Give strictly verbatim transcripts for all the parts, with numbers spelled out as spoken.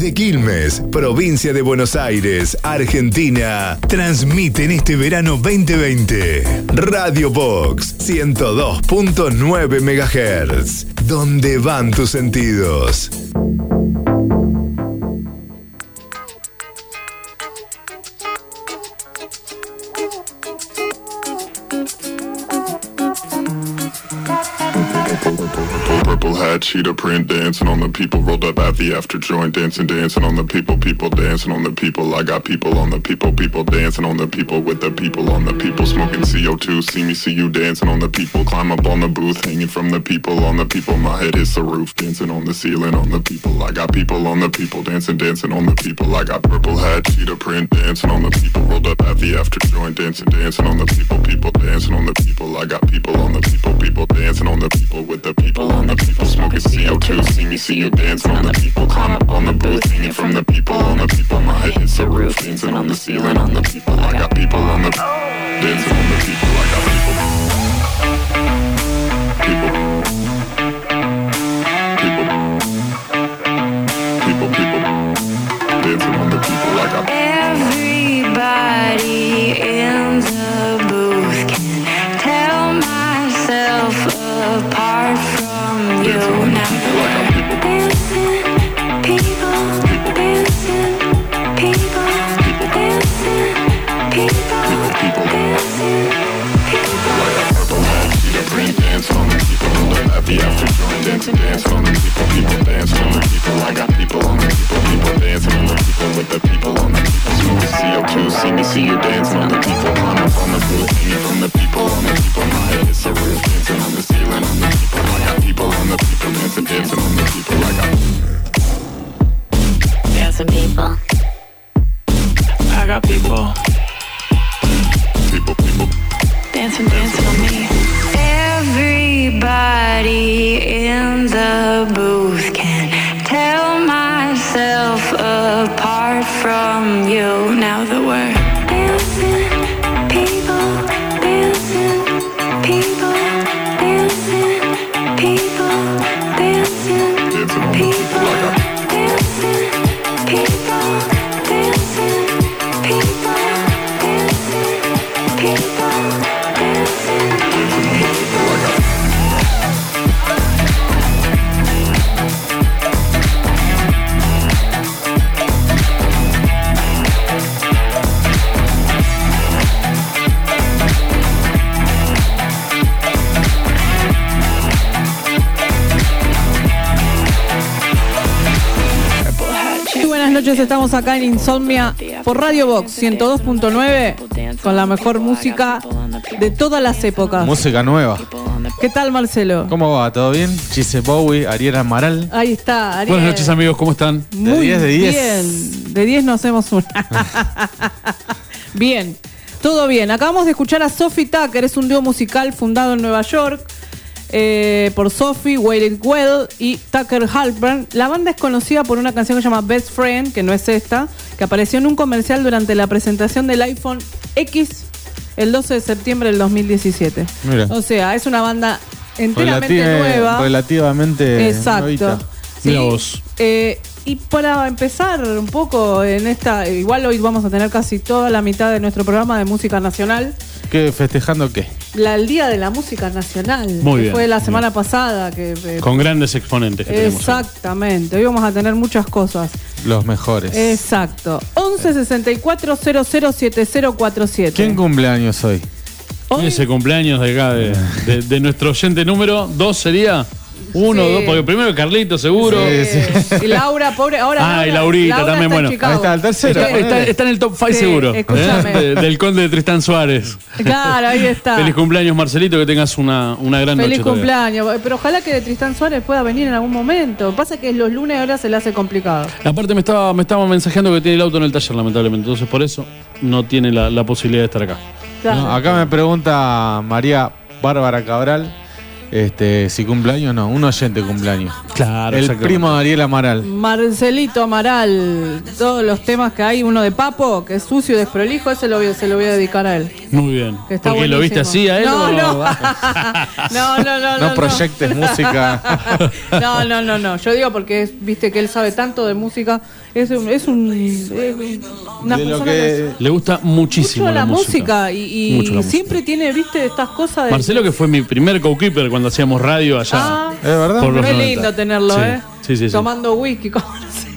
Desde Quilmes, provincia de Buenos Aires, Argentina, transmiten este verano veinte veinte. Radio Box ciento dos punto nueve megahertz. ¿Dónde van tus sentidos? Purple hat, cheetah print, dancing on the people. Rolled up at the after joint, dancing, dancing on the people. People dancing on the people. I got people on the people. People dancing on the people with the people on the people. Smoking C O two, see me, see you dancing on the people. Climb up on the booth, hanging from the people on the people. My head hits the roof, dancing on the ceiling on the people. I got people on the people, dancing, dancing on the people. I got purple hat, cheetah print, dancing on the people. Rolled up at the after joint, dancing, dancing on the people. People dancing on the people. I got people on the people. People dancing on the people with the people on the people. Smoking C O two, see me, see you dancing on the people. Climb up on the booth, hanging from the people on the people. My head hits the roof, dancing on the ceiling on the people. I got people on the dancing on the people. I got people. People. People. People, people. Dancing on the people. I got everybody in the booth can tell myself apart from you. Now dancing, people, dancing, people, dancing, people, dancing, people. purple hat, cheetah print, dancing on the people. At the after joint, dancing, dancing on the people. People dancing on the people. I got people on the people. People dancing on the people with the people on the people. Smoking C O two, see me, see you dancing on the people. Climb up on the booth, hanging from the people on the people. My head hits the roof, dancing on the ceiling on the people. I got people on the people, dancing, dancing on the people. I got dancing people. I got people. People, people. Dancing, dancing on me. Everybody in the booth can tell myself apart from you. Now that we're dancing, people, dancing, people, dancing, people, dancing, people, dancing, people, dancing, people, dancing, people, dancing, people. Buenas noches, estamos acá en Insomnia por Radio Box ciento dos punto nueve con la mejor música de todas las épocas. Música nueva. ¿Qué tal, Marcelo? ¿Cómo va? ¿Todo bien? Chise Bowie, Ariel Amaral. Ahí está, Ariel. Buenas noches, amigos, ¿cómo están? Muy De diez de diez. bien, de diez no hacemos una. Bien, todo bien. Acabamos de escuchar a Sophie Tucker, es un dúo musical fundado en Nueva York. Eh, por Sophie, Waited Well y Tucker Halpern. La banda es conocida por una canción que se llama Best Friend, que no es esta, que apareció en un comercial durante la presentación del iPhone X el doce de septiembre del dos mil diecisiete. Mira. O sea, es una banda enteramente Relativ- nueva. Relativamente Exacto. novita. Sí. Mira vos. Eh, y para empezar un poco en esta, igual hoy vamos a tener casi toda la mitad de nuestro programa de música nacional. ¿Qué, ¿Festejando qué? La, el Día de la Música Nacional. Muy que bien, fue la bien. semana pasada. Que, eh, Con grandes exponentes que tenemos. exactamente. Hoy vamos a tener muchas cosas. Los mejores. Exacto. once sesenta y cuatro cero cero siete cero cuatro siete. ¿Quién cumple años hoy? Hoy, Ese cumpleaños de acá, de, de, de nuestro oyente número dos sería. Uno, Sí. dos, porque primero Carlito, seguro. Sí, eh, y Laura, pobre. Ahora Ah, Laura, y Laurita Laura también, está en bueno. Chicago. Ahí está, el tercero. Está, está- está en el top cinco Sí, seguro. escúchame. ¿eh? De- del conde de Tristán Suárez. Claro, ahí está. Feliz cumpleaños, Marcelito, que tengas una, una gran Feliz noche. todavía. cumpleaños. Pero ojalá que de Tristán Suárez pueda venir en algún momento. Pasa que los lunes ahora se le hace complicado. Aparte me estaba, me estaba mensajeando que tiene el auto en el taller, lamentablemente. Entonces por eso no tiene la, la posibilidad de estar acá. Claro. No, acá me pregunta María Bárbara Cabral Este, si cumpleaños no, un oyente cumpleaños. Claro, El exactamente. primo de Ariel Amaral. Marcelito Amaral, todos los temas que hay, uno de Papo, que es sucio y desprolijo, ese lo voy, se lo voy a dedicar a él. Muy bien. Que está ¿Porque lo viste buenísimo. así a él? No, o- no. no, no, no, No proyectes música. No, no, no, no. Yo digo porque es- viste que él sabe tanto de música. Es un, es un es una De lo persona que- Le gusta muchísimo mucho la, la música, y, y Mucho la música. siempre tiene, viste, estas cosas de Marcelo, que fue mi primer co-keeper cuando hacíamos radio allá. Ah, ¿Es verdad? Por los es noventa. lindo tenerlo, Sí, ¿eh? sí, sí, sí. Tomando whisky, como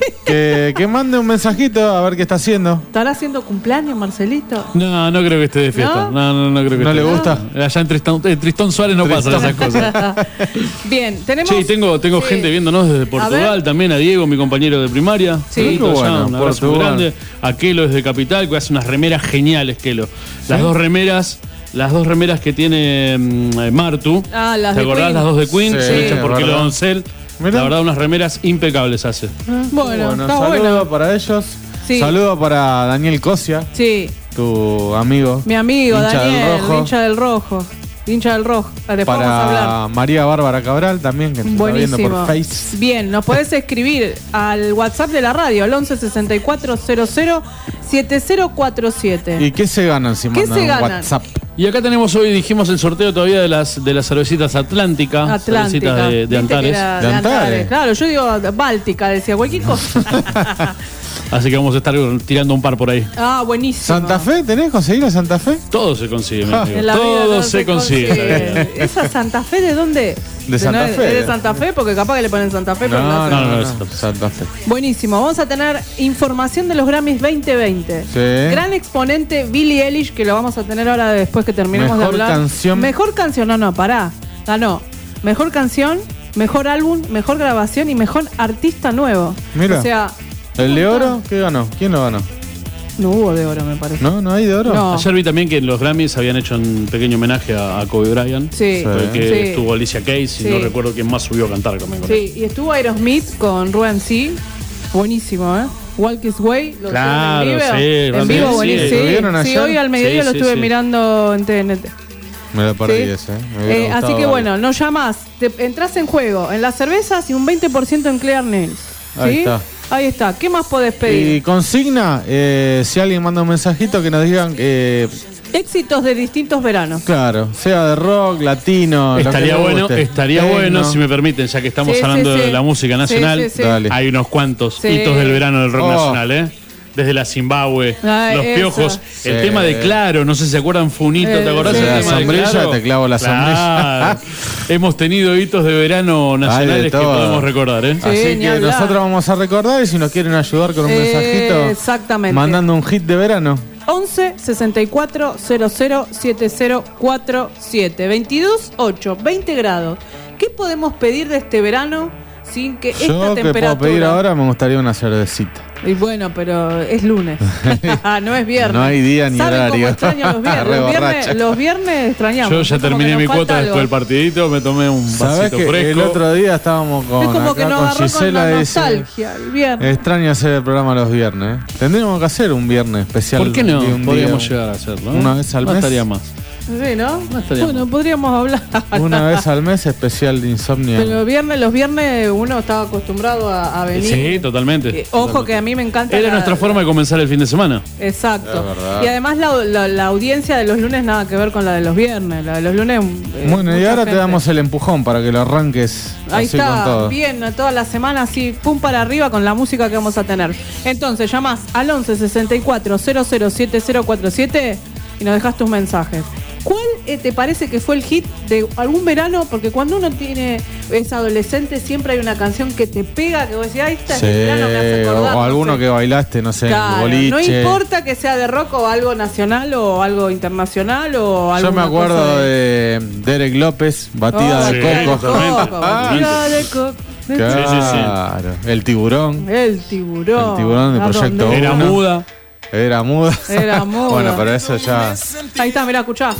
que, que mande un mensajito a ver qué está haciendo. ¿Estará haciendo cumpleaños, Marcelito? No, no creo que esté de fiesta. ¿No? No, no, no, creo que ¿No esté. le gusta? Allá en Tristón, en Tristón Suárez no pasan esas cosas. Bien, tenemos. Sí, tengo, tengo Sí. gente viéndonos desde Portugal, ver. también a Diego, mi compañero de primaria. Sí. Saludos Qué allá, bueno, un abrazo muy Portugal. grande. A Kelo desde Capital, que hace unas remeras geniales, Kelo. Las dos remeras, las dos remeras que tiene mm, eh, Martu. Ah, las ¿Te de acordás? Queen. Las dos de Queen, Sí, son hechas por verdad. Kelo Doncel. Mirá. La verdad, unas remeras impecables hace. Bueno, está saludo bueno. para ellos. Sí. Saludo para Daniel Cosia, Sí, tu amigo. mi amigo hincha Daniel, del rojo. hincha del rojo. Hincha del rojo. Después vamos a hablar. Para María Bárbara Cabral también, que te está viendo Buenísimo. por Face. Bien, nos podés escribir al WhatsApp de la radio, al once sesenta y cuatro cero cero siete cero cuatro siete. ¿Y qué se ganan si ¿Qué mandan se un ganan? WhatsApp? Y acá tenemos hoy, dijimos el sorteo todavía de las de las cervecitas Atlántica, Atlántica. cervecitas de, de Viste que Antares. era De Antares. Claro, yo digo Báltica, decía cualquier cosa. Así que vamos a estar tirando un par por ahí. Ah, buenísimo. ¿Santa Fe? ¿Tenés conseguir a Santa Fe? Todo se consigue, mi amigo. En la vida Todo se consigue. ¿Esa Santa Fe de dónde? De Santa no es- Fe. ¿Es de Santa Fe? Porque capaz que le ponen Santa Fe. pero No, es- no, no, no, no, no, Santa Fe. Santa Fe. Buenísimo, vamos a tener información de los Grammys veinte veinte. Sí. Gran exponente Billie Eilish, que lo vamos a tener ahora después que terminemos Mejor de hablar. canción. Mejor canción, no, no, pará. Ganó. Mejor canción, mejor álbum, mejor grabación y mejor artista nuevo. Mira. O sea, ¿El de oro? ¿Qué ganó? ¿Quién lo ganó? no hubo de oro, me parece. ¿No? ¿No hay de oro? No. Ayer vi también que en los Grammys habían hecho un pequeño homenaje a, a Kobe Bryant. Sí, Fue que sí. estuvo Alicia Keys y Sí. no recuerdo quién más subió a cantar también con él. Sí, y estuvo Aerosmith con Ruan C. Buenísimo, ¿eh? Walk His Way. Lo Claro, hicieron sí, en vivo. Ruan En C, vivo, sí. buenísimo. ¿Lo vieron Sí, ayer? hoy al mediodía Sí, lo sí, estuve sí. mirando en T N T. Me lo perdí Sí. ese. ¿eh? Me hubiera Eh, así gustado que verlo. bueno, no llamás, te entras en juego en las cervezas y un veinte por ciento en Clear Nails. ¿sí? Ahí está. Ahí está. ¿Qué más podés Y pedir? consigna, eh, si alguien manda un mensajito que nos digan que, Éxitos de distintos veranos. claro, sea de rock, latino, lo Estaría que le bueno, guste. estaría Tecno. bueno, si me permiten, ya que estamos Sí, hablando sí, sí. de la música Sí, nacional. sí, sí. Dale. Hay unos cuantos Sí. hitos del verano del rock Oh. nacional, ¿eh? Desde la Zimbabue, Ay, los eso. piojos, el Sí. tema de Claro, no sé si se acuerdan, fue un hito, Eh, ¿te acordás sí. del La tema de sombrilla, Claro? te clavo la Claro. Hemos tenido hitos de verano nacionales que todo. podemos recordar, ¿eh? Sí, Así ni que hablar. nosotros vamos a recordar y si nos quieren ayudar con un Eh, mensajito, exactamente. mandando un hit de verano. once sesenta y cuatro cero cero siete cero cuatro siete. veintidós ocho, veinte grados. ¿Qué podemos pedir de este verano sin que esta Yo que temperatura? puedo pedir ahora me gustaría una cervecita. Y bueno, pero es lunes. no es viernes. No hay día ni ¿Saben horario. cómo extraño los viernes? Re Los viernes, borracha. los viernes extrañamos. Yo ya Es como terminé que mi nos cuota falta después del algo. partidito, me tomé un ¿Sabés vasito que fresco. el otro día estábamos con, Es como que acá nos con agarró con Gisela la y dice, nostalgia el viernes. extraño hacer el programa los viernes. Tendríamos que hacer un viernes especial. ¿Por qué no? de un día, Podríamos un- llegar a hacerlo. ¿eh? una vez al no mes. estaría más. Sí, ¿no? No estaría Bueno, podríamos hablar. Una vez al mes especial de insomnio. Pero viernes, los viernes uno estaba acostumbrado a, a venir. Sí, totalmente. Eh, ojo totalmente. que a mí me encanta. Era la- nuestra forma de comenzar el fin de semana. Exacto. Es verdad. Y además la, la- la audiencia de los lunes nada que ver con la de los viernes. La de los lunes. eh, Bueno, y mucha ahora te gente. damos el empujón para que lo arranques Ahí así con está, todo. bien, toda la semana así, pum para arriba con la música que vamos a tener. Entonces, llamás al once sesenta y cuatro cero cero siete cero cuatro siete y nos dejas tus mensajes. ¿Cuál eh, te parece que fue el hit de algún verano? Porque cuando uno tiene es adolescente siempre hay una canción que te pega, que vos decís, ay, esta es Sí, el verano, me hace o, acordar. o no alguno sé. que bailaste, no sé, en el Claro, boliche. no importa que sea de rock o algo nacional o algo internacional o algo. Yo me acuerdo de Derek López, batida Oh, de sí, coco. totalmente. Batida de coco. Claro, el tiburón. El tiburón. El tiburón de ¿A Proyecto dónde? Era Uno. muda. Era muda. Era muda. Bueno, pero eso ya. Ahí está, mirá, escuchá.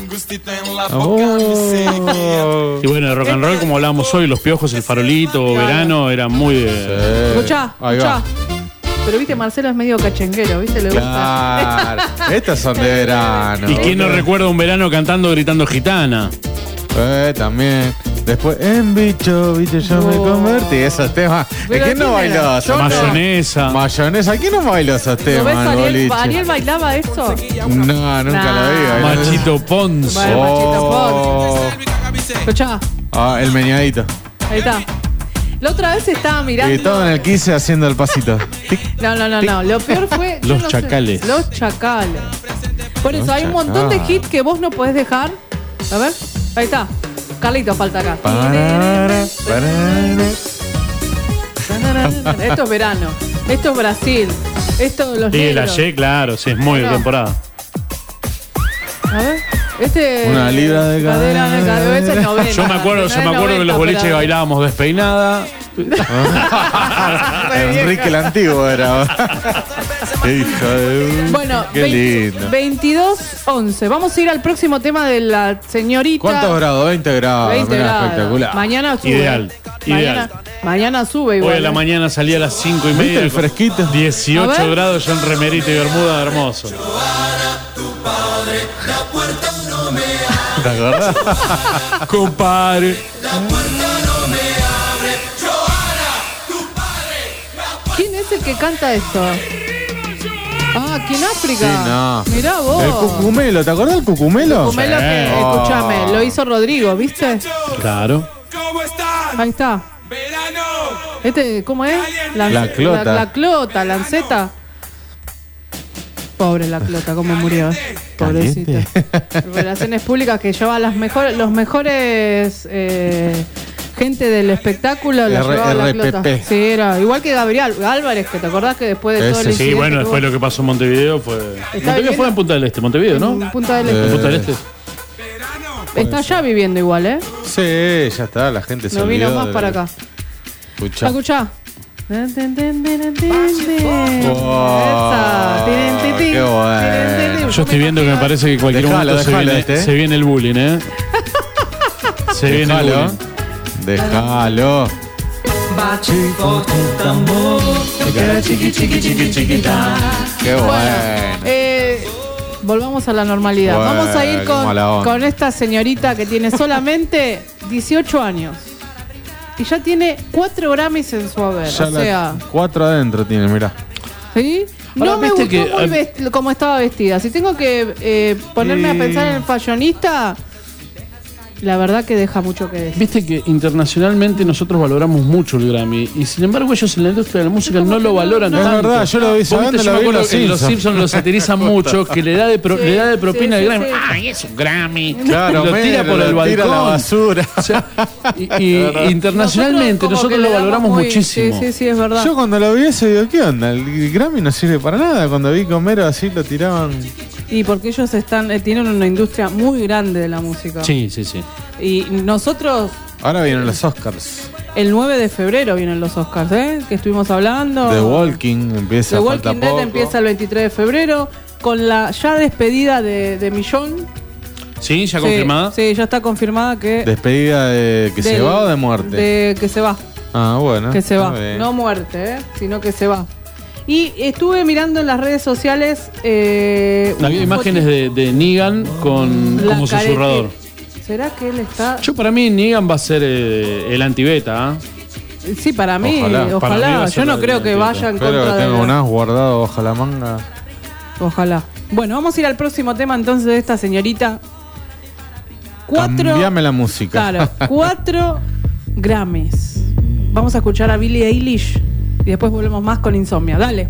Oh. Y bueno, de rock and roll, como hablábamos hoy, los piojos, el farolito, Claro. verano, era muy de. Eh, Escuchá, ahí escuchá. va. Pero viste, Marcelo es medio cachenguero, ¿viste? Le gusta. Claro. Estos son de verano. ¿Y quién no recuerda un verano cantando, gritando gitana? Eh, también. Después, en bicho, bicho, yo me Oh. convertí. Esos temas. Pero ¿Quién no ¿quién bailó era? esos Yo no. temas? Mayonesa. Mayonesa. ¿Quién no bailó esos ¿Lo temas? ves, en el Ariel? boliche? ¿Ariel bailaba eso? No, nunca Nah. lo vi. bailando. Machito Pons. Bueno, Machito Oh. Escuchá, Ah, el meñadito. ahí está. La otra vez estaba mirando. Y todo en el quince haciendo el pasito. Tic. No, no, no, no. Lo peor fue. yo Los no sé, chacales. los chacales. Por eso Los hay un montón de chacales. hits que vos no podés dejar. A ver, ahí está. Carlito falta acá. Parara, parara. Esto es verano. Esto es Brasil. Esto es los Sí, la negros. Ye, claro, sí, es muy de No. temporada. A ver. Este. Una libra de cadera. cadera. cadera, ese es noventa. Yo me acuerdo, yo me No es acuerdo que en los noventa, boliches pero- bailábamos despeinada. Enrique el Antiguo era. Qué hijo de. Bueno, Qué lindo. veintidós once. Vamos a ir al próximo tema de la señorita. ¿Cuántos grados? veinte grados. veinte Mira, grados. espectacular. Mañana sube. Ideal, Mañana, ideal. mañana sube Hoy igual. a la ¿eh? mañana salí a las cinco y ¿Viste media. el fresquito? A dieciocho ver. grados, yo en remerita y bermuda, hermoso. ¿Te acordás? Compadre. ¿Quién es el que canta esto? Ah, aquí en África. Sí, no. Mirá vos. El cucumelo, ¿te acordás del cucumelo? Cucumelo que, Sí. escúchame, lo hizo Rodrigo, ¿viste? Claro. Ahí está. Este, ¿cómo es? Lan- La Clota. La, la Clota, Lanceta. Pobre la Clota, cómo murió. Pobrecita. Relaciones públicas que lleva las mejores, los mejores eh, gente del espectáculo la R- llevaba la R P P. Clota. Sí, era igual que Gabriel Álvarez, que te acordás que después de todo el Ese. Sí, incidente bueno, que después hubo lo que pasó en Montevideo fue. Montevideo viviendo- fue en Punta del Este, Montevideo, ¿no? en Punta del Eh, Este. Punta del Este. Está ya viviendo igual, ¿eh? Sí, ya está, la gente se No vino olvidó más de- para acá. Escuchá. Escuchá. Wow, Esa. qué bueno. Yo estoy viendo que me parece que en cualquier Dejalo, momento se dejalo viene, este. se viene el bullying, ¿eh? Se viene el Déjalo. bullying. Déjalo. Qué bueno. Eh, volvamos a la normalidad. Bueno, Vamos a ir qué mala con, onda. con esta señorita que tiene solamente dieciocho años. Y ya tiene cuatro Grammys en su haber. Ya o la- sea, cuatro adentro tiene, mirá. ¿sí? Ahora, No me viste gustó que, muy eh, vest- cómo estaba vestida. Si tengo que eh, ponerme a Y- pensar en el fashionista, la verdad que deja mucho que decir. Viste que internacionalmente nosotros valoramos mucho el Grammy y sin embargo ellos en la industria de la música no lo valoran Es tanto. verdad, yo lo vi Vos sabiendo, viste, yo lo me vi en acuerdo Los que en Los Simpsons. Simpsons lo satirizan mucho, que le da de, pro- Sí, le da de propina sí, al Grammy. sí, sí. ¡Ay, es un Grammy! Claro, lo tira mira, por el lo tira a la balcón. basura. O sea, y, y internacionalmente como nosotros, que lo le damos valoramos muy- muchísimo. Sí, sí, sí, es verdad. Yo cuando lo vi eso digo, ¿qué onda? El Grammy no sirve para nada. Cuando vi que Homero así lo tiraban. Y porque ellos están eh, tienen una industria muy grande de la música. Sí, sí, sí. Y nosotros, Ahora vienen los Oscars. el nueve de febrero vienen los Oscars, ¿eh? Que estuvimos hablando. The Walking empieza The falta Walking Dead poco. empieza el veintitrés de febrero con la ya despedida de, de Millón. ¿Sí? ¿Ya Sí, confirmada? Sí, ya está confirmada que... ¿Despedida de que se del- va o de muerte? De que se va, Ah, bueno. que se está va. bien. No muerte, ¿eh? Sino que se va. Y estuve mirando en las redes sociales... Eh, Había una imágenes de, de Negan con foto- la como careta. susurrador. ¿Será que él está...? Yo para mí Negan va a ser eh, el antibeta, ¿ah? Sí, para mí, Ojalá. ojalá. Para mí va a Yo ser no la creo que identidad. vaya en Espero contra que de... tenga la- un as guardado bajo la manga. Ojalá. Bueno, vamos a ir al próximo tema entonces de esta señorita. Cuatro... Cambiame la música. Claro, cuatro Grammys. Vamos a escuchar a Billie Eilish y después volvemos más con Insomnia. Dale.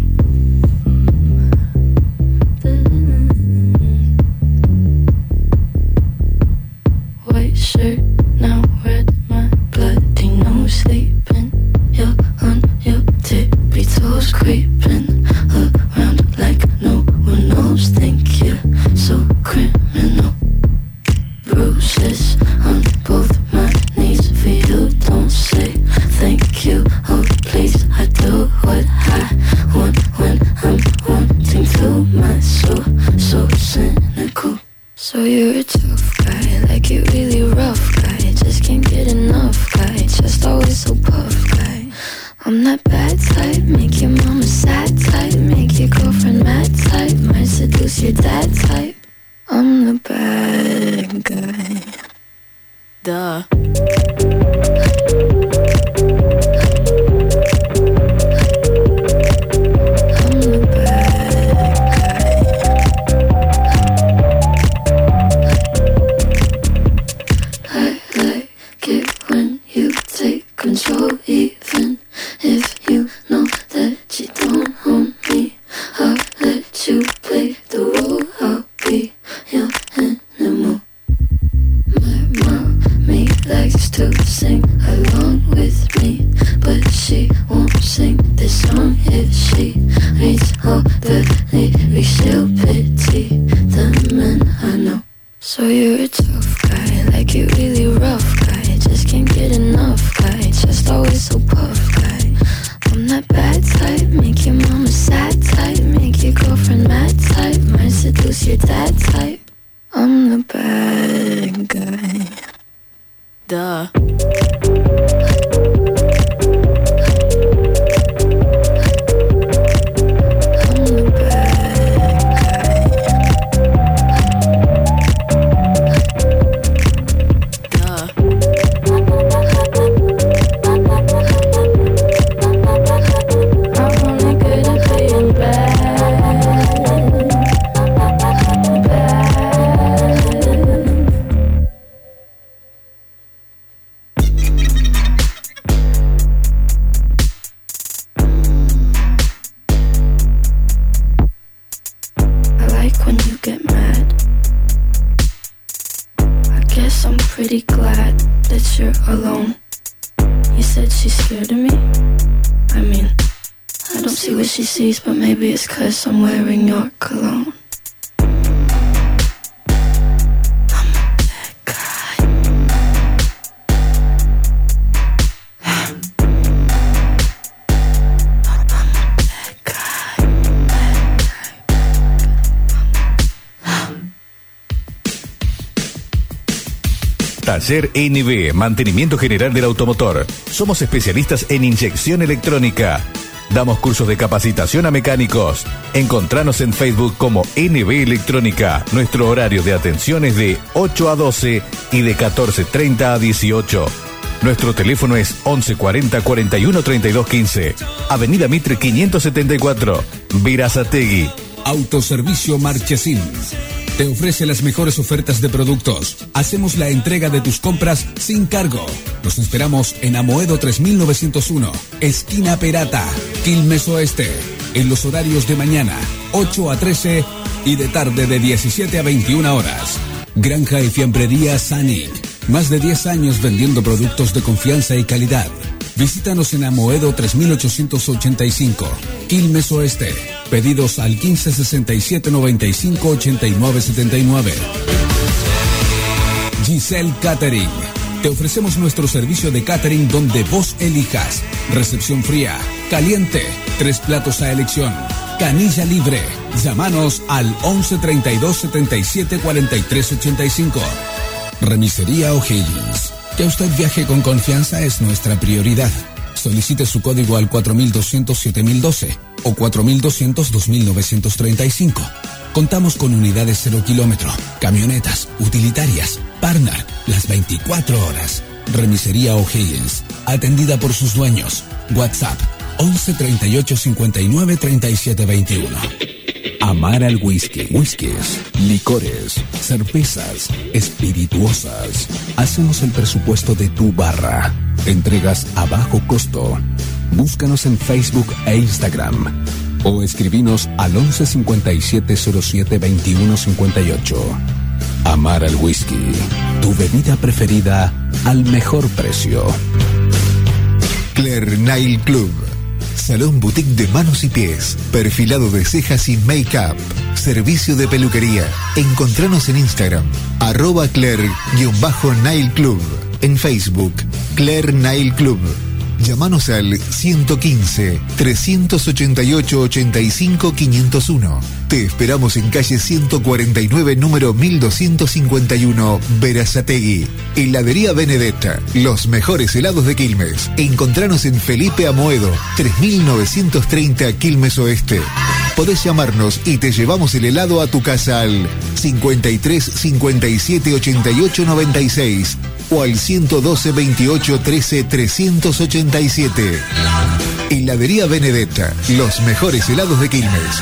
White shirt, now red, my bloody nose sleeping. You're on your tippy toes, creeping around like no one knows. Think you're so criminal. Bruises on both my knees for you. Don't say thank you. Oh please, I do what I want when I'm wanting to. My soul so cynical. So you're a tough guy, like you really rough guy. Just can't get enough guy, just always so puff guy. I'm that bad type, make your mama sad type, make your girlfriend mad type, might seduce your dad type. I'm the bad guy. Duh. Control, even if you know that you don't own me. I'll let you play the role. I'll be your animal. My mommy likes to sing along with me, but she won't sing this song if she reads all the lyrics. She'll pity the men I know. So you're a tough guy, like you really rough guy. Just can't get enough guy, just always so puff guy. I'm that bad type, make your mama sad type, make your girlfriend mad type, might seduce your dad type. I'm the bad guy. Duh. Pretty glad that you're alone. You said she's scared of me? I mean, I don't see what she sees, but maybe it's 'cause I'm wearing your cologne. Taller N B, mantenimiento general del automotor. Somos especialistas en inyección electrónica. Damos cursos de capacitación a mecánicos. Encontranos en Facebook como N B Electrónica. Nuestro horario de atención es de ocho a doce y de catorce treinta a dieciocho. Nuestro teléfono es once cuarenta cuarenta y uno treinta y dos quince. Avenida Mitre quinientos setenta y cuatro, Berazategui. Autoservicio Marchesín te ofrece las mejores ofertas de productos. Hacemos la entrega de tus compras sin cargo. Nos esperamos en Amoedo tres mil novecientos uno, esquina Perata, Quilmes Oeste, en los horarios de mañana, ocho a trece y de tarde de diecisiete a veintiuna horas. Granja y Fiambrería Sanic, más de diez años vendiendo productos de confianza y calidad. Visítanos en Amoedo tres mil ochocientos ochenta y cinco, Quilmes Oeste. Pedidos al quince sesenta y siete noventa y cinco ochenta y nueve setenta y nueve. Giselle Catering. Te ofrecemos nuestro servicio de catering donde vos elijas. Recepción fría, caliente, tres platos a elección, canilla libre. Llámanos al once treinta y dos setenta y siete cuarenta y tres ochenta y cinco. Remisería O'Higgins. Que usted viaje con confianza es nuestra prioridad. Solicite su código al cuatro mil doscientos siete mil doce o cuatro mil doscientos dos mil novecientos treinta y cinco. Contamos con unidades cero kilómetro, camionetas, utilitarias, Partner, las veinticuatro horas. Remisería O'Higgins, atendida por sus dueños. WhatsApp once treinta y ocho cincuenta y nueve treinta y siete veintiuno. Amar al whisky, whiskies, licores, cervezas, espirituosas. Hacemos el presupuesto de tu barra. Entregas a bajo costo. Búscanos en Facebook e Instagram o escribinos al once cincuenta y siete cero siete veintiuno cincuenta y ocho. Amar al whisky, tu bebida preferida al mejor precio. Claire Nail Club. Salón boutique de manos y pies, perfilado de cejas y make-up, servicio de peluquería. Encontranos en Instagram, arroba Claire-Nail Club, en Facebook, Claire Nail Club. Llámanos al ciento quince, trescientos ochenta y ocho, ochenta y cinco, quinientos uno. Te esperamos en calle ciento cuarenta y nueve, número mil doscientos cincuenta y uno, Berazategui. Heladería Benedetta, los mejores helados de Quilmes. Encontranos en Felipe Amoedo, tres mil novecientos treinta, Quilmes Oeste. Podés llamarnos y te llevamos el helado a tu casa al cincuenta y tres, cincuenta y siete, ochenta y ocho, noventa y seis o al ciento doce, veintiocho, trece, trescientos ochenta y siete. Heladería Benedetta, los mejores helados de Quilmes.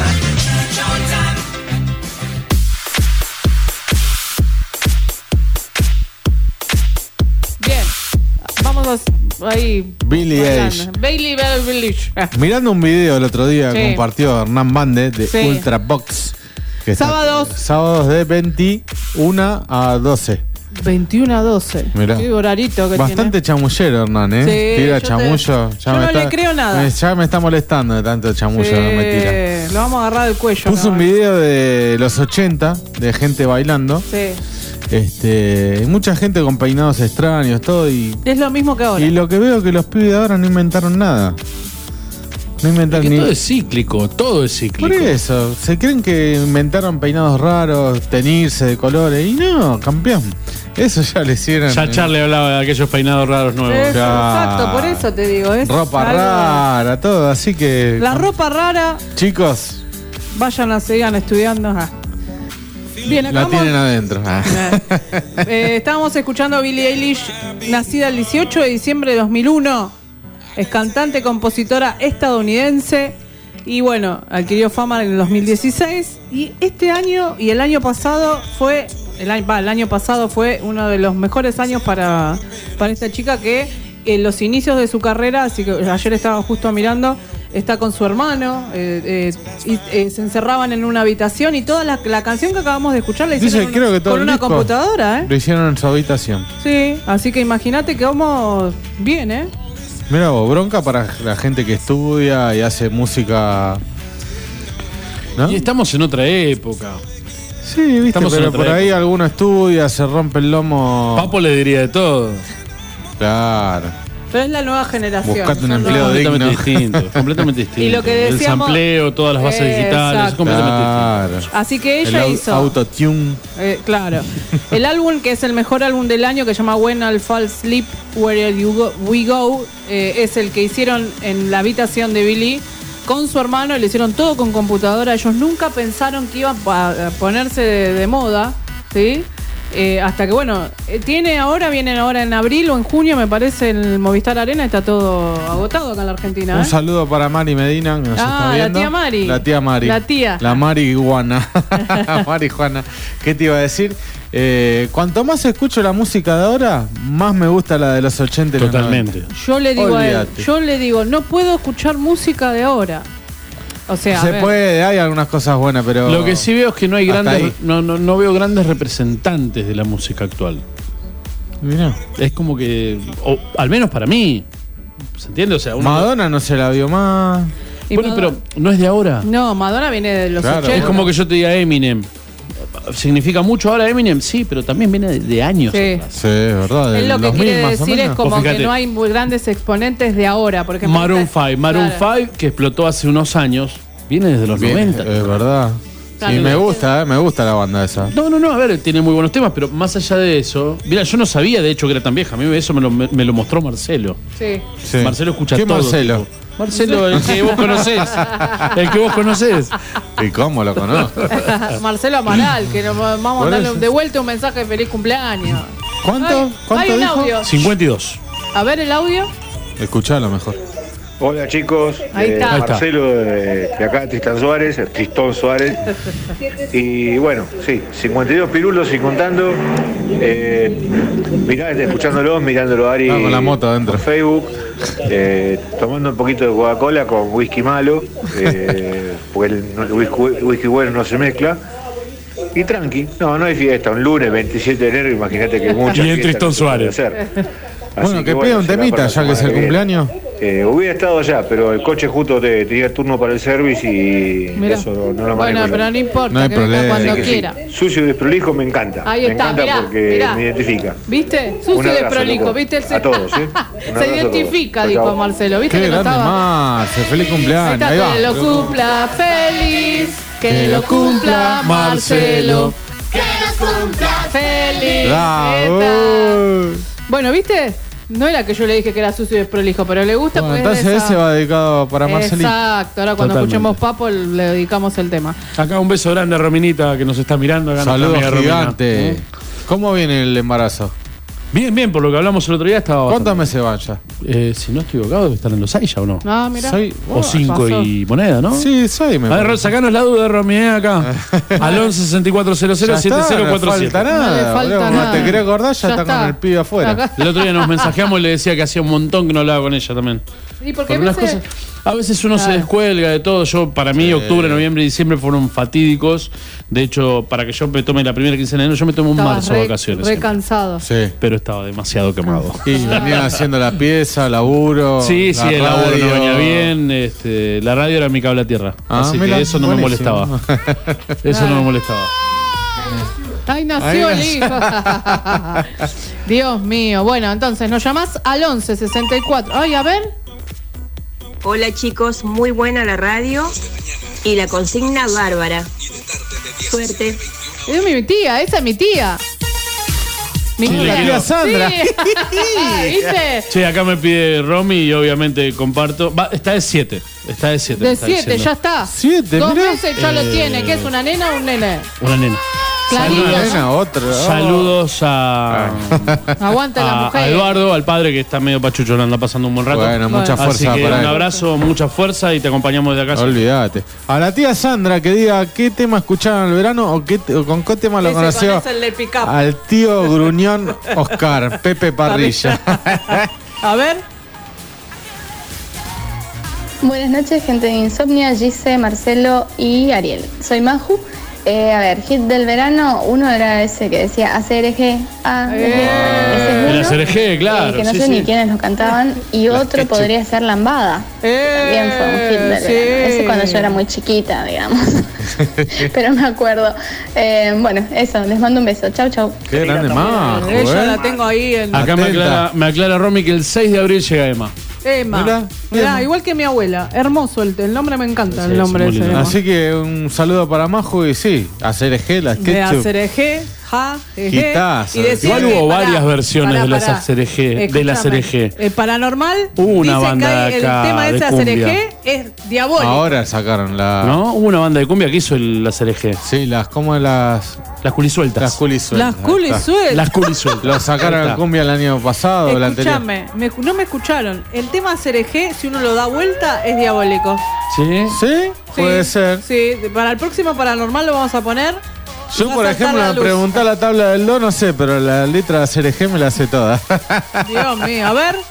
Bien, vamos a, ahí. Billie bailando. Eilish. Bailey Eilish. Ah. Mirando un video el otro día, Sí. compartió Hernán Bande de Sí. Ultra Box. Que está- Sábados. sábados de veintiuno a doce. veintiuno a doce. Mirá. Qué horarito que Bastante chamullero, Hernán, ¿eh? Sí, Tira yo te- chamullo. yo no le creo nada. me- ya me está molestando de tanto chamullo tiene. que me tira. Sí, lo vamos a agarrar del cuello. Puso ¿no? un video de los ochenta, de gente bailando. Sí. Este, mucha gente con peinados extraños, todo. Y, Es lo mismo que ahora. y lo que veo es que los pibes de ahora no inventaron nada. No Es inventaron que ni. todo es cíclico, todo es cíclico. Por eso, se creen que inventaron peinados raros, teñirse de colores. Y no, campeón. Eso ya le hicieron. Ya Charlie hablaba de aquellos peinados raros nuevos. Eso, Claro. exacto, por eso te digo. Es Ropa algo- rara, todo. Así que. La ropa rara, Chicos, vayan a sigan estudiando. Ah. Bien, la acabamos. tienen adentro. Ah. Eh, estábamos escuchando a Billie Eilish, nacida el dieciocho de diciembre de dos mil uno. Es cantante, compositora estadounidense. Y bueno, adquirió fama en el dos mil dieciséis. Y este año y el año pasado fue. El año, va, el año pasado fue uno de los mejores años para, para esta chica que en los inicios de su carrera, así que ayer estaba justo mirando, está con su hermano, eh, eh, y eh, se encerraban en una habitación y toda la, la canción que acabamos de escuchar la Dice, hicieron creo que todo con el una disco computadora, ¿eh? Lo hicieron en su habitación. Sí, así que imagínate que vamos bien, ¿eh? Mira vos, bronca para la gente que estudia y hace música. ¿No? Y estamos en otra época. Sí, viste, estamos en pero otra por ahí época. alguno estudia, se rompe el lomo. Papo le diría de todo. Claro. Pero es la nueva generación. Buscate un son empleo los- digno. Completamente distinto. Completamente distinto. Y lo que decíamos- El sampleo, todas las bases Eh, digitales. exacto. Completamente Claro. distinto. Así que El ella au- hizo. autotune. Eh, claro. El álbum que es el mejor álbum del año, que se llama When I'll Fall Sleep, Where You Go, We Go, eh, es el que hicieron en la habitación de Billy con su hermano. Y le hicieron todo con computadora. Ellos nunca pensaron que iban a a ponerse de, de moda, ¿sí? Eh, hasta que, bueno, eh, tiene ahora, vienen ahora en abril o en junio, me parece, el Movistar Arena. Está todo agotado acá en la Argentina. Un ¿eh? saludo para Mari Medina, que nos Ah, está la viendo. tía Mari. La tía Mari. La tía. La marihuana. Marihuana. ¿Qué te iba a decir? Eh, cuanto más escucho la música de ahora, más me gusta la de los ochenta y los Totalmente. noventa. Yo le digo a él, Olvídate. yo le digo, no puedo escuchar música de ahora. O sea, a Se ver, puede, hay algunas cosas buenas, pero. Lo que sí veo es que no hay Hasta grandes, ahí. no, no, no veo grandes representantes de la música actual. Mirá. Es como que, o al menos para mí, ¿se entiende? O sea, uno- Madonna no se la vio más. y bueno, Madonna- pero no es de ahora. No, Madonna viene de los Claro. ochenta. Es como que yo te diga Eminem. ¿Significa mucho ahora Eminem? Sí, pero también viene de, de años. Sí. atrás. Sí, ¿verdad? Él Del lo que dos mil quiere más o decir es menos. como Vos fíjate. que no hay muy grandes exponentes de ahora. Por ejemplo, Maroon esta- cinco. Maroon claro. cinco, que explotó hace unos años, viene desde los Bien, noventa. Es verdad. Claro, y me lo- gusta, eh, me gusta la banda esa. No, no, no, a ver, tiene muy buenos temas, pero más allá de eso, mira, yo no sabía de hecho que era tan vieja, a mí eso me lo, me, me lo mostró Marcelo. Sí. Sí. Marcelo escucha ¿Qué todo. Marcelo? tipo. Marcelo, el que vos conocés. El que vos conocés. ¿Y cómo lo conozco? Marcelo Amaral, que nos vamos a Por darle eso. de vuelta un mensaje de feliz cumpleaños. ¿Cuánto? Ay, ¿Cuánto hay un dijo? audio. cincuenta y dos. A ver el audio. Escuchalo mejor. Hola chicos, Ahí eh, está. Ahí está. Marcelo de, de acá Tristán Suárez, el Tristón Suárez. Y bueno, sí, cincuenta y dos pirulos y contando. Eh, mirá, escuchándolos, mirándolo a Ari Ah, con la moto adentro. por Facebook, eh, tomando un poquito de Coca-Cola con whisky malo, eh, porque el, no- el whisky, whisky bueno no se mezcla. Y tranqui, no, no hay fiesta, un lunes veintisiete de enero, imagínate que mucha Y en fiesta Tristón no se puede Suárez. hacer. Así Bueno, que pida un será temita, para la ya que es el semana viene. cumpleaños. Eh, hubiera estado allá, pero el coche justo te, tenía turno para el service y Mirá. eso no lo manejo. Bueno, yo. pero no importa, No hay que venga problema. cuando Así que sí, quiera. sucio y desprolijo me encanta. Ahí me está, encanta mirá, porque mirá. me identifica. ¿Viste? Un Sucio de abrazo, prolijo, loco. ¿viste? A todos, ¿eh? Un Se abrazo a identifica, todos. dijo Chau, chau. Marcelo. ¿Viste Qué que no grande estaba? Marce, feliz Ahí cumpleaños. está, Ahí va. que lo cumpla feliz, que lo cumpla Marcelo, que lo cumpla feliz. Bravo. Ahí está. Bueno, ¿viste? No era que yo le dije que era sucio y desprolijo, pero le gusta Bueno, porque es de entonces esa- ese va dedicado para Marcelito. Exacto, ahora cuando Totalmente. escuchemos Papo le dedicamos el tema. Acá un beso grande a Rominita que nos está mirando. Acá nuestra Saludos amiga Romina. gigante. ¿Eh? ¿Cómo viene el embarazo? Bien, bien, por lo que hablamos el otro día estaba. ¿Cuántos meses van ya? Eh, si no estoy equivocado, debe estar en los seis ya o no. Ah, mira. Soy- O cinco pasó. y moneda, ¿no? Sí, soy. Me A ver, parece. sacanos la duda, Romy, eh, acá. Al once sesenta y cuatro cero cero Ya siete está, cero no cuatro falta siete. nada. No le falta boludo. nada. Te querés acordar, ya, Ya está, está. con el pibe afuera. Acá. El otro día nos mensajeamos y le decía que hacía un montón que no hablaba con ella también. Y porque Por a unas veces- cosas- a veces uno se Claro. descuelga de todo. Yo, para mí, octubre, noviembre y diciembre fueron fatídicos. De hecho, para que yo me tome la primera quincena de enero, yo me tomé un estabas marzo re, de vacaciones. re siempre. cansado. Sí. Pero estaba demasiado quemado. Y venía haciendo la pieza, laburo. Sí, sí, la el laburo no radio. venía bien. Este, la radio era mi cable a tierra. Ah, así mira, que eso no buenísimo. me molestaba. Eso no me molestaba. Ay, nació Ahí el hijo. Dios mío. Bueno, entonces nos llamás al once sesenta y cuatro. Ay, a ver. Hola chicos, muy buena la radio y la consigna bárbara. Suerte. Es mi tía, esa es mi tía. Mi Sí, le tía. quiero- Sandra. Sí. ¿Viste? Che, acá me pide Romy y obviamente comparto. Va, está de siete. Está de siete. De siete, ya está. Siete, Dos mirá. meses ya lo Eh, tiene. ¿Qué es una nena o un nene? Una nena. Clarito. Una nena, otra. oh. Saludos a, Aguanta la a, mujer. a Eduardo, al padre que está medio pachucho, le anda pasando un buen rato. Bueno, mucha Bueno. Así fuerza que para un él. abrazo, mucha fuerza y te acompañamos desde acá. Olvídate. A la tía Sandra que diga qué tema escucharon en el verano o, qué, o con qué tema lo Ese, conoció con ese el de pick up. al tío gruñón Oscar, Pepe Parrilla. A ver. Buenas noches, gente de Insomnia, Gise, Marcelo y Ariel. Soy Maju. Eh, a ver, hit del verano, uno era ese que decía A C R G. A Eh. ese es El uno, A C R G, claro, eh, que no sí, sé sí. ni quiénes lo cantaban. Y otro podría ser Lambada. Eh, También fue un hit del sí. verano. Ese cuando yo era muy chiquita, digamos. Pero me acuerdo. Eh, bueno, eso, les mando un beso. Chau, chau. Qué grande Majo, Ella ¿eh? la tengo ahí en Acá me Atenta. aclara, me aclara Romy que el seis de abril llega Emma. Emma. Mirá, Mirá, Emma. igual que mi abuela. Hermoso el, el nombre, me encanta Sí, el nombre es muy ese. lindo. Emma. Así que un saludo para Majo y sí, A C R G, la De Sketchup. Acereje, ja, jeje. Hitazo. Y decir Igual que, hubo pará, varias versiones pará, de las pará. Acereje, de la Escúchame, Acereje. El paranormal. Hubo una dicen banda que hay- de acá el tema de ese cumbia. Acereje es diabólico. Ahora sacaron la. ¿No? Hubo una banda de cumbia que hizo el, la C R G. Sí, las como las. Las culisueltas. Las culisueltas. Las culisueltas. Las culisueltas. Lo sacaron Ahí en está. cumbia el año pasado, el anterior. Escúchame, me- no me escucharon. El tema Acereje, si uno lo da vuelta, es diabólico. ¿Sí? ¿Sí? Puede Sí, ser. Sí, para el próximo paranormal lo vamos a poner. Yo, Va a por saltar ejemplo, la me luz. pregunté la tabla del do, no sé, pero la letra de C R G me la sé toda. Dios mío, a ver.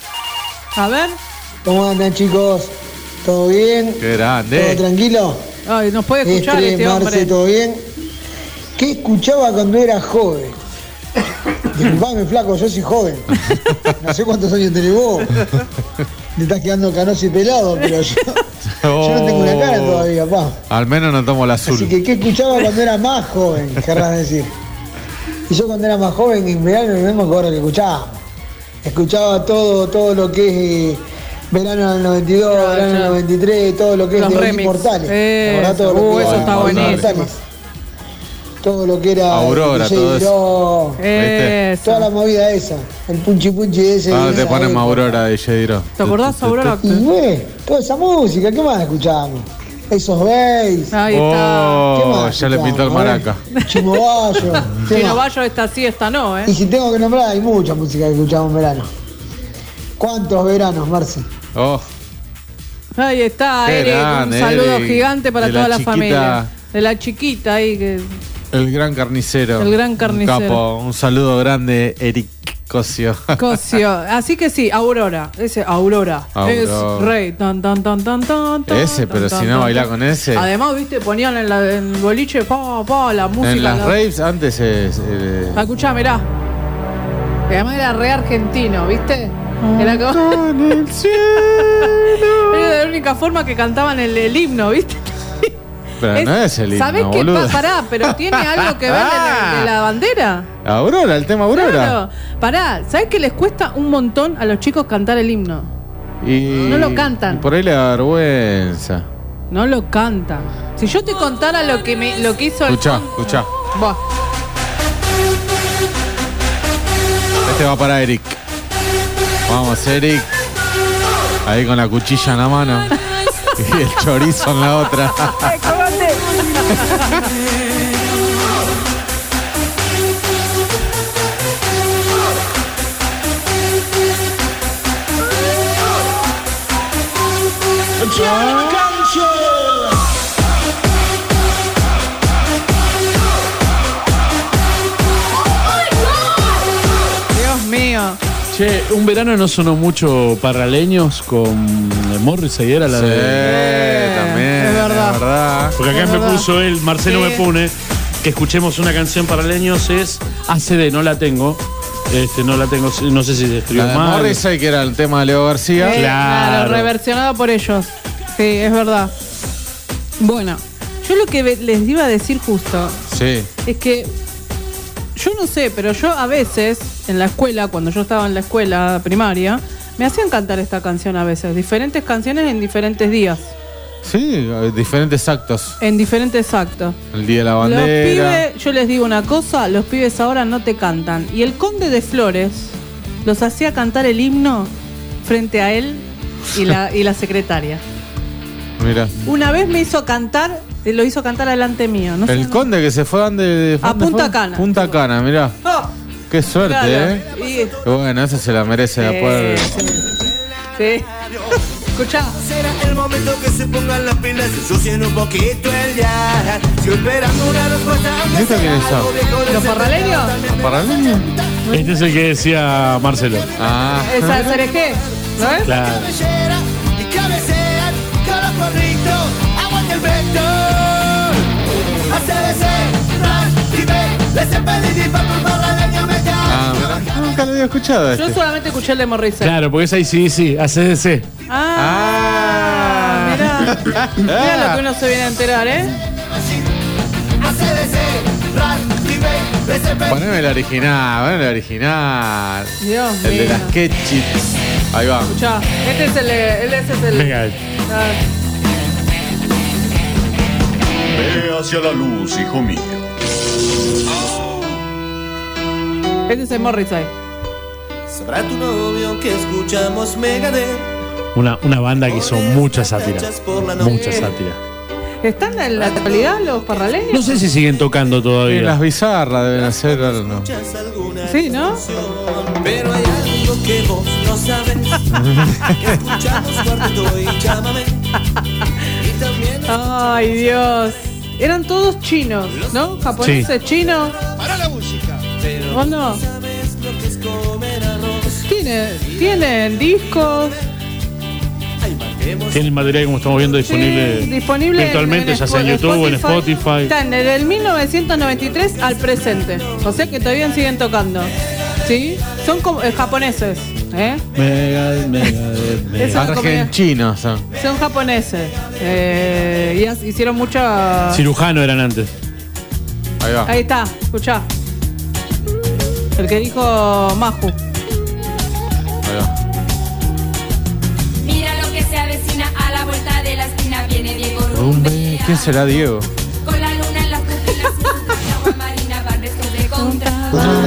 A ver. ¿Cómo andan, chicos? ¿Todo bien? Qué ¿Todo grande. tranquilo? Ay, nos puede escuchar Este, este Marce, hombre. ¿todo bien? ¿Qué escuchaba cuando era joven? Disculpame, flaco, yo soy joven. No sé cuántos años tenés vos. Te estás quedando canoso y pelado, pero yo, yo no tengo una cara todavía, pa. Al menos no tomo la azul. Así que, ¿qué escuchaba cuando era más joven? Querrás decir. Y yo cuando era más joven, en verano, no me acuerdo que escuchaba. Escuchaba todo, todo lo que es eh, verano del noventa y dos, Ah, verano del ya. noventa y tres, todo lo que Los es de Los remix. Inmortales. Eso. ¿Te acordás? Todo lo Uh, que eso era está Los buenísimo. Inmortales. Todo lo que era Aurora, D J todo eso. Dro, Eso. toda la movida esa, el punchi punchi ese. Ahora de te esa ponen época. Aurora de Jediro. ¿Te acordás, Aurora? Y güey, toda esa música, ¿qué más escuchábamos? Esos bass, Ahí está. ¿qué Oh, más ya le pintó el escuchábamos, maraca. eh? Chino Bayo, ¿qué Chino más? Bayo esta sí, esta no, ¿eh? Y si tengo que nombrar, hay mucha música que escuchamos en verano. ¿Cuántos veranos, Marce? Oh, Ahí está, Qué Eric. grande, Un saludo Eric. gigante para De toda la la, chiquita. familia. De la chiquita ahí que. el gran carnicero. El gran carnicero. Un capo. Un saludo grande, Eric Cosio. Cosio. Así que sí, Aurora. Ese Aurora. Aurora. Es rey. Tan, tan, tan, tan, tan, tan, Ese, pero tan, si tan, no baila tan. con ese. Además, viste, ponían en, la, en el boliche, pa, pa, la música. En las la- raves antes es. eh, Ah, escuchá, mirá. Que además era re argentino, ¿viste? Era como. en el cielo. Era la única forma que cantaban el, el himno, ¿viste? Pero no es el himno, ¿Sabés qué boludo. pasa? Pará, pero tiene algo que ver de la, de la bandera. Aurora, el tema Aurora. Claro. Pará, ¿sabés que les cuesta un montón a los chicos cantar el himno? Y No lo cantan. y por ahí le da vergüenza. No lo cantan. Si yo te contara lo que me lo que hizo el. Escuchá, escuchá. Buah. Este va para Eric. Vamos, Eric. Ahí con la cuchilla en la mano. Y el chorizo en la otra. Luciano Cancio. Dios mío. Che, un verano no sonó mucho Parraleños con Morrissey, era la Sí, de. también. es verdad. Es verdad. Porque acá Es me verdad. puso él, Marcelo Sí. me pone, que escuchemos una canción Parraleños, es A C D, no la tengo. Este, no la tengo, no sé si se escribió La de mal. Morrissey, que era el tema de Leo García. Sí, Claro. reversionado por ellos. Sí, es verdad. Bueno, yo lo que ve- les iba a decir justo Sí. es que yo no sé, pero yo a veces en la escuela, cuando yo estaba en la escuela primaria, me hacían cantar esta canción a veces, diferentes canciones en diferentes días, Sí, diferentes actos. en diferentes actos. El Día de la Los Bandera. pibes, yo les digo una cosa, los pibes ahora no te cantan. Y el Conde de Flores los hacía cantar el himno frente a él y la, y la secretaria. Mira. Una vez me hizo cantar, eh, lo hizo cantar delante mío. No sé, El no- Conde que se fue a dónde, de- A ¿dónde Punta fue? Cana. Punta Cana, mirá. Oh, Qué suerte, claro. ¿eh? Y- Qué bueno, esa se la merece Sí, después. sí. Sí. Escuchá. Será el momento que se pongan las pilas y ensucien un poquito el jazz. Si esperando una respuesta, ¿Y esto quiénes son? ¿Los parraleños? ¿Parraleños? Este es el que decía Marcelo. Ah. Esa es Cereje, ¿no es? Claro. cabellera y cabecean con los porritos. Aguanta el vector. A C D C, Ran y B, les pedí para por parraleño me Ah, mirá. Nunca lo había escuchado Yo este. solamente escuché el de Morrissey. Claro, porque es ahí sí, sí, A C D C. Ah, mirá. Mirá lo que uno se viene a enterar, ¿eh? A C D C, Ran y B, les pedí. Poneme el original, poneme el original. Dios El de mío. las Ketchits. Ahí va. Escuchá, este es el, el este es el. Venga. Ah, Ve hacia la luz, hijo mío. este es el Morrissey. Sabrá tu novio que escuchamos Megadeth. Una, una banda que hizo mucha sátira. Mucha sátira. ¿Están en la actualidad los parraleños? No sé si siguen tocando Y todavía. las bizarras deben hacer algo. Sí, ¿no? Pero hay algo que vos no sabes. Que escuchamos cuarteto y llámame. Y también Ay, Dios. Eran todos chinos, ¿no? Japoneses, chinos. para la música. Pero ¿O no? sabes lo que es comer arroz. Tienen, tienen discos. Ay, matemos. Tienen material, como estamos viendo, disponible, Sí, disponible virtualmente, en ya sea en YouTube o en Spotify. Están desde el mil novecientos noventa y tres al presente. O sea que todavía siguen tocando. ¿Sí? Son como, eh, japoneses. ¿eh? Mega, mega, mega. Eso no comía. Argentinos son. Son japoneses. Eh, y has- hicieron mucha. Cirujano eran antes. Ahí va. Ahí está, escuchá. El que dijo Maju. Ahí va. Mira lo que se avecina a la vuelta de la esquina. Viene Diego Rumbe. Rumbe. ¿Quién será Diego? Con la luna en las pupilas. La agua marina van restos de contra.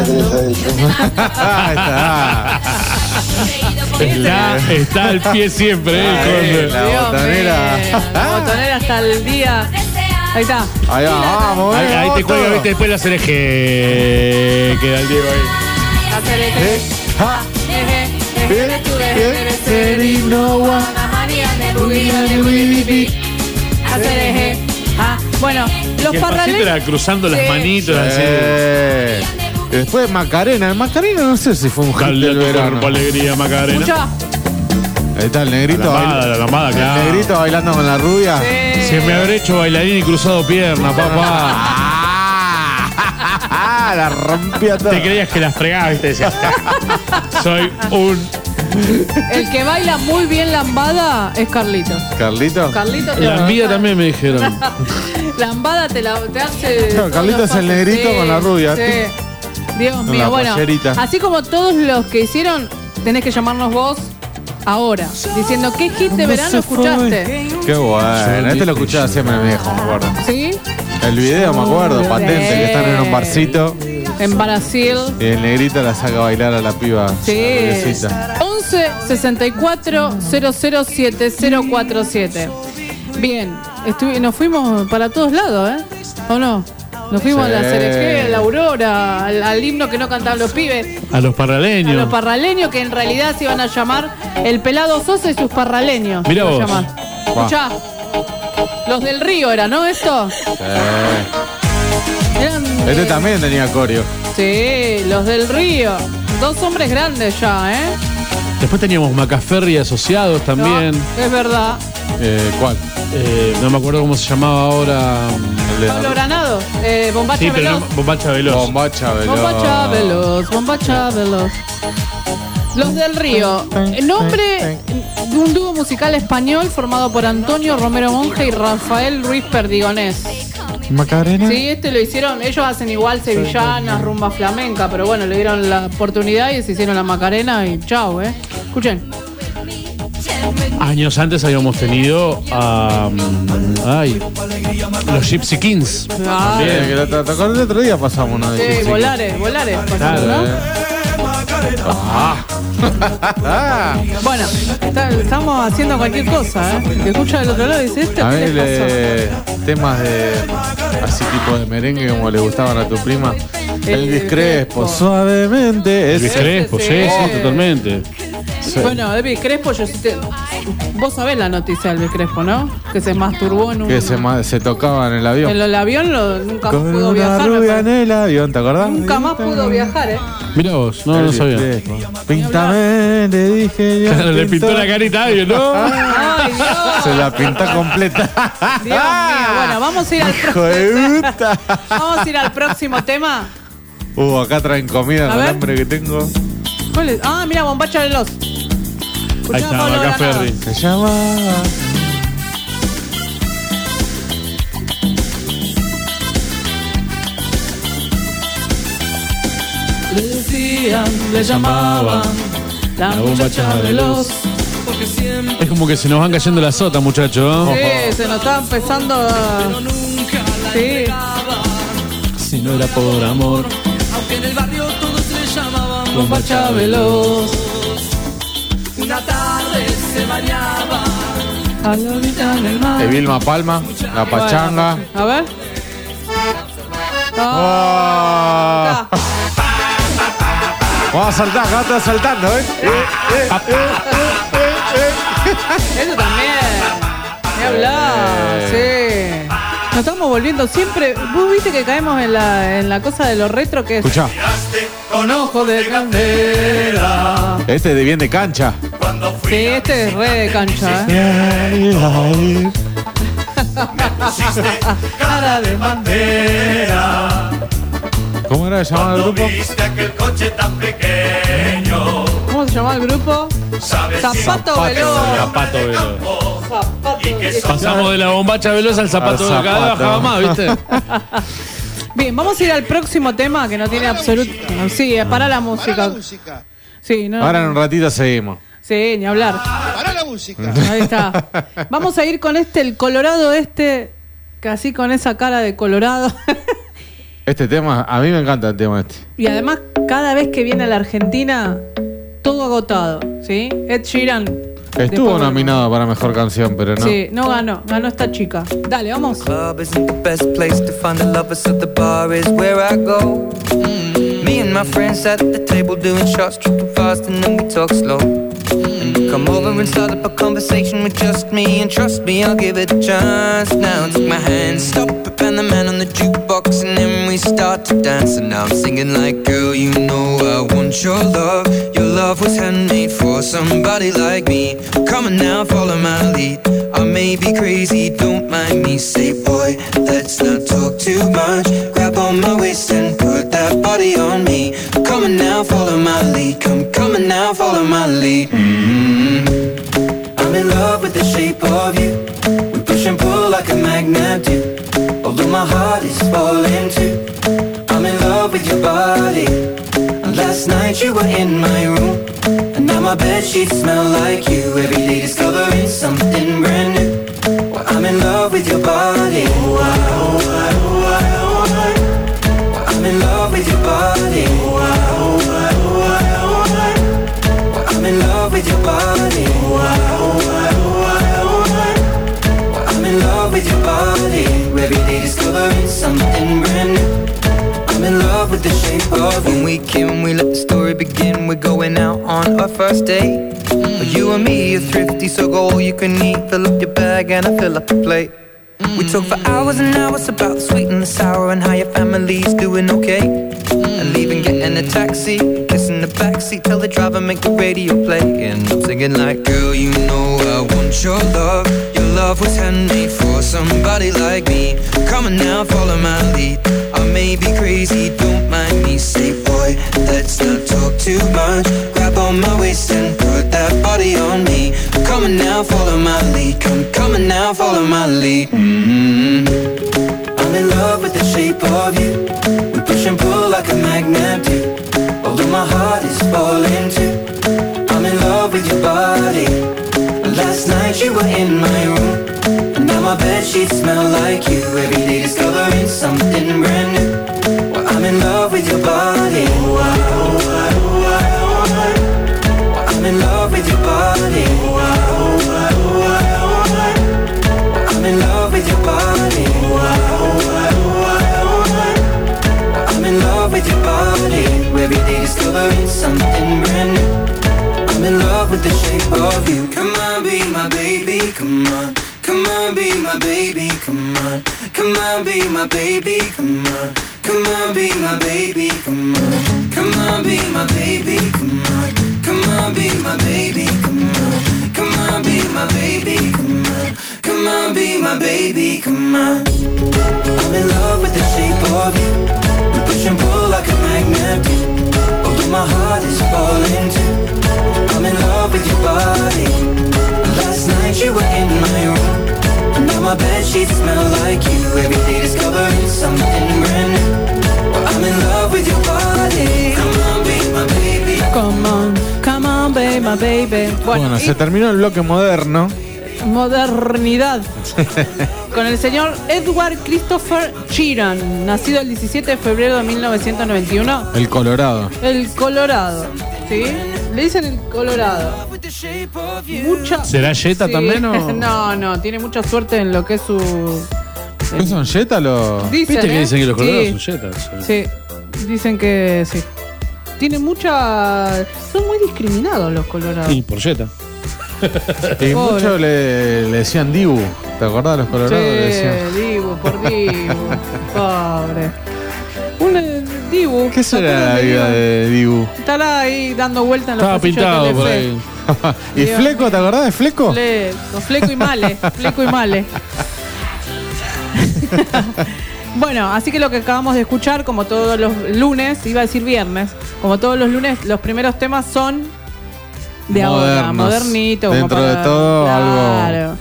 Ahí está. Está, está al pie siempre, ¿eh? Ahí, la Dios botonera. mío, La botonera hasta el día. Ahí está. Ahí va, vamos, Ahí, ahí te cuelga, viste, después la cereje. Queda el Diego ahí. Hacer el- Ah, Hacer eje. Ah, bueno, los Y el paciente parraleños. era cruzando las Sí. manitos así. eh. Y después Macarena. El Macarena no sé si fue un hit Dale a del tu verano. cuerpo alegría, Macarena. Escuchá. Ahí está el negrito. La lambada, baila- la lambada, claro. El negrito bailando con la rubia. Sí. Se me habrá hecho bailarín y cruzado pierna, papá. Ah, la rompía toda. Te creías que la fregabas, viste, decías. Soy un. El que baila muy bien lambada es Carlitos. Carlito. Carlitos te La envidia también me dijeron. Lambada te, la, te hace. Claro, Carlitos todos es el los pasos. negrito con la rubia. Sí. Dios Con mío, la bueno. pollerita. Así como todos los que hicieron, tenés que llamarnos vos ahora. Diciendo qué hit de verano escuchaste. Qué bueno. Este lo escuchaba siempre mi viejo, me acuerdo. ¿Sí? El video, me acuerdo, patente, que están en un barcito. En Brasil. Y el negrito la saca a bailar a la piba. Sí. la rubiecita. once sesenta y cuatro cero cero siete cero cuatro siete. Bien, estu- nos fuimos para todos lados, ¿eh? ¿O no? Nos fuimos Sí. a la C R G, a la Aurora, al, al himno que no cantaban los pibes, A los a parraleños. los parraleños que en realidad se iban a llamar El Pelado Sosa y sus parraleños. Mirá se vos. llaman. Escuchá. Los del Río era, ¿no? Esto. Sí. Eran, Este eh, también tenía coreo. Sí, los del Río. Dos hombres grandes ya, ¿eh? Después teníamos Macaferri asociados también. No, es verdad. Eh, ¿Cuál? Eh, no me acuerdo cómo se llamaba ahora. El de- Pablo Granado. Eh, Bombacha Sí, pero Veloz. no, Bombacha Veloz. Bombacha Veloz. Bombacha Veloz. Bombacha Veloz. Los del Río. El nombre de un dúo musical español formado por Antonio Romero Monge y Rafael Ruiz Perdigonés. Macarena. Sí, este lo hicieron, ellos hacen igual sevillanas, rumba flamenca, pero bueno, le dieron la oportunidad y se hicieron la Macarena y chau, eh. Escuchen. Años antes habíamos tenido a. ay, los Gypsy Kings. Ah, Bien, que lo tocó el otro día pasamos uno de sí, Gypsy volares, volares. Claro, ¿no? eh. Ah. Bueno, está- estamos haciendo cualquier cosa, ¿eh? Que escucha del otro lado y dice, ¿este A qué ver, les pasó? le- temas de así tipo de merengue como le gustaban a tu prima. El Elvis Crespo, Crespo. suavemente. Elvis Ese- Crespo, sí, sí. sí, totalmente. Sí. Bueno, Elvis Crespo, yo sí te... Vos sabés la noticia de Elvis Crespo, ¿no? Que se masturbó en un... que se, ma- se tocaba en el avión. En el avión lo- nunca Con pudo una viajar. me rubia parece. en el avión, ¿te acordás? Nunca más pudo viajar, ¿eh? Mirá vos, no, no Elvis sabía. Crespo. Píntame, le dije yo. Claro, le pintó la carita a alguien, ¿no? Ay, Dios. Se la pintó completa. Dios mío. Bueno, vamos a ir al Hijo de puta. Vamos a ir al próximo tema. Uh, acá traen comida A con el ver. hambre que tengo. ¿Cuál es? Ah, mira, Bombacha Veloz. Ahí Escuchá, está, Pablo Granado. Macaferri. Se llamaba. Le decían, le llamaban la Bombacha Veloz. Es como que se nos van cayendo las sotas, muchachos. Sí, se nos está empezando a... Sí. Si no era por amor. Aunque en el barrio todos le llamaban Bombacha Veloz. Una tarde se bañaba. A la orilla del mar. De Vilma Palma, la pachanga. A ver. Ah. Ah. Vamos a saltar, acá está saltando, ¿eh? Eh, eh, eh, eh, eh. Eso también. Ni hablar, sí. Nos estamos volviendo siempre. Vos viste que caemos en la, en la cosa de lo retro que es. Escuchá, Con ojos de candela. este de bien de cancha. Sí, este es re de cancha, ¿eh? Cara de bandera. ¿Cómo era llamado el grupo? ¿Cómo se llamaba el grupo? Zapato Veloz. Zapato Veloz. Zapato Veloz. Pasamos de la Bombacha Veloz al zapato Al de cada vez zapato. bajaba más, ¿viste? Bien, vamos a ir al próximo tema que no tiene absoluto. Sí, para la música. Sí, no. Ahora en un ratito seguimos. Sí, ni hablar. Para la música. Ahí está. Vamos a ir con este, el Colorado este, casi con esa cara de Colorado. Este tema, a mí me encanta el tema este. Y además, cada vez que viene a la Argentina, todo agotado, ¿sí? Ed Sheeran. Estuvo Después, nominado para mejor canción, pero no. Sí, no ganó, ganó esta chica. Dale, vamos. Club isn't the best place to find the lovers, so the bar is where I go. Mm. Me and my friends at the table doing shots, tripping fast, and then we talk slow. And you come over and start up a conversation with just me, and trust me, I'll give it a chance. Now take my hand, stop it, and the man on the jukebox, and then we start to dance. And now I'm singing like, girl, you know I want your love. Your love was handmade for somebody like me. Come on now, follow my lead. I may be crazy, don't mind me. Say, boy, let's not talk too much. Grab on my waist and put that body on me. Come on now, follow my lead. Come, come on now, follow my lead. Mm-hmm. I'm in love with the shape of you. We push and pull like a magnet do. Although my heart is falling too. I'm in love with your body. And last night you were in my room. And now my bedsheets smell like you. Every day discovering something brand new. Well, I'm in love with your body. Oh, I, oh, I, oh, I, oh, I. Well, I'm in love with your body. Oh, I, oh, I, oh, I, oh, I. Well, I'm in love with your body. Oh, I, oh, I, oh, I, oh, I. Well, I'm in love with your body. Every day discovering something brand new. I'm in love with the shape of you. When we came, we let the story begin. We're going out on our first date. But You and me are thrifty, so go all you can eat. Fill up your bag and I fill up the plate. We talk for hours and hours about the sweet and the sour and how your family's doing okay. And leaving, getting a taxi, kissing the backseat, tell the driver make the radio play. And I'm singing like, girl, you know I want your love. Your love was handmade for somebody like me. Come on now, follow my lead. I may be crazy, don't mind me. Say, boy, let's not talk too much. Grab on my waist and put that body on me. Come on now, follow my lead. Come, come on now, follow my lead. Mm-hmm. I'm in love with the shape of you. We push and pull like a magnet do. Although my heart is falling too. I'm in love with your body. Last night you were in my room, and now my bedsheets smell like you. Every day discovering something brand new. Well, I'm in love with your body. Oh, I, oh, I, oh, I, oh, I. Well, I'm in love with your body. Oh, I, oh, I, oh, I, oh, I. Well, I'm in love with your body. Oh, I, oh, I, oh, I, oh, I. Well, I'm in love with your body. Every day discovering something brand new. I'm in love with the shape of you. Come on, be my baby, come on. Come on, be my baby, come on. Come on, be my baby, come on. Come on, be my baby, come on. Come on, be my baby, come on. Come on, be my baby, come on. Come on, be my baby, come on. Come on, be my baby, come on. I'm in love with the shape of you. We push and pull like a magnet do. Although my heart is falling too. I'm in love with your body. Last night you were in my room, and now my bedsheets smell like you. Every day discovering something brand new. Well, I'm in love with your body. Come on, be my baby. Come on, come on, be my baby. Bueno, Bueno, y se terminó el bloque moderno. modernidad. Con el señor Edward Christopher Sheeran, nacido el diecisiete de febrero de mil novecientos noventa y uno. El Colorado. El Colorado, ¿sí? Le dicen el Colorado. Mucha... ¿Será Jetta sí. también o...? No, no, tiene mucha suerte en lo que es su... ¿No son Jetta los...? Dicen, ¿Viste que ¿eh? dicen que los colorados Sí. son Jettas? Sí, dicen que sí. Tiene mucha... Son muy discriminados los colorados. Sí, por Jetta. Y Pobre. muchos le, le decían Dibu. ¿Te acordás de los Colorados? Le decían. Sí, Dibu, por Dibu. Pobre. Un eh, Dibu. ¿Qué será la vida de Dibu? Estará ahí dando vueltas en los Estaba pasillos de pintado por Telefe. ahí. ¿Y Dios Fleco? ¿Te acordás de Fleco? Fleco, Fleco y Male. Fleco y Male. Bueno, así que lo que acabamos de escuchar, como todos los lunes, iba a decir viernes, como todos los lunes, los primeros temas son de ahora, Modernos. modernito. como Dentro de para- todo, claro. algo.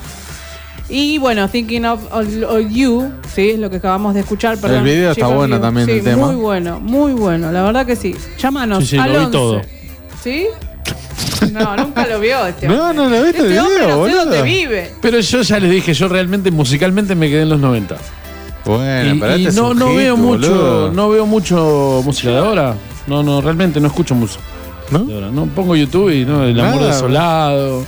Y bueno, Thinking of, of- of You, sí, es lo que acabamos de escuchar. Perdón, El video Shape está of bueno You. también, Sí, el tema. muy bueno, muy bueno, la verdad que sí. Llámanos Sí, sí, al lo vi once. todo. ¿Sí? No, nunca lo vio este No, hombre. no lo viste el Este hombre video, no sé boludo. dónde vive. Pero yo ya les dije, yo realmente musicalmente me quedé en los noventa. Bueno, Y, pero y este es no, un no hit, veo mucho, boludo. no veo mucho música de ahora. No, no, realmente no escucho música. ¿No? de ahora. No pongo YouTube y no, el amor Nada. desolado.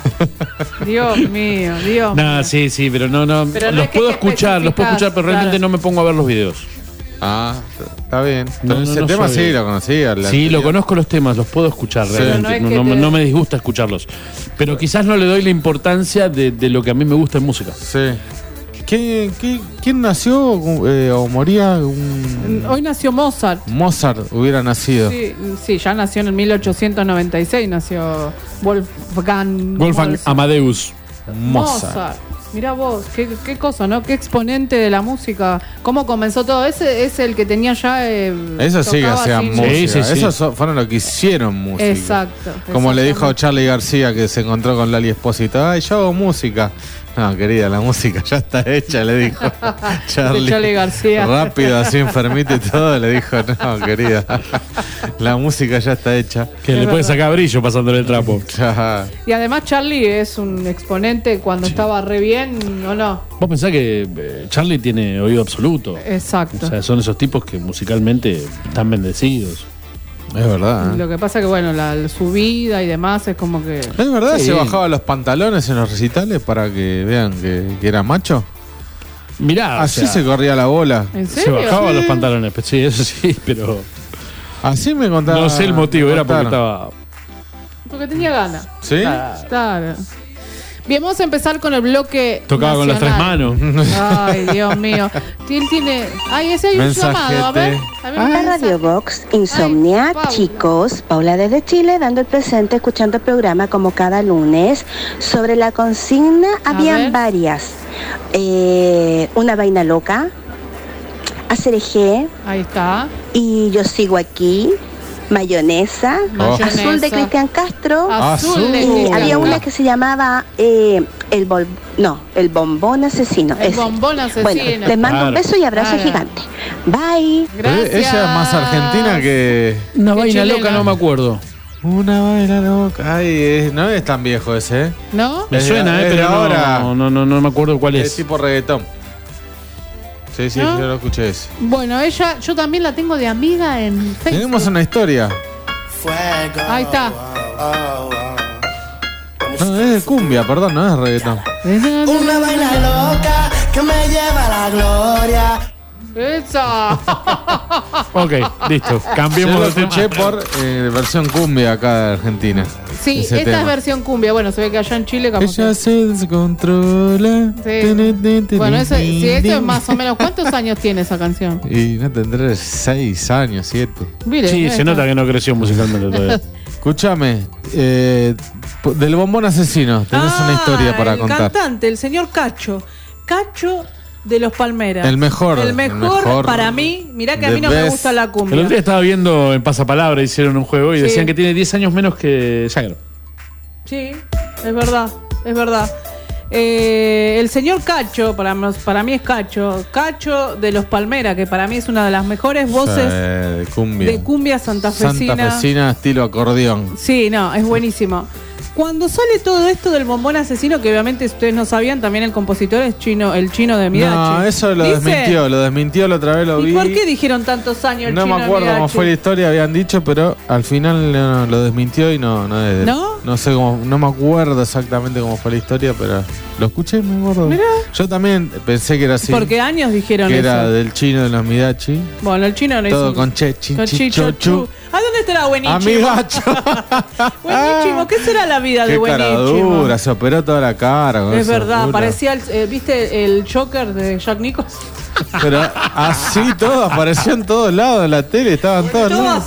Dios mío, Dios Nada, mío. sí, sí, pero no, no. Pero no los es que puedo te escuchar, los puedo especificás, escuchar, pero realmente claro. no me pongo a ver los videos. Ah, está bien. No, Pero no, ese no tema soy- sí lo conocía. el Sí, anterior. lo conozco los temas, los puedo escuchar Sí. realmente. Pero no es No, que no me- te- no me disgusta escucharlos. Pero quizás no le doy la importancia de, de lo que a mí me gusta en música. Sí. ¿Qué, qué, quién nació eh, o moría? Un... Hoy nació Mozart. Mozart hubiera nacido. Sí, sí, ya nació en el mil ochocientos noventa y seis, nació Wolfgang Wolfgang Mozart. Amadeus. Mozart. Mirá vos, qué, qué cosa, ¿no? Qué exponente de la música. ¿Cómo comenzó todo? Ese es el que tenía ya... Eh, Eso sí que tocaba hacían así. música. Sí, sí, sí. Esos so- fueron los que hicieron música. Exacto. Como le dijo exactamente. Charlie García que se encontró con Lali Espósito. Ay, yo hago música. No, querida, la música ya está hecha, le dijo Charlie. Charlie García. Rápido, así enfermito y todo, le dijo, no, querida, la música ya está hecha. Que le puede sacar brillo pasándole el trapo. Ya. Y además Charlie es un exponente cuando estaba re bien, ¿o no? Vos pensás que eh, Charlie tiene oído absoluto. Exacto. O sea, son esos tipos que musicalmente están bendecidos. Es verdad. ¿eh? Lo que pasa que, bueno, la, su vida y demás es como que... ¿Es verdad? Sí. ¿Se bajaba los pantalones en los recitales para que vean que, que era macho? Mirá, o Así sea, se corría la bola. ¿En se serio? bajaba Sí. los pantalones. Pues sí, eso sí, pero Así me contaba. no sé el motivo, me era porque contaron. estaba Porque tenía ganas. ¿Sí? Claro. Bien, vamos a empezar con el bloque. Tocaba con las tres manos. Ay, Dios mío. Él tiene. Ay, ese hay un llamado. A ver. A ver Hola Radio Box, Insomnia, Ay, chicos. Paula desde Chile, dando el presente, escuchando el programa como cada lunes. Sobre la consigna, habían ver. varias. Eh, una vaina loca, hacer eje. Ahí está. Y yo sigo aquí. Mayonesa, Mayonesa. Azul de Cristian Castro. Azul de y Cristian había una Castro. que se llamaba eh, el bol, no, el bombón asesino. El ese. bombón asesino. Bueno, les mando Claro. un beso y abrazo Claro. gigante. Bye. Pero ella es más argentina que. Una Qué vaina chilena. loca, no me acuerdo. Una vaina loca. Ay, es- no es tan viejo ese, ¿eh? ¿No? Me Es de- suena, eh, es de pero ahora. no, no, no, no me acuerdo cuál Es es. tipo reggaetón. Sí, sí, ¿No? yo lo escuché ese. Bueno, ella, yo también la tengo de amiga en Facebook. Tenemos una historia. Ahí está. No, es de cumbia, perdón, no es de reggaetón. Una vaina loca que me lleva a la gloria. ¡Esa! Ok, listo. Yo Cambiemos lo de tema. escuché por eh, versión cumbia acá de Argentina. Sí, Ese esta tema. es versión cumbia. Bueno, se ve que allá en Chile como Ella que- se descontrola. Sí. Bueno, eso, sí, eso es más o menos. ¿Cuántos años tiene esa canción? Y no tendré seis años, siete. Mire, Sí, mira se esto. nota que no creció musicalmente todavía. Escúchame, eh, p- del bombón asesino, tenés Ah, una historia para el contar. cantante, el señor Cacho. Cacho de los Palmeras. El mejor, El el mejor, mejor. para mí. Mirá que a The mí no me best. gusta la El otro cumbia. día estaba viendo en Pasapalabra, hicieron un juego y Sí. decían que tiene diez años menos que Jagger. Sí, es verdad, es verdad. Eh, el señor Cacho, para, nos- para mí es Cacho. Cacho de los Palmeras, que para mí es una de las mejores voces Eh, de cumbia. de cumbia santafesina. Santafesina estilo acordeón. Sí, no, es buenísimo. Cuando sale todo esto del bombón asesino, que obviamente ustedes no sabían, también el compositor es chino, el chino de Midachi. No, eso lo ¿Dice? desmintió, lo desmintió la otra vez, lo ¿Y vi. por qué dijeron tantos años el No chino me de acuerdo cómo Midachi? fue la historia, habían dicho, pero al final no, lo desmintió y no, no es. ¿No? No sé cómo, no me acuerdo exactamente cómo fue la historia, pero lo escuché, me acuerdo. Mirá. Yo también pensé que era así. ¿Por qué años dijeron que eso? era del chino de los Midachi. Bueno, el chino no Todo hizo. con che, chin, con chi, chicho, cho, chu. chu. ¿A dónde estará Buenichimo? Amigacho. Buenichimo, ¿qué será la vida de Qué cara Buenichimo? dura, se operó toda la cara. con Es esa verdad, dura. parecía, el, eh, ¿viste el Joker de Jack Nicholson? Pero así todo, apareció en todos lados en la tele, estaban todos lados.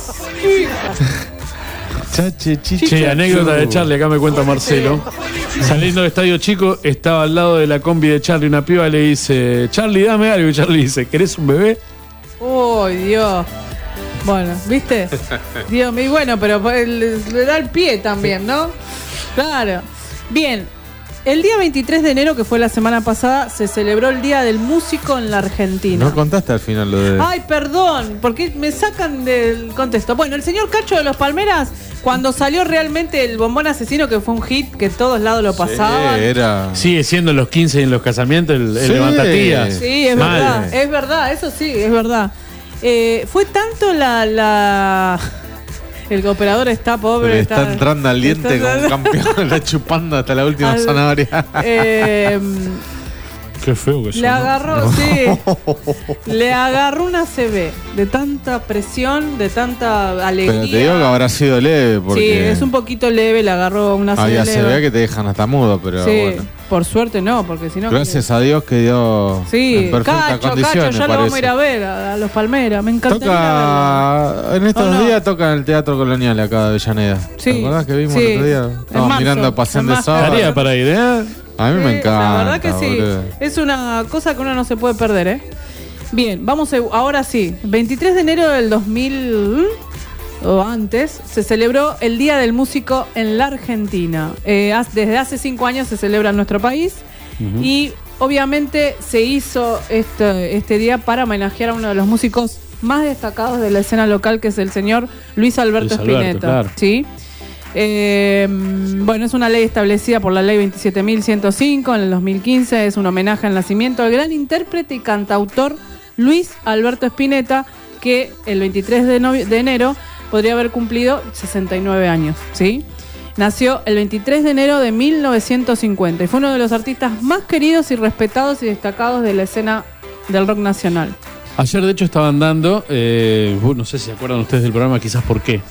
Chache, chicho, Che, anécdota chu. de Charlie, acá me cuenta Marcelo. Saliendo del estadio chico, estaba al lado de la combi de Charlie, una piba le dice, Charlie, dame algo. Y Charlie dice, ¿querés un bebé? ¡Uy, Dios! Bueno, ¿viste? Dios mío, bueno, pero le, le da el pie también, ¿no? Claro. Bien, el día veintitrés de enero, que fue la semana pasada, se celebró el Día del Músico en la Argentina. No contaste al final lo de. Ay, perdón, porque me sacan del contexto. Bueno, el señor Cacho de los Palmeras, cuando salió realmente el bombón asesino, que fue un hit que todos lados lo pasaban. era. Sigue siendo en los quince y en los casamientos el, el Sí. levantatías. Sí, es Mal. verdad, es verdad, eso sí, es verdad. Eh, fue tanto la, la... El cooperador está pobre. Le está entrando al diente está- como un campeón, le está chupando hasta la última Al- zanahoria. Eh, Qué feo que le agarró, sí, le agarró una C B de tanta presión, de tanta alegría. Pero te digo que habrá sido leve porque. Sí, es un poquito leve, le agarró una C B Había se leve. ve que te dejan hasta mudo, pero sí, bueno. por suerte no, porque si no... Gracias a Dios que dio Sí, en perfectas Cacho, condiciones. Cacho, ya lo vamos a ir a parece. ver a, a los Palmeras, me encantaría verlo. Toca en estos ¿O no? días toca en el Teatro Colonial acá de Avellaneda. Sí, ¿Te acordás que vimos sí. el otro día? En Estábamos marzo, mirando Pasión en de marzo. Sábado. Tarea para ir, ¿eh? A mí me Sí, encanta. La verdad que sí. boludo. Es una cosa que uno no se puede perder, ¿eh? Bien, vamos a, ahora sí. veintitrés de enero del dos mil o antes se celebró el Día del Músico en la Argentina. Eh, haz- desde hace cinco años se celebra en nuestro país Ujú. y obviamente se hizo este, este día para homenajear a uno de los músicos más destacados de la escena local, que es el señor Luis Alberto Luis Alberto, Spinetta. claro. ¿Sí? Eh, bueno, es una ley establecida por la ley veintisiete mil ciento cinco en el dos mil quince. Es un homenaje al nacimiento del gran intérprete y cantautor Luis Alberto Spinetta, que el veintitrés de, novie- de enero podría haber cumplido sesenta y nueve años, ¿sí? Nació el veintitrés de enero de mil novecientos cincuenta y fue uno de los artistas más queridos y respetados y destacados de la escena del rock nacional. Ayer, de hecho, estaban dando, eh, uh, no sé si se acuerdan ustedes del programa, quizás por qué.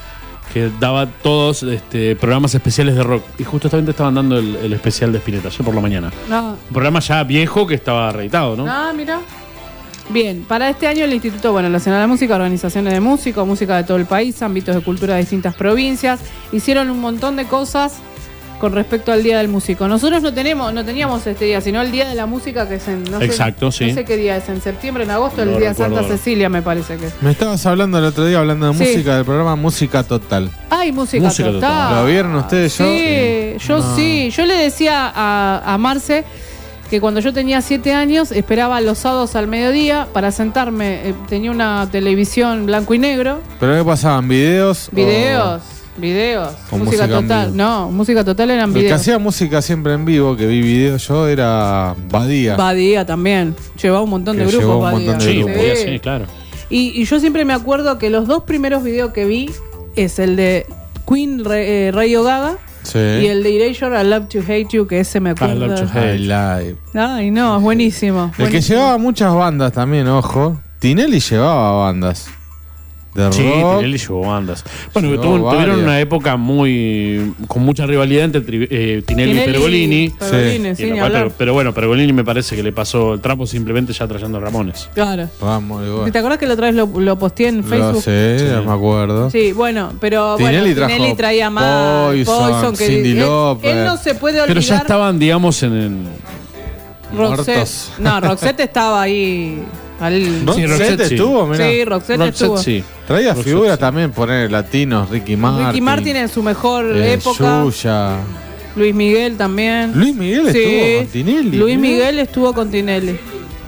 que daba todos este, programas especiales de rock. Y justamente estaban dando el, el especial de Spinetta, ayer por la mañana. No. Un programa ya viejo que estaba reeditado, ¿no? Ah, mira. Bien, para este año el Instituto bueno, Nacional de Música, organizaciones de músicos, música de todo el país, ámbitos de cultura de distintas provincias, hicieron un montón de cosas con respecto al Día del Músico. Nosotros no tenemos, no teníamos este día, sino el Día de la Música, que es en no Exacto, sé, sí. no sé qué día es, en septiembre, en agosto, No el Día de recuerdo. Santa Cecilia, me parece que es. Me estabas hablando el otro día, hablando de Sí. música, del programa Música Total. Ay, música, Música total. total. ¿Lo vieron ustedes? Sí, Yo, yo no. sí. Yo le decía a, a Marce que cuando yo tenía siete años esperaba los sábados al mediodía para sentarme. eh, tenía una televisión blanco y negro. ¿Pero qué pasaban? ¿Videos? Videos, videos. o música, música en total. vivo? No, música total eran El que videos. hacía música siempre en vivo, que vi videos yo, era Badía. Badía también. Llevaba un montón de Que grupos. llevó un Badía. montón de Sí, grupos. podía ser, claro. Y, y yo siempre me acuerdo que los dos primeros videos que vi es el de Queen, Re- eh, Radio Gaga. Sí. Y el de Erasure, I Love to Hate You, que ese me acuerdo. I Love to Hate. I Live. Ay, no, es buenísimo. El que buenísimo. llevaba muchas bandas también, ojo. Tinelli llevaba bandas. De Sí, rock. Tinelli llevó bandas. Bueno, Llevó tuvo- tuvieron varias. una época muy con mucha rivalidad entre tri- eh, Tinelli, Tinelli y Pergolini. Pergolini, Y sí, lo ni cual- hablar. pero, pero bueno, Pergolini me parece que le pasó el trapo simplemente ya trayendo a Ramones. Claro. Vamos, igual. ¿Te acuerdas que la otra vez lo, lo posteé en Lo Facebook? sé, Sí. me acuerdo. Sí, bueno, pero Tinelli bueno, Tinelli trajo traía más Poison, que Cyndi él, Lauper. él no se puede olvidar. Pero ya estaban, digamos, en el. Roxette. muertos. No, Roxette estaba ahí. Al... Sí, Roxette Roxette sí. estuvo, mirá. Sí, Roxette, Roxette estuvo. sí. Traía Roxette, figuras sí. también, poner latinos, Ricky Martin. Ricky Martin en su mejor eh, época. Yuya. Luis Miguel también. Luis Miguel Sí. estuvo con Tinelli. Luis mirá. Miguel estuvo con Tinelli.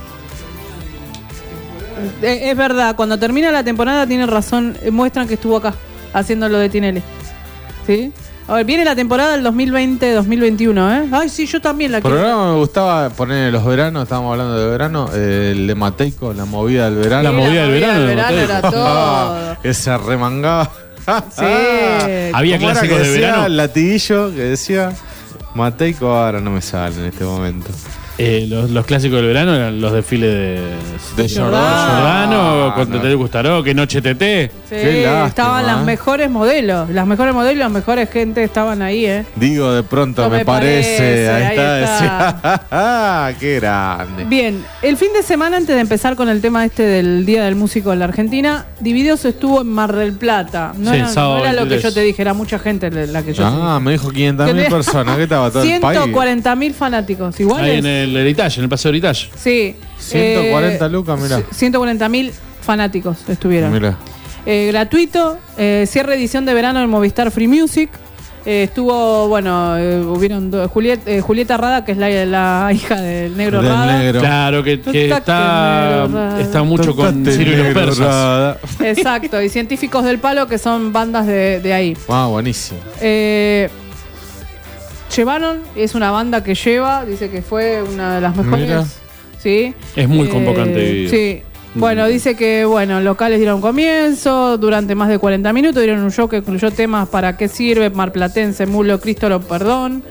Eh, Es verdad, cuando termina la temporada tiene razón, eh, muestran que estuvo acá haciendo lo de Tinelli. ¿Sí? A ver, viene la temporada del dos mil veinte dos mil veintiuno, ¿eh? Ay, sí, yo también la El quiero. programa me gustaba poner en los veranos, estábamos hablando de verano, eh, el de Mateico, la movida del verano. La movida del verano de verano Mateo. era todo. que se remangaba. Sí. Había ¿Cómo era clásicos que de decía verano. el latiguillo que decía Mateico, ahora no me sale en este momento. Eh, los, los clásicos del verano eran los desfiles de, De Giordano. Giordano, con no. Tete Gustaró, que noche Tete. Sí, Qué lástima, estaban las ¿eh? mejores modelos. Las mejores modelos y las mejores gente estaban ahí, ¿eh? Digo, de pronto No me, me parece. parece, Ahí ahí está, está. decía. ¡Qué grande! Bien, el fin de semana, antes de empezar con el tema este del Día del Músico en la Argentina, Divididos estuvo en Mar del Plata. No Sí, era, sábado no era lo que veintitrés. yo te dije, era mucha gente la que yo Ah, te me dijo quinientas mil dije. personas. ¿Qué estaba todo el país? ciento cuarenta mil fanáticos. Igual Ahí es- en el Heritage, en el Paseo Heritage. Sí. ciento cuarenta eh, lucas, mirá. ciento cuarenta mil fanáticos estuvieron. Mira. Eh, gratuito, eh, cierre edición de verano en Movistar Free Music. Eh, estuvo, bueno, eh, hubieron do- Juliet- eh, Julieta Rada, que es la, la hija del negro Del Rada. negro. Claro, que, que Tocaste está, negro, Rada. está mucho con Tocate Ciro y los negro, persas. Rada. Exacto, y Científicos del Palo, que son bandas de, de ahí. Ah, buenísimo. Eh, llevaron, es una banda que lleva, dice que fue una de las mejores. Mira. Sí. Es muy Eh, convocante Divididos. Sí. Bueno, dice que bueno, locales dieron comienzo, durante más de cuarenta minutos dieron un show que incluyó temas para qué sirve, Marplatense, Mulo, Cristo lo perdón.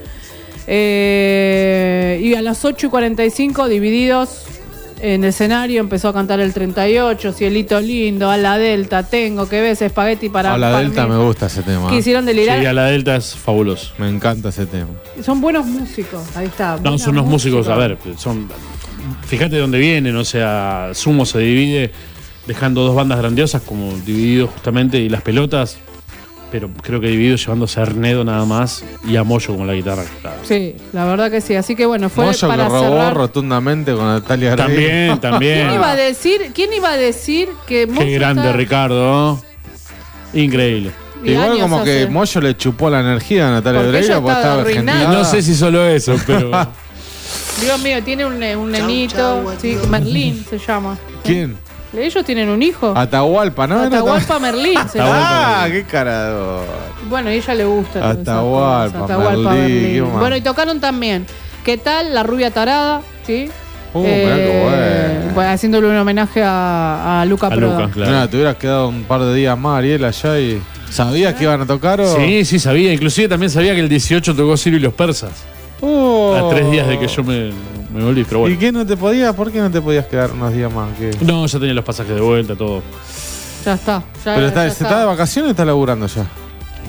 Eh, y a las ocho y cuarenta y cinco, Divididos en el escenario, empezó a cantar el treinta y ocho, Cielito lindo, a la Delta, tengo que ves espagueti para A la para Delta mí. me gusta ese tema. Quisieron delirar. Sí, a la Delta es fabuloso. Me encanta ese tema. Son buenos músicos, ahí está. No, buena son unos músicos, música. a ver, son. Fíjate de dónde vienen, o sea, Sumo se divide dejando dos bandas grandiosas como Divididos justamente y Las Pelotas, pero creo que Divididos llevándose a Arnedo nada más y a Moyo como la guitarra. Claro. Sí, la verdad que sí. Así que bueno, fue Moyo para que robó cerrar. rotundamente con Natalia Grey. También, también. ¿Quién iba a decir, quién iba a decir que Moyo Qué grande está- Ricardo. Increíble. Y Igual años como que hace- Moyo le chupó la energía a Natalia Porque Grey ella porque estaba estaba arruinada. argentina. No sé si solo eso, pero. Dios mío, tiene un, un nenito, sí, Merlín se llama. ¿Quién? Ellos tienen un hijo. Atahualpa, ¿no? Era Atahualpa Merlín se llama. Ah, qué carador. Bueno, y a ella le gusta. todas esas Atahualpa, cosas. Atahualpa Merlín, Merlín. qué mal. Bueno, y tocaron también. ¿Qué tal? La rubia tarada, ¿sí? Uh, mirá qué bueno. bueno, haciéndole un homenaje a, a Luca A Proda. Lucas, claro. Mira, te hubieras quedado un par de días más, Ariel, allá y. ¿Sabías que iban a tocar o.? Sí, sí, sabía. Inclusive también sabía que el dieciocho tocó Ciro y los persas. Oh. A tres días de que yo me, me volví, pero ¿Y bueno. qué no te podías? ¿Por qué no te podías quedar unos días más? ¿Qué? No, ya tenía los pasajes de vuelta, todo. Ya está. Ya, Pero está, ya ¿se está de vacaciones o está laburando ya?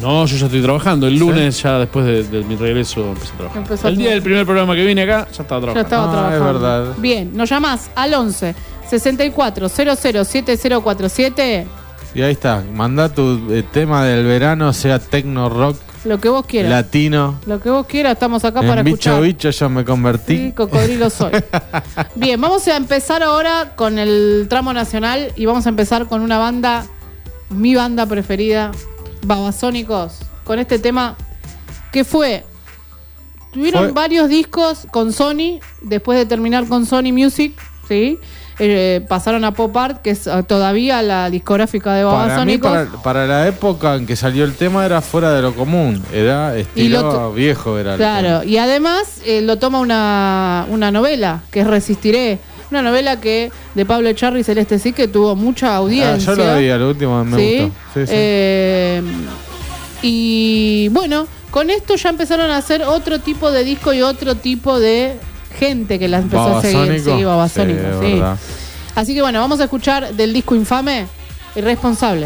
No, yo ya estoy trabajando. El lunes, ¿sí? Ya después de, de mi regreso, empecé a trabajar. Empezó el a día trabajar. del primer programa que vine acá, ya estaba trabajando. Ya estaba Ah, trabajando. es verdad. Bien, nos llamás al once sesenta y cuatro cero cero siete cero cuatro siete. Y ahí está. Mandá tu eh, tema del verano, sea tecno, rock, Lo que vos quieras. latino. Lo que vos quieras, estamos acá En para bicho escuchar. bicho ya me convertí. Sí, cocodrilo soy. Bien, vamos a empezar ahora con el tramo nacional y vamos a empezar con una banda, mi banda preferida, Babasónicos, con este tema que fue. Tuvieron Fue- varios discos con Sony, después de terminar con Sony Music, ¿sí? Eh, pasaron a Pop Art, que es eh, todavía la discográfica de Para mí, Babasónicos. para, para la época en que salió el tema, era fuera de lo común. Era estilo lo- viejo. Era el tema. Claro, y además eh, lo toma una, una novela, que es Resistiré. Una novela que de Pablo Echarri y Celeste Sí, que tuvo mucha Ah, audiencia. yo lo vi, al último me ¿Sí? gustó. Sí, sí. Eh, y bueno, con esto ya empezaron a hacer otro tipo de disco y otro tipo de gente que la empezó a seguir. Babasónico. Sí, Babasónico, Sí, sí. verdad. Así que bueno, vamos a escuchar del disco Infame, Irresponsables.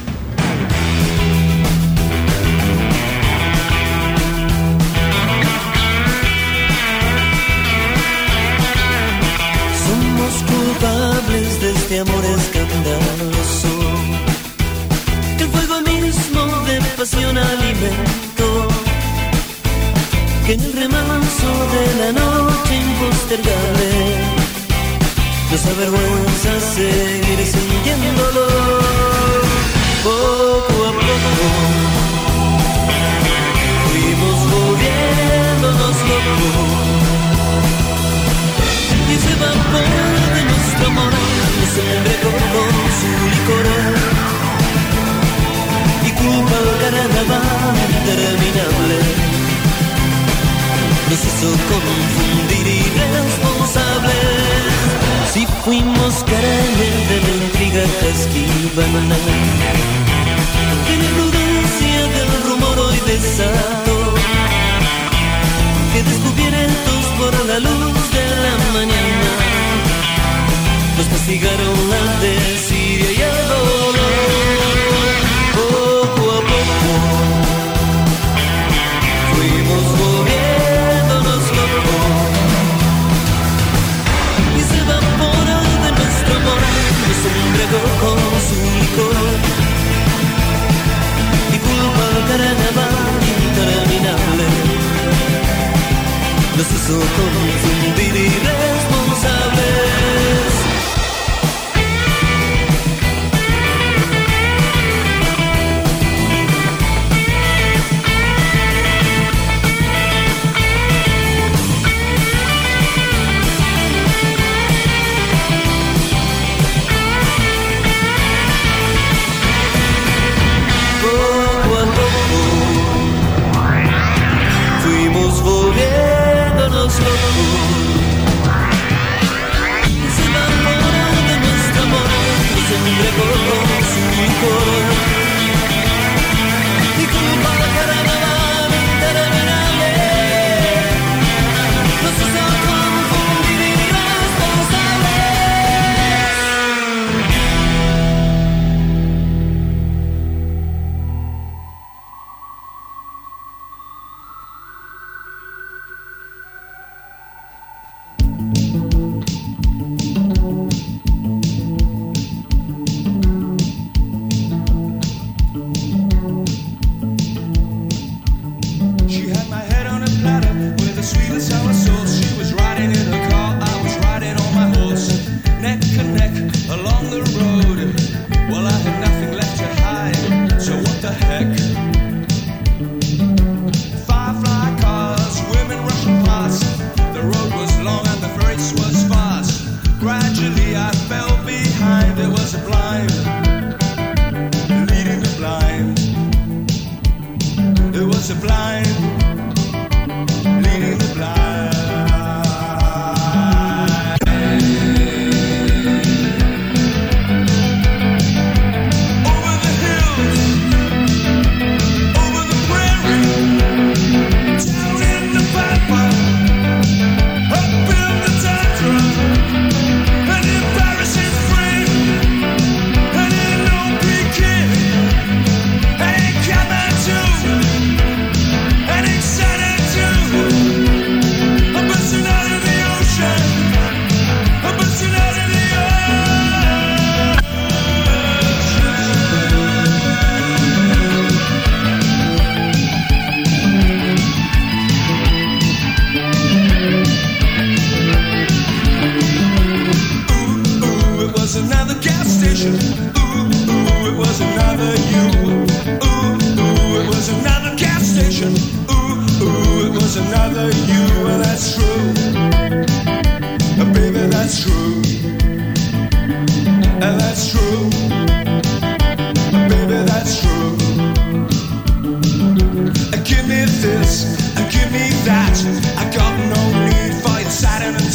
Somos culpables de este amor escandaloso, que el fuego mismo de pasión alimentó, que en el remanso de la noche impostergable nos avergüenza seguir sintiéndolo. Poco a poco fuimos volviéndonos locos, y ese vapor de nuestro amor nos embriagó con su licor, y culpa al carnaval interminable nos hizo confundir irresponsables. Si fuimos carnes de la intriga que esquivan, de la prudencia del rumor hoy desato, que descubiertos por la luz de la mañana nos castigaron la desidia y el dolor. Poco a poco fuimos volviéndonos locos, y ese vapor de nuestro amor nos embriagó con su licor, y culpa al carnaval interminable nos hizo confundir irresponsables. Poco a poco fuimos volviéndonos locos,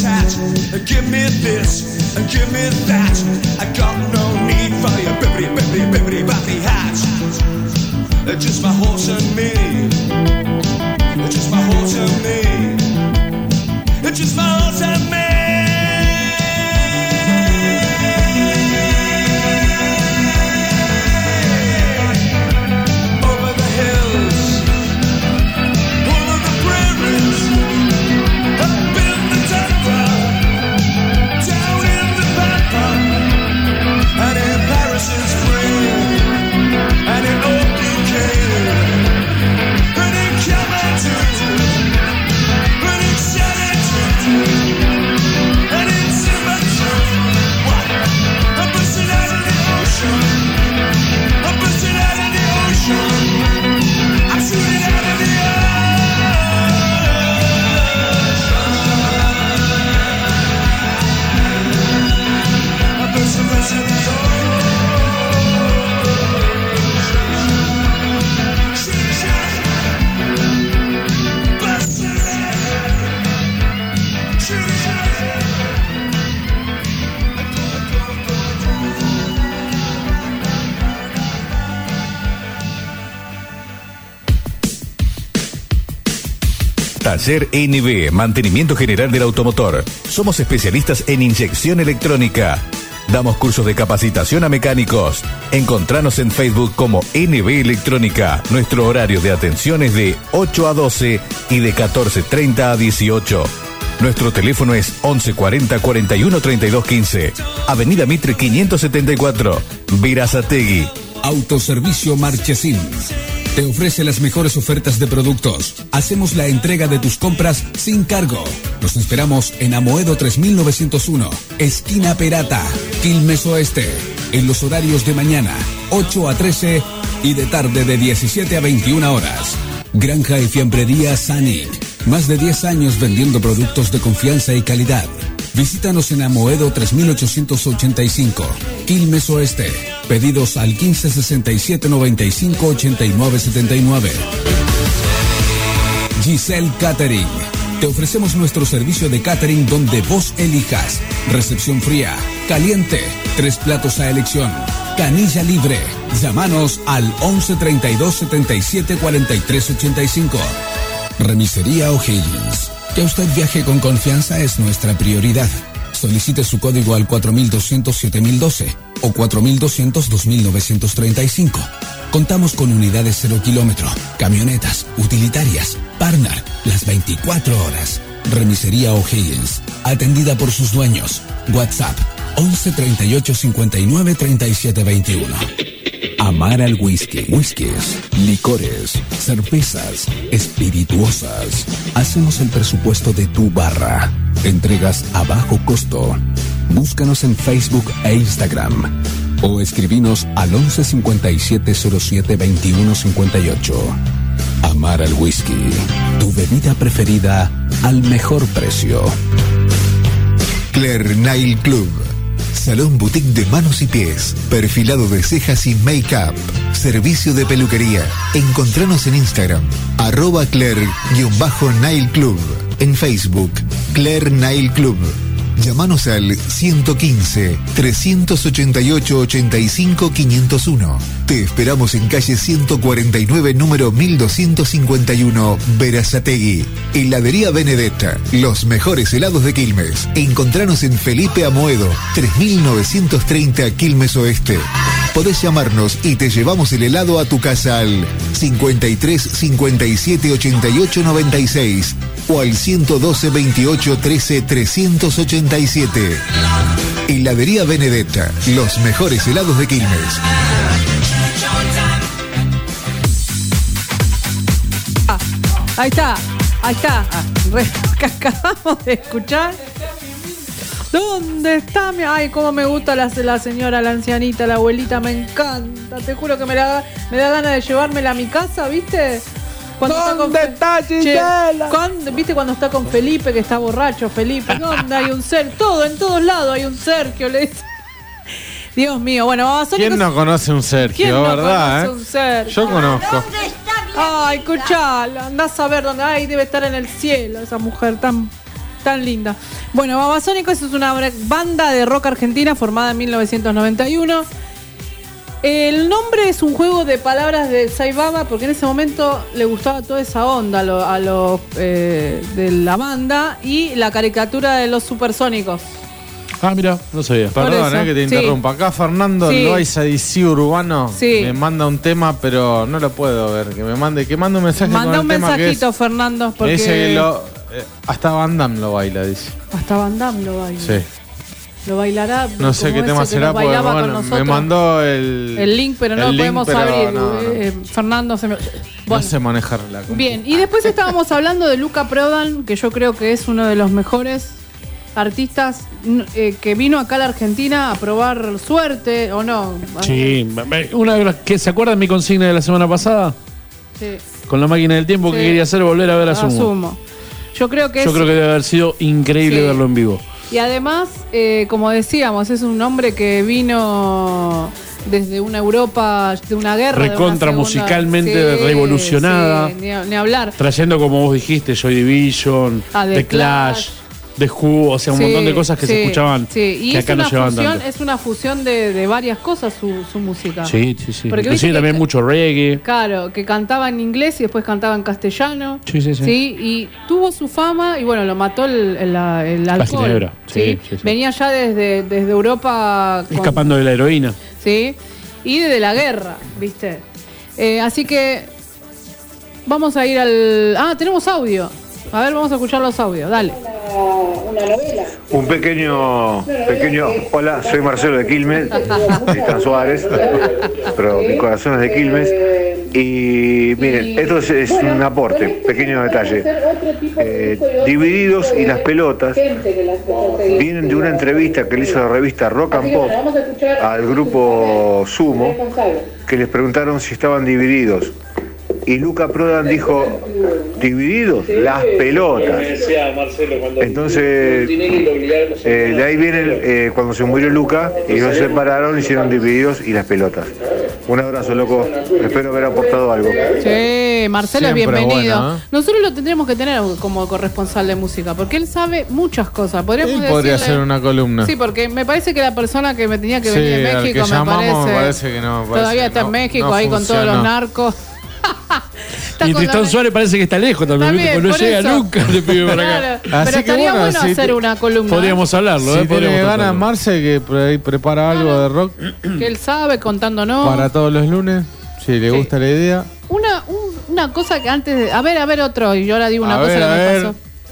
tat. Give me this, give me that. I got no need for your bibbity, bibbity, bibbity, bobbity hat. Just my horse and me. Just my horse and me. Just my horse and me. Taller N B, mantenimiento general del automotor. Somos especialistas en inyección electrónica. Damos cursos de capacitación a mecánicos. Encontranos en Facebook como N B Electrónica. Nuestro horario de atención es de ocho a doce y de catorce treinta a dieciocho. Nuestro teléfono es once cuarenta cuarenta y uno treinta y dos quince. Avenida Mitre quinientos setenta y cuatro, Berazategui. Autoservicio Marchesín te ofrece las mejores ofertas de productos. Hacemos la entrega de tus compras sin cargo. Los esperamos en Amoedo tres mil novecientos uno, esquina Perata, Quilmes Oeste, en los horarios de mañana, ocho a trece y de tarde de diecisiete a veintiuna horas. Granja y Fiambrería Sanic, más de diez años vendiendo productos de confianza y calidad. Visítanos en Amoedo tres mil ochocientos ochenta y cinco, Quilmes Oeste. Pedidos al quince sesenta y siete noventa y cinco ochenta y nueve setenta y nueve. Giselle Catering. Te ofrecemos nuestro servicio de catering donde vos elijas. Recepción fría, caliente, tres platos a elección, canilla libre. Llámanos al once treinta y dos setenta y siete cuarenta y tres ochenta y cinco. Remisería O'Higgins. Que usted viaje con confianza es nuestra prioridad. Solicite su código al cuatro mil doscientos siete mil doce o cuatro mil doscientos dos mil novecientos treinta y cinco. Contamos con unidades cero kilómetro, camionetas, utilitarias, Partner, las veinticuatro horas. Remisería O'Higgins, atendida por sus dueños. WhatsApp once treinta y ocho cincuenta y nueve treinta y siete veintiuno. Amar al whisky, whiskies, licores, cervezas, espirituosas. Hacemos el presupuesto de tu barra. Entregas a bajo costo. Búscanos en Facebook e Instagram o escribinos al once cincuenta y siete cero siete veintiuno cincuenta y ocho. Amar al whisky, tu bebida preferida al mejor precio. Claire Nail Club. Salón boutique de manos y pies, perfilado de cejas y make-up, servicio de peluquería. Encontranos en Instagram, arroba Claire-Nail Club. En Facebook, Claire Nail Club. Llámanos al ciento quince, trescientos ochenta y ocho, ochenta y cinco, quinientos uno. Te esperamos en calle ciento cuarenta y nueve, número mil doscientos cincuenta y uno, Berazategui. Heladería Benedetta, los mejores helados de Quilmes. Encontranos en Felipe Amoedo, tres mil novecientos treinta, Quilmes Oeste. Podés llamarnos y te llevamos el helado a tu casa al cincuenta y tres, cincuenta y siete, ochenta y ocho, noventa y seis o al ciento doce, veintiocho, trece, trescientos ochenta y siete. Heladería Benedetta, los mejores helados de Quilmes. Ah, ahí está, ahí está. Ah, re, que acabamos de escuchar. ¿Dónde está mi...? Ay, cómo me gusta la, la señora, la ancianita, la abuelita, me encanta. Te juro que me, la, me da ganas de llevármela a mi casa, ¿viste? Cuando ¿Dónde está, con, está Gisela? Che, ¿viste cuando está con Felipe, que está borracho, Felipe? ¿Dónde hay un ser? Todo, en todos lados hay un Sergio, le dice. Dios mío, bueno, vamos a ¿Quién no conoce un Sergio, ¿Quién no verdad? conoce un Sergio? Yo conozco. ¿Dónde está mi Ay, escuchala, andás a ver dónde. Ay, debe estar en el cielo esa mujer tan... Tan linda. Bueno, Babasónicos es una banda de rock argentina formada en mil novecientos noventa y uno. El nombre es un juego de palabras de Saibaba porque en ese momento le gustaba toda esa onda a los a lo, eh, de la banda y la caricatura de los supersónicos. Ah, mira, no sabía. Perdón, eh, que te Sí. interrumpa. Acá Fernando Sí. Loaiza D C Urbano Sí. me manda un tema, pero no lo puedo ver. Que me mande, que mande un mensaje Manda con un el tema que es. mensajito, Fernando, Me porque dice que lo, eh, hasta Van Damme lo baila, dice. hasta Van Damme lo baila. Sí. Lo bailará. No sé como qué ese tema que será, lo porque bailaba con bueno, me nosotros. mandó el, El link, pero no el lo link, podemos pero abrir. no, no. Eh, Fernando se me... No Bueno, sé manejar la compu. bien, y después estábamos hablando de Luca Prodan, que yo creo que es uno de los mejores artistas eh, que vino acá a la Argentina a probar suerte, ¿o no? Sí, una de las que se acuerdan mi consigna de la semana pasada Sí. con la máquina del tiempo que Sí. quería hacer volver a ver a Sumo. Asumo. Yo creo que Yo es... creo que debe haber sido increíble Sí. verlo en vivo. Y además, eh, como decíamos, es un hombre que vino desde una Europa, de una guerra. de una Recontra segunda- musicalmente Sí, revolucionada. sí, ni, ni hablar. Trayendo, como vos dijiste, Joy Division, Ah, The The Clash, The Who, o sea, un Sí, montón de cosas que sí, se escuchaban sí. Y que es acá no una llevaban fusión, tanto. es una fusión de, de varias cosas su, su música. Sí, sí, sí. Porque Inclusive viste que- también mucho reggae. Claro, que cantaba en inglés y después cantaba en castellano. Sí, sí, sí. Y tuvo su fama y bueno, lo mató el, el, el alcohol. ginebra, sí, sí, sí. Venía ya desde, desde Europa. con- Escapando de la heroína. Sí. Y de la guerra, ¿viste? Eh, así que vamos a ir al... Ah, tenemos audio. A ver, vamos a escuchar los audios. Dale. Una novela. Un pequeño, pequeño, hola, soy Marcelo de Quilmes, de San Suárez, pero mi corazón es de Quilmes. Y miren, esto es, es un aporte, pequeño detalle. Eh, Divididos y las pelotas vienen de una entrevista que le hizo la revista Rock and Pop al grupo Sumo, que les preguntaron si estaban divididos. Y Luca Prodan dijo, ¿divididos? Las pelotas. Entonces, eh, de ahí viene eh, cuando se murió Luca, y ellos se separaron, hicieron Divididos y las pelotas. Un abrazo, loco. Espero haber aportado algo. Sí, Marcelo es Siempre bienvenido. bueno, ¿eh? Nosotros lo tendríamos que tener como corresponsal de música, porque él sabe muchas cosas. Podríamos Él podría decirle- hacer una columna. Sí, porque me parece que la persona que me tenía que Sí, venir de al México, que me llamamos, parece, me parece que no, parece todavía que está no- en México no ahí con todos los funcionó. narcos. Y con Tristán la- Suárez parece que está lejos también, También, porque no por llega eso. nunca de pibe para acá. Claro, Así pero que estaría bueno, bueno si hacer te- una columna. Podríamos hablarlo, Si ¿eh? tiene Podríamos ganas, tratarlo. Marce, que por ahí prepara algo de rock Que él sabe, contándonos. para todos los lunes. Si le Sí. gusta la idea. Una, un- una cosa que antes de... A ver, a ver otro. Y yo ahora digo una A cosa ver, que a me ver. pasó.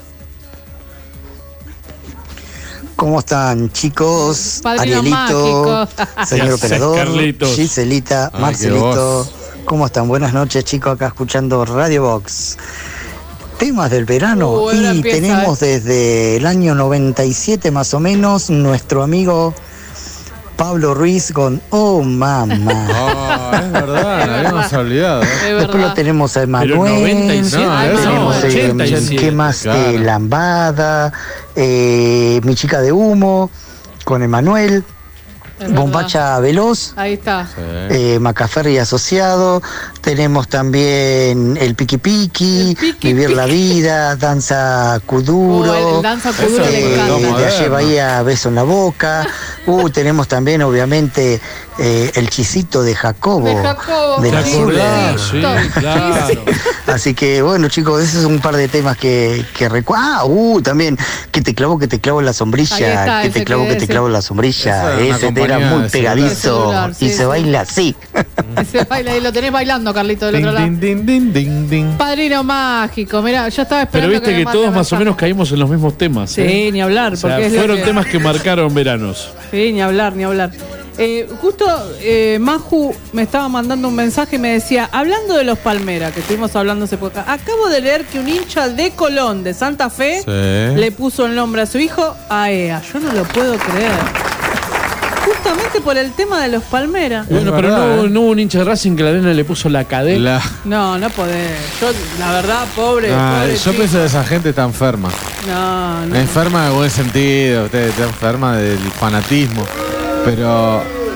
¿Cómo están, chicos? Padrino Arielito, mágico. señor ¿Qué haces, operador, Carlitos? Giselita, Ay, Marcelito. qué voz. ¿Cómo están? Buenas noches, chicos, acá escuchando Radio Box. Temas del verano. Uh, ahora y empieza, tenemos desde el año noventa y siete más o menos nuestro amigo Pablo Ruiz con Oh Mamá. Oh, es verdad, nos habíamos olvidado. ¿eh? Es Después verdad. lo tenemos a Pero Emanuel. noventa y siete, No, no, Tenemos eh, ochenta y siete. ¿qué más? claro. Eh, Lambada, eh, Mi chica de humo, con Emanuel, Es verdad. Bombacha Veloz, Ahí está. Sí. eh, Macaferri Asociado. Tenemos también el Piqui Piqui, El Piqui Vivir Piqui. la Vida, Danza Kuduro. Uh, el Danza Kuduro Eso le es encanta. todo de moderno. ayer Bahía, Beso en la Boca. Uh, tenemos también, obviamente, eh, el chisito de Jacobo. De Jacobo. de la ¿Te Sí, acordás? Zula. Sí, claro. Así que bueno, chicos, ese es un par de temas que, que recuerdo. Ah, uh, también, que te clavo, que te clavo en la Ahí sombrilla, está, que ese te clavo, que que te ese- clavo en la sombrilla. Esa es una Ese compañía era muy de pegadizo celular. y Sí, se sí. baila así. Se baila y lo tenés bailando, Carlito, del Ding, otro lado. ding, ding, ding, ding, ding. Padrino mágico, mirá, yo estaba Pero esperando viste me que mande todos más o mensaje. menos caímos en los mismos temas. Sí, ¿eh? ni hablar, O sea, porque es lo fueron que- temas que marcaron veranos. Sí, ni hablar, ni hablar. Eh, justo eh, Maju me estaba mandando un mensaje y me decía, hablando de los Palmeras, que estuvimos hablando hace poco, acabo de leer que un hincha de Colón, de Santa Fe, Sí. le puso el nombre a su hijo a E A. Yo no lo puedo creer. Justamente por el tema de los Palmeras. Bueno, pero verdad, no, hubo- ¿eh? no hubo un hincha de Racing que la arena le puso la cadena. La- No, no podés. Yo, la verdad, pobre. Ah, pobre yo chico. pienso que esa gente está enferma. No, no. Enferma en buen sentido, usted está enferma del fanatismo. Pero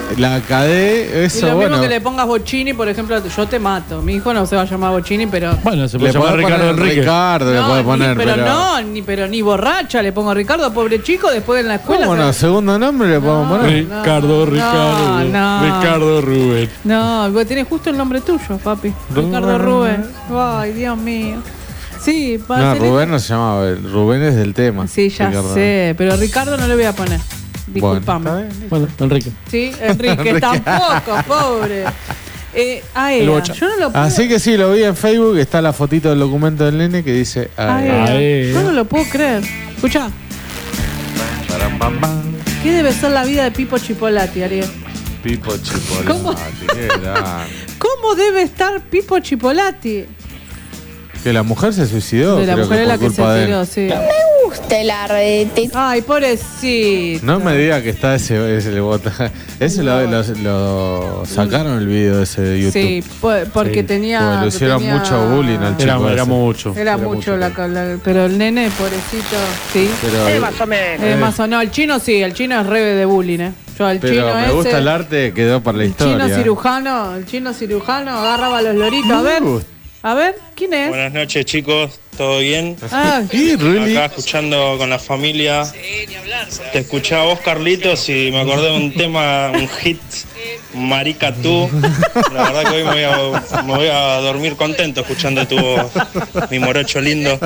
La Cadé, Y eso lo bueno. mismo que le pongas Bocini, por ejemplo, yo te mato. Mi hijo no se va a llamar Bocini, pero. Bueno, se Le puede llamar podés Ricardo poner Enrique. Ricardo le No, puede ni- poner, pero, pero. no, ni pero ni borracha le pongo Ricardo, pobre chico, después en la escuela. ¿Cómo se- no? Segundo nombre le podemos poner. Ricardo, Ricardo. no. Ricardo Rubén. No, vos tenés justo el nombre tuyo, papi. Ricardo Rubén. Ay, Dios mío. Sí, va a No, ser- Rubén no se llamaba, Rubén es del tema. Sí, ya Ricardo. sé, pero Ricardo no le voy a poner. Disculpame. Bueno, Enrique. Sí, Enrique, Enrique. tampoco, pobre. Eh, El Aea, bocha. yo no lo puedo. Así que sí, lo vi en Facebook, está la fotito del documento del nene que dice Aea, Aea. yo no lo puedo creer. Escucha, Param, pam, pam. ¿qué debe ser la vida de Pipo Chipolati, Ariel? Pipo Chipolati, ¿Cómo? qué grande. ¿Cómo debe estar Pipo Chipolati? Que la mujer se suicidó, De la creo mujer que es la por que se culpa de él. tiró, sí. Me gusta el arte. Ay, pobrecito. No me diga que está ese, ese bota. Ese lo, lo- lo sacaron el video ese de YouTube. Sí, po- porque Sí. tenía. Porque le hicieron tenía- mucho bullying al chico. Era, era ese. mucho. Era, mucho, la, la- pero el nene, pobrecito, sí. Pero- Eh, más o menos. Eh, más o no, el chino sí, el chino es re de bullying, eh. Yo al Pero chino me ese, gusta el arte, quedó para la el historia. chino cirujano, el chino cirujano agarraba los loritos. A ver, a ver, ¿quién es? Buenas noches, chicos. ¿Todo bien? Ah, Acá escuchando con la familia. Te escuchaba vos, Carlitos, y me acordé de un tema, un hit, Marica tú. La verdad que hoy me voy a, me voy a dormir contento escuchando tu voz, mi morocho lindo.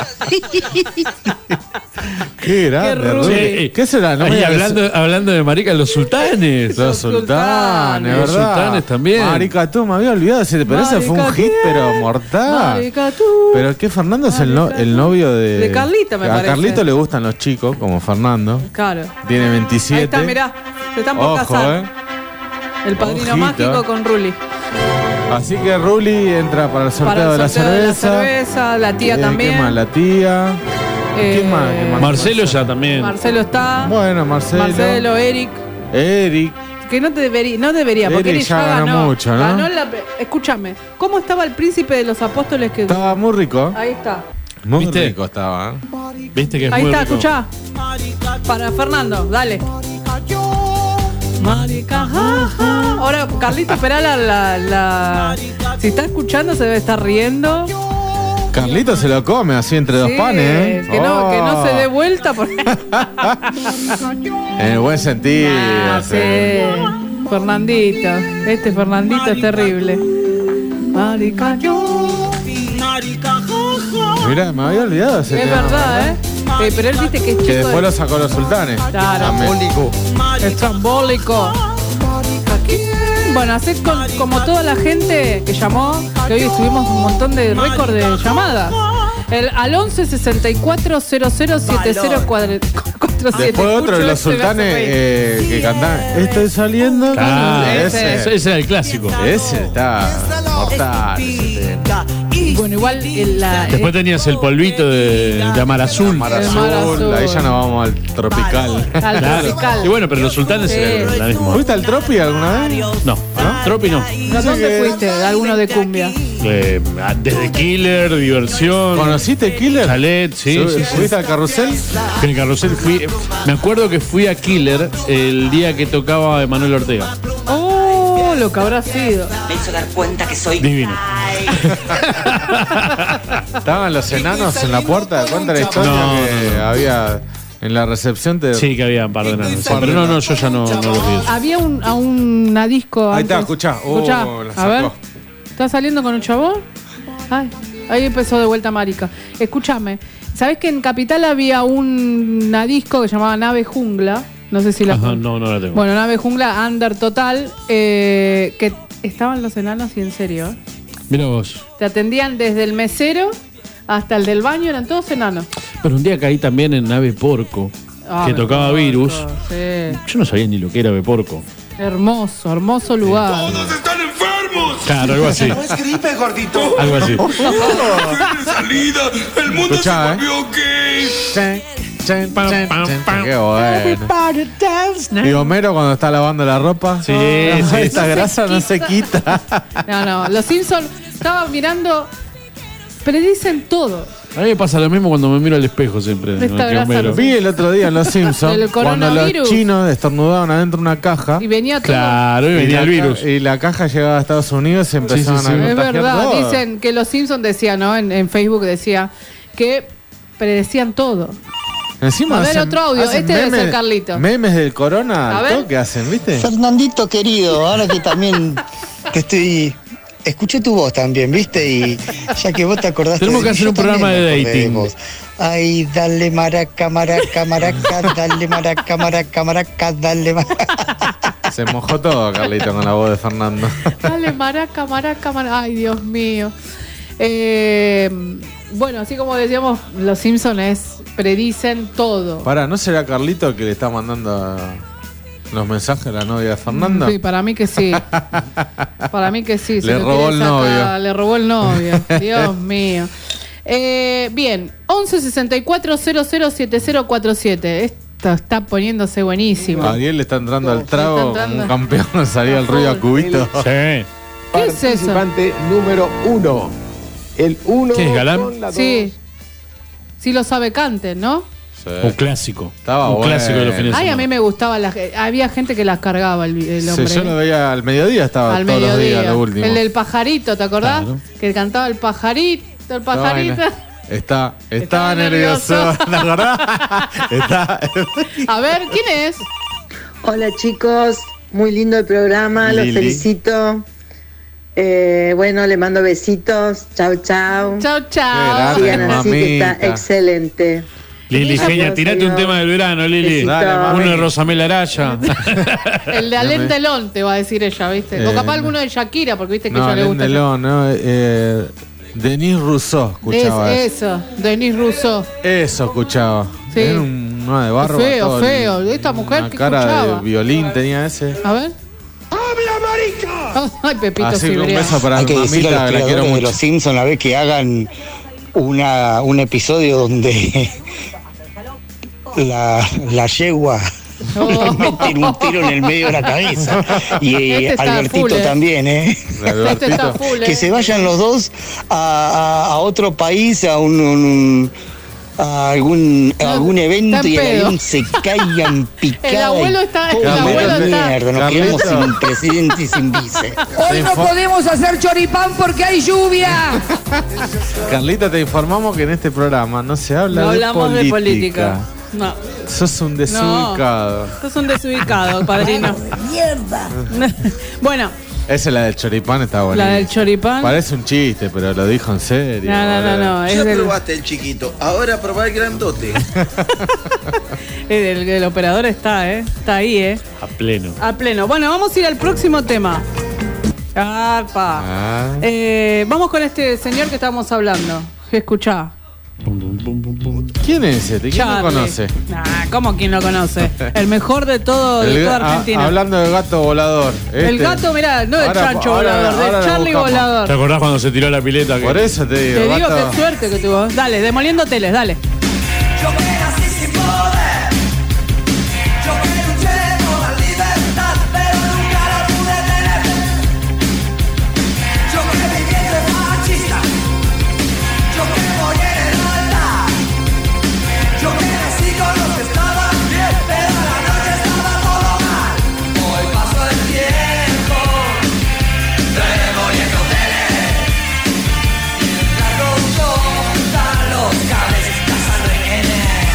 Qué grande, Qué Rubén. rubio. ¿Qué será? No Ahí me digas hablando, hablando de marica, los sultanes. Los sultanes, Los ¿verdad? sultanes también. Marica, tú me había olvidado ese, pero ese fue un Marica, hit, tú. pero mortal. Marica, tú. Pero que Fernando es el, no- el novio de. De Carlita, me a parece. Carlito le gustan los chicos, como Fernando. Claro. Tiene Ahí veintisiete. está, mirá, se están por Ojo, casar. eh. El padrino Ojito, mágico eh. con Ruli. Así que Ruli entra para el sorteo, Para el de, la sorteo de la cerveza. cerveza, la tía Eh, también. ¿Qué más? La tía. Eh, ¿Quién más? ¿Quién más? Marcelo ya también. Marcelo está. Bueno, Marcelo. Marcelo, Eric. Eric. Que no te debería, no debería, porque Eric Eric ya ya ganó ganó. mucho, ¿no? Ganó la, escúchame, ¿cómo estaba el príncipe de los apóstoles que Estaba muy rico. Ahí está. Muy ¿Viste? rico estaba. ¿eh? Viste que es Ahí muy está, rico. escuchá. Para Fernando, dale. Marica, ja, ja. Ahora, Carlito, esperá la, la, la- Si está escuchando, se debe estar riendo. Carlito se lo come así entre dos Sí, panes, ¿eh? que, no, que no Oh. se dé vuelta porque. En el buen sentido. Ah, sí. sí. Fernandito. Este Fernandito es terrible. Marica, yo. Mirá, me había olvidado ese Es tema. verdad, ¿eh? Eh, Pero él viste que es chico. Que después de- lo sacó los sultanes. Claro. Trambólico. Estrambólico. Bueno, así con, como toda la gente que llamó, que hoy estuvimos un montón de récord de llamadas. El, al once sesenta y cuatro cero cero siete cero cuatro siete. Después otro de los sultanes eh, que cantaban. Estoy saliendo. con- Ah, Ese. ese, ese era el clásico. Ese está mortal. ese tema. Bueno, igual el, la, Después tenías el polvito de, de Mar Azul. Mar El Mar Azul, Azul. ahí ya nos vamos al tropical. al Claro. tropical. Y bueno, pero los sultanes Sí. eran la misma. ¿Fuiste al tropi alguna vez? No, Tropi no. ¿A dónde fuiste? ¿De alguno de cumbia? Eh, desde Killer, diversión. ¿Conociste Killer? Chalet, sí, ¿Sub- sí, sí. ¿Fuiste al carrusel? En el carrusel fui. Me acuerdo que fui a Killer el día que tocaba Emanuel Ortega. Oh, lo que habrá sido. Me hizo dar cuenta que soy. Divino. Estaban los enanos en la puerta. Cuenta la historia No, que no, no. había en la recepción de. Sí, que había un par de enanos. Sí, Par de pero no, no, enanos. yo ya no, no los vi. Había un, a una disco. Ahí está, antes. escuchá. Oh, Escuchá, la a sacó. ver. ¿Estás saliendo con un chabón? Ay, ahí empezó de vuelta Marica. Escúchame. ¿Sabés que en Capital había un- una disco que se llamaba Nave Jungla? No sé si la. Ajá, no, no la tengo. Bueno, Nave Jungla, Under Total. eh, que estaban los enanos y en serio. ¿eh? Mira vos. Te atendían desde el mesero hasta el del baño, eran todos enanos. Pero un día caí también en Ave Porco, Ah, que me tocaba acuerdo, Virus. Sí. Yo no sabía ni lo que era Ave Porco. Hermoso, hermoso lugar. ¡Están enfermos! Claro, algo así. No es gripe, gordito. Algo así. ¡Tiene salida! ¡El mundo Escuchá, se volvió gay! Chen, chen, chen, chen. Qué bueno. Y Homero cuando está lavando la ropa. Sí, No, sí. esta grasa no se quita. No, no, los Simpsons estaban mirando, predicen todo. A mí me pasa lo mismo cuando me miro al espejo siempre. Esta en el grasa quilombero. no- Vi el otro día en Los Simpsons El cuando coronavirus. los chinos estornudaban adentro de una caja. Y venía todo. Claro, y Y venía la, el virus. ca- y la caja llegaba a Estados Unidos y se empezaban sí, sí. a Es contagiar verdad, todo. dicen que los Simpsons decían, ¿no? En, en Facebook decía que predecían todo. Encima A ver, hacen- otro audio. hacen Este debe memes- ser Carlito. Memes del corona A al ver. toque hacen, ¿viste? Fernandito querido, ahora que también te estoy... Escuché tu voz también, ¿viste? Y ya que vos te acordaste Tenemos de que mí, hacer yo un programa también me de acordé dating. vos. Ay, dale maraca, maraca, maraca, dale maraca, maraca, maraca, dale maraca. Se mojó todo, Carlito, con la voz de Fernando. Dale, maraca, maraca, maraca. Ay, Dios mío. Eh, bueno, así como decíamos, los Simpsons es, predicen todo. Pará, ¿no será Carlito que le está mandando los mensajes a la novia de Fernando? Sí, para mí que sí. Para mí que sí. se Le lo robó quiere el sacar, novio. Le robó el novio. Dios mío. Eh, bien, once sesenta y cuatro cero cero siete cero cuatro siete. Esto está poniéndose buenísimo. Ariel le está entrando al Está trago entrando. como un campeón, salía el ruido a cubito. Sí. ¿Qué es eso? Participante número uno. El uno. ¿Qué es, Galán? con la dos. Sí. Sí lo sabe Canten, ¿no? Sí. Un clásico. Estaba un bueno. clásico de los fines de Ay, a semana. mí me gustaba. Las, había gente que las cargaba el, el Sí, hombre. yo lo veía al mediodía, estaba Al todos los mediodía. días, lo último. El del pajarito, ¿te acordás? Claro. Que cantaba el pajarito, el pajarito. Está, Estaba estaba nervioso. nervioso. ¿Te acordás? Está. A ver, ¿quién es? Hola chicos, muy lindo el programa, los Lili. felicito. Eh, bueno, le mando besitos. Chau, chau. Chau, Qué chau. grande, Sigan así que está mamita. excelente. Lili, Adiós, genia, tirate un adiós. tema del verano, Lili. Besito. Dale, mami. Uno de Rosamel Araya. El de Alain Delon, te va a decir ella, ¿viste? O Eh, capaz alguno de Shakira, porque viste que No, a ella le Alain gusta. Delon, no, eh, Denis Rousseau escuchaba Es, eso. eso, Denis Rousseau. Eso escuchaba. Sí. Era un- una de barba. Feo, todo el- feo. Esta mujer una que cara escuchaba. de violín tenía ese. A ver. ¡Habla, marica! Ay, Pepito Así que un Cibrián. beso para Hay mi que decirle a mamita, los que la quiero creadores de mucho. los Simpsons a ver que hagan una, un episodio donde la, la yegua Oh. meten un tiro en el medio de la cabeza. Y eh, Este está Albertito full, eh. también, ¿eh? Este está full, Que eh. se vayan los dos a, a- a otro país, a un, un- a algún, a algún evento está en y el pedo. avión se caigan picadas. El abuelo y está- todo el abuelo de está- mierda, nos Carlito. quedamos sin presidente y sin vice. Hoy no podemos hacer choripán porque hay lluvia. Carlita, te informamos que en este programa no se habla No de hablamos de política. política. No. Sos un desubicado. Sos un desubicado, padrino. Mierda. Bueno, Esa es la del choripán, está buena. la del choripán. Parece un chiste, pero lo dijo en serio. No, no, no, no. Es Ya del, probaste el chiquito, ahora probá el grandote. el, el operador está, ¿eh? Está ahí, ¿eh? A pleno. A pleno. Bueno, vamos a ir al próximo tema. Arpa. Ah. Eh, vamos con este señor que estábamos hablando. Escuchá. ¿Quién es este? ¿Quién lo Charlie. conoce? Nah, ¿cómo quién lo conoce? El mejor de todo, de El toda ga- ah, Argentina. hablando del gato volador. El este. gato, mirá, no de Ahora- Chancho ahora- volador, ahora de lo Charlie buscamos. volador. ¿Te acordás cuando se tiró la pileta? Que... Por eso te digo. Te digo gato- qué suerte que tuvo. Dale, demoliendo teles, dale. Yo que nací sin poder, yo que luché por la libertad, pero nunca la pude tener. Yo que viví entre fascistas, yo que morí en el altar, yo que nací con los que estaban bien, pero a la noche estaba todo mal. Hoy pasó el tiempo, demoliendo teles, mientras nos cortan los cables, la sangre en él.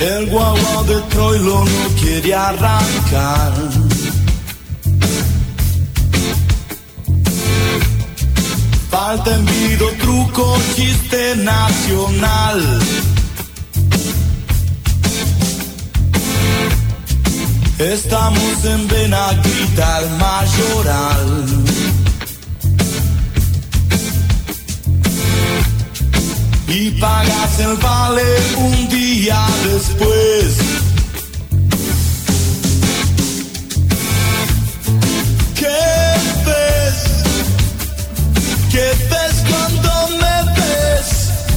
El guagua de Troilo no quiere arrancar. Falta envido, truco, chiste nacional. Estamos en Benaguita, el Mayoral. Y pagas el vale un día después. ¿Qué ves? ¿Qué ves cuando me ves?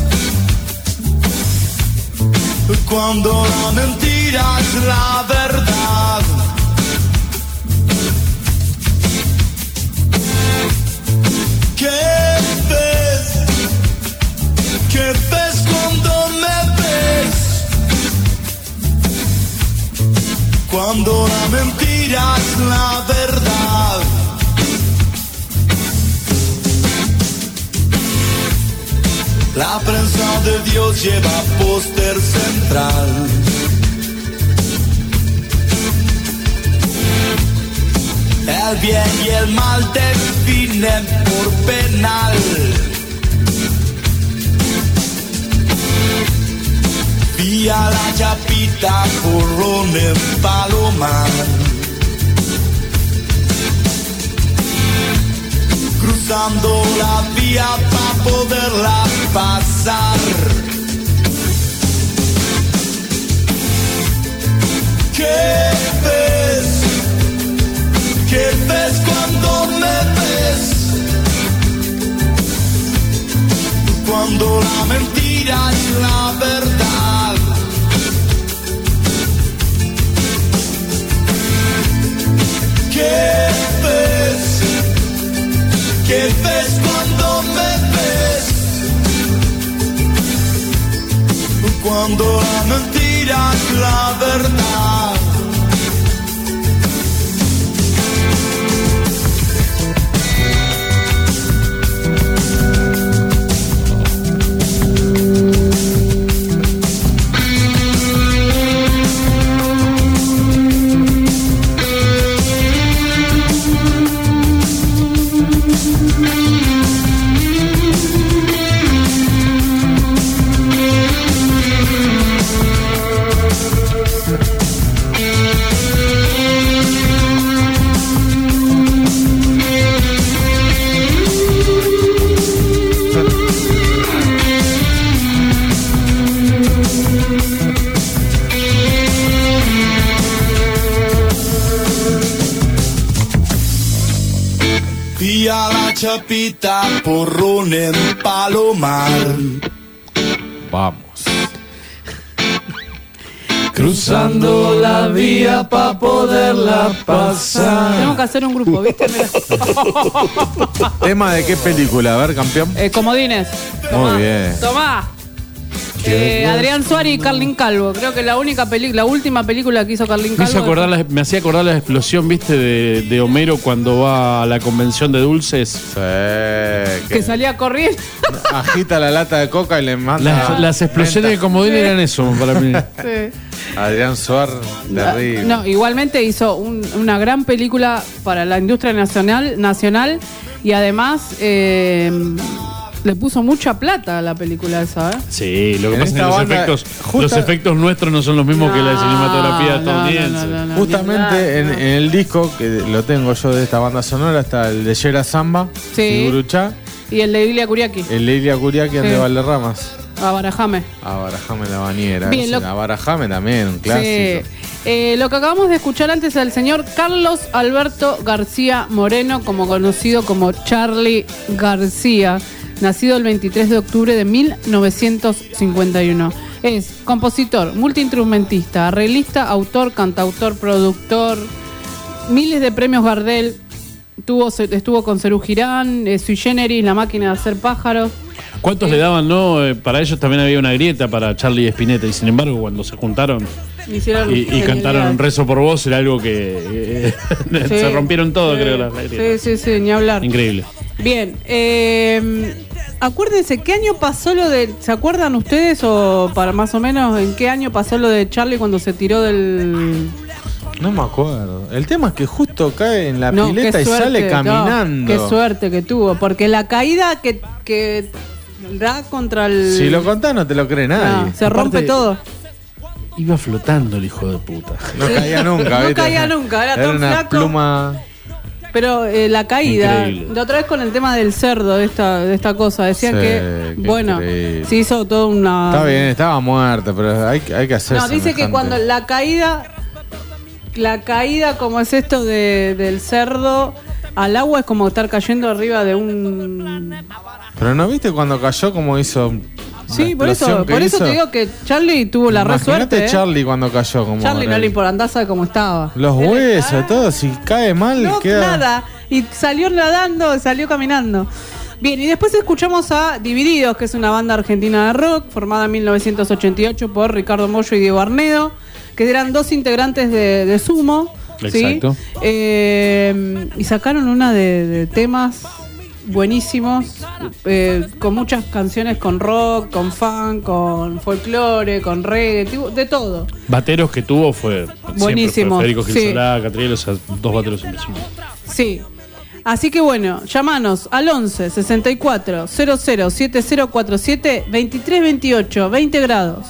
Cuando la mentira es la verdad. ¿Qué ves? ¿Qué ves cuando me ves? Cuando la mentira es la verdad. La prensa de Dios lleva póster central. El bien y el mal definen por penal. Vía la Chapita, Porrón en Palomar. Cruzando la vía para poderla pasar. ¿Qué ves? ¿Qué ves cuando me ves? Cuando la mentira es la verdad. ¿Qué ves? ¿Qué ves cuando me ves? Cuando la mentira es la verdad. Vía la Chapita, Porrón en Palomar. Vamos. Cruzando la vía para poderla pasar. Tenemos que hacer un grupo, ¿viste? Mira. ¿Tema de qué película? A ver, campeón. Eh, comodines. Tomá, Muy bien. Tomá. Eh, Adrián Suárez y Carlín Calvo. Creo que la única película, la última película que hizo Carlín Me, Calvo. hizo acordar la- me hacía acordar la explosión, viste, de, de Homero cuando va a la convención de dulces. Sí, que salía corriendo. agita la lata de coca y le manda. Las, las explosiones de comodín eran eso para mí. Sí. Adrián Suárez, terrible. No, igualmente hizo un- una gran película para la industria nacional, nacional y además eh, le puso mucha plata a la película esa, ¿eh? Sí, lo que En pasa es que esta los banda, efectos, justa- los efectos nuestros no son los mismos que la cinematografía no, estadounidense. no, no, no. Justamente en, en el disco que lo tengo yo de esta banda sonora está el de Yera Zamba, Sí. Siguruchá, Y el de Ilia Kuriaki. el de Ilia Curiaquian Sí. de Valderramas. A Barajame. A Barajame la bañera. Bien, ese, lo- A Barajame también, un clásico. Sí. Eh, lo que acabamos de escuchar antes es el señor Carlos Alberto García Moreno, como conocido como Charlie García, nacido el veintitrés de octubre de mil novecientos cincuenta y uno. Es compositor, multiinstrumentista, arreglista, autor, cantautor, productor, miles de premios Gardel. Tuvo, estuvo con Cerú Girán, eh, Sui Generis, La Máquina de Hacer Pájaros. ¿Cuántos le daban, no? Eh, para ellos también había una grieta para Charlie y Spinetta. Y sin embargo, cuando se juntaron Hicieron y, y genialidad. cantaron Rezo por Vos, era algo que eh, Sí. se rompieron todo, Sí. creo. La, la grieta. Sí, sí, sí, ni hablar. Increíble. Bien, eh, acuérdense, ¿qué año pasó lo de... ¿Se acuerdan ustedes o para más o menos en qué año pasó lo de Charlie cuando se tiró del... No me acuerdo. El tema es que justo cae en la No, pileta qué y suerte, sale no, caminando. qué suerte que tuvo, porque la caída que, que da contra el... Si lo contás no te lo cree nadie. No, se rompe Aparte, todo. Iba flotando el hijo de puta. No caía nunca, No ¿viste? caía nunca, era tan una flaco. pluma. Pero eh, la caída, Increíble. de otra vez con el tema del cerdo, de esta, de esta cosa, decían Sí, que, qué bueno, increíble. se hizo toda una... Está bien, estaba muerta, pero hay, hay que hacer No, dice que semejante. cuando la caída, la caída como es esto de, del cerdo al agua es como estar cayendo arriba de un... Pero ¿no viste cuando cayó como hizo? Sí, la por eso, explosión que por eso hizo? te digo que Charlie tuvo la re Imagínate suerte. ¿eh? Charlie cuando cayó como Charlie no le importa, andá sabe cómo estaba. los huesos, todo, si cae mal No, queda. nada. Y salió nadando, salió caminando. Bien, y después escuchamos a Divididos, que es una banda argentina de rock, formada en mil novecientos ochenta y ocho por Ricardo Mollo y Diego Arnedo, que eran dos integrantes de, de Sumo. ¿sí? Exacto. Eh, y sacaron una de, de temas buenísimos, eh, con muchas canciones con rock, con funk, con folclore, con reggae, tipo, de todo. Bateros que tuvo fue Buenísimo, siempre fue Federico Gil sí. Solá, Catriel, o sea, dos bateros impresionantes. Sí. Así que bueno, llamanos al once sesenta y cuatro cero cero siete cero cuatro siete veintitrés veintiocho, veinte grados.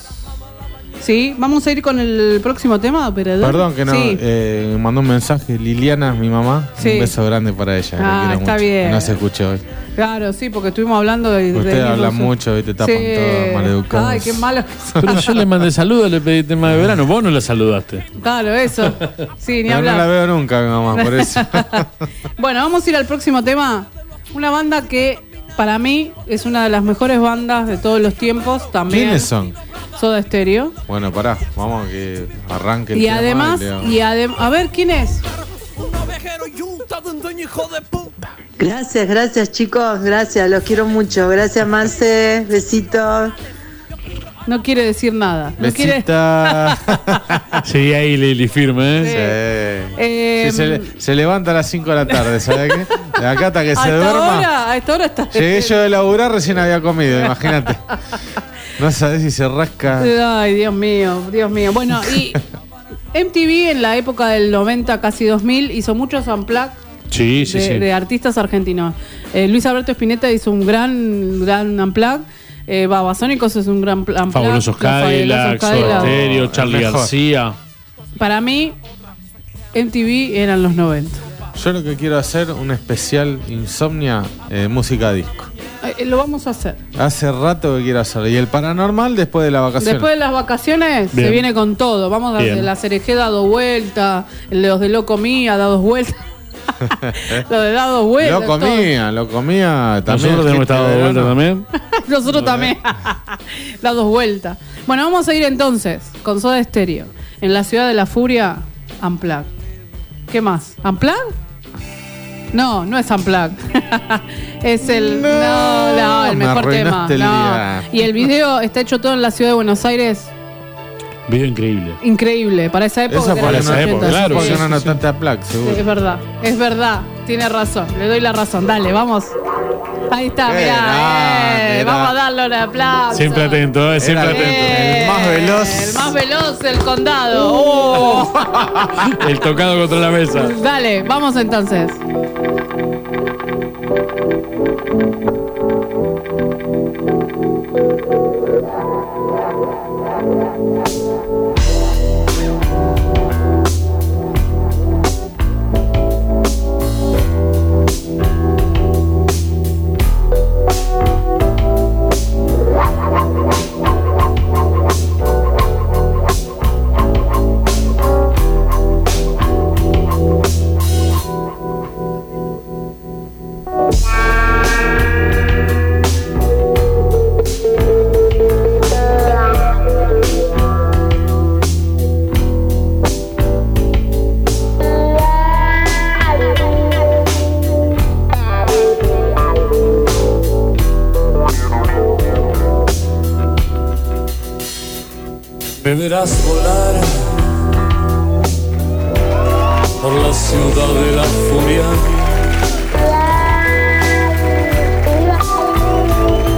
¿Sí? Vamos a ir con el próximo tema, operador. Perdón que no, Sí. eh, mandó un mensaje Liliana, mi mamá. Sí. Un beso grande para ella. Ah, la quiero está mucho. bien. No se escuchó hoy. Claro, sí, porque estuvimos hablando de... de Ustedes hablan mismos- mucho y te tapan Sí. todo maleducados. Ay, qué malo. Pero yo le mandé saludos, le pedí tema de verano, vos no la saludaste. Claro, eso. Sí, ni Pero no hablar. la veo nunca, mi mamá, por eso. Bueno, vamos a ir al próximo tema. Una banda que para mí es una de las mejores bandas de todos los tiempos también. ¿Quiénes son? Soda Stereo. Bueno, pará, vamos a que arranque el Y tema además, y le- y adem- a ver quién es. Gracias, gracias chicos, gracias, los quiero mucho. Gracias Marce, besitos. No quiere decir nada. No quiere. Besita. Sí, ahí Lili firme, ¿eh? Sí. Eh, Sí, se, le- se levanta a las cinco de la tarde, ¿sabes qué? De acá hasta que a se esta duerma. hora, a esta hora está. Llegué yo de laburar, recién había comido, imagínate. No sabes si se rasca. Ay, Dios mío, Dios mío. Bueno, y M T V en la época del noventa, casi dos mil, hizo muchos unplugged Sí, sí, de, sí. de artistas argentinos. Eh, Luis Alberto Spinetta hizo un gran, gran unplugged. Eh, Babasónicos es un gran unplugged. Fabulosos Los Cadillacs, Fabulosos Soda Cadillacs. Stereo, Charlie El mejor. García. Para mí, M T V eran los noventa. Yo lo que quiero hacer, un especial Insomnia, eh, música disco. Eh, lo vamos a hacer. Hace rato que quiero hacerlo. Y el paranormal después de la vacación. Después de las vacaciones se Bien. viene con todo. Vamos a Bien. hacer la Cereje dado vuelta, el de los de Loco Mía da dos vueltas. Lo de dados vueltas. Lo todo. comía, lo comía también. Nosotros tenemos gente estado de de vuelta verano. también. Nosotros también. Da dos vueltas. Bueno, vamos a ir entonces con Soda Stereo. En la ciudad de la furia, Unplugged. ¿Qué más? ¿Unplugged? No, no es Unplugged. Es el. No, no, el me mejor tema. arruinaste el No. día. Y el video está hecho todo en la ciudad de Buenos Aires. Video increíble. Increíble. Para esa época. Eso que porque eran no, los época, ochenta. claro, porque Sí, no sí, anotaste a Plaque, seguro. sí, es verdad, es verdad. Tiene razón. Le doy la razón. Dale, vamos. Ahí está, Qué mirá. grande, eh, era- vamos a darle un aplauso. Siempre atento, ¿eh? Siempre Era atento. el más veloz. El más veloz del condado. Oh. El tocado contra la mesa. Dale, vamos entonces. Me verás volar por la ciudad de la furia.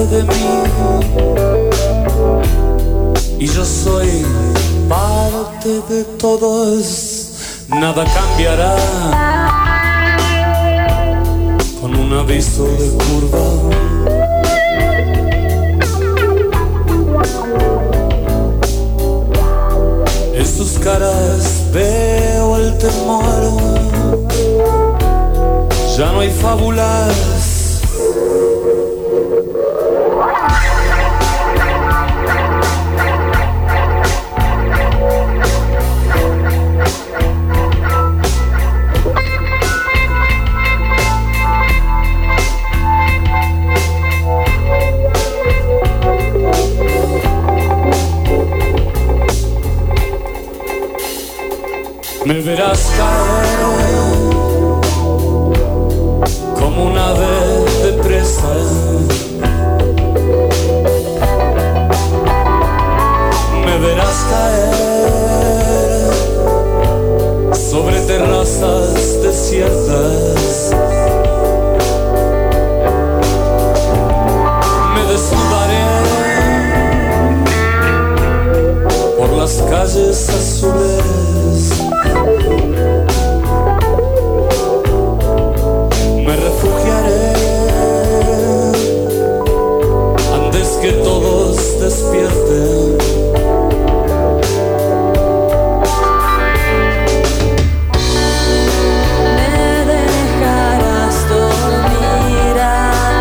de mí y yo soy parte de todos. Nada cambiará con un aviso de curva. En sus caras veo el temor. Ya no hay fábulas. Me verás caer como un ave de presa. Me verás caer sobre terrazas desiertas. Me desnudaré por las calles azules. Me refugiaré antes que todos despierten. Me dejarás dormir al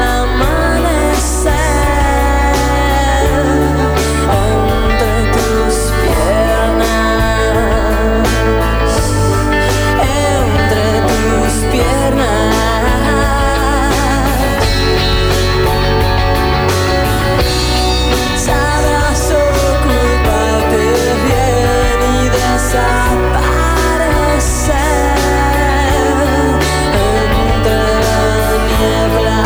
amanecer entre tus piernas, entre tus piernas. Sabrás ocultarte bien y desaparecer entre la niebla,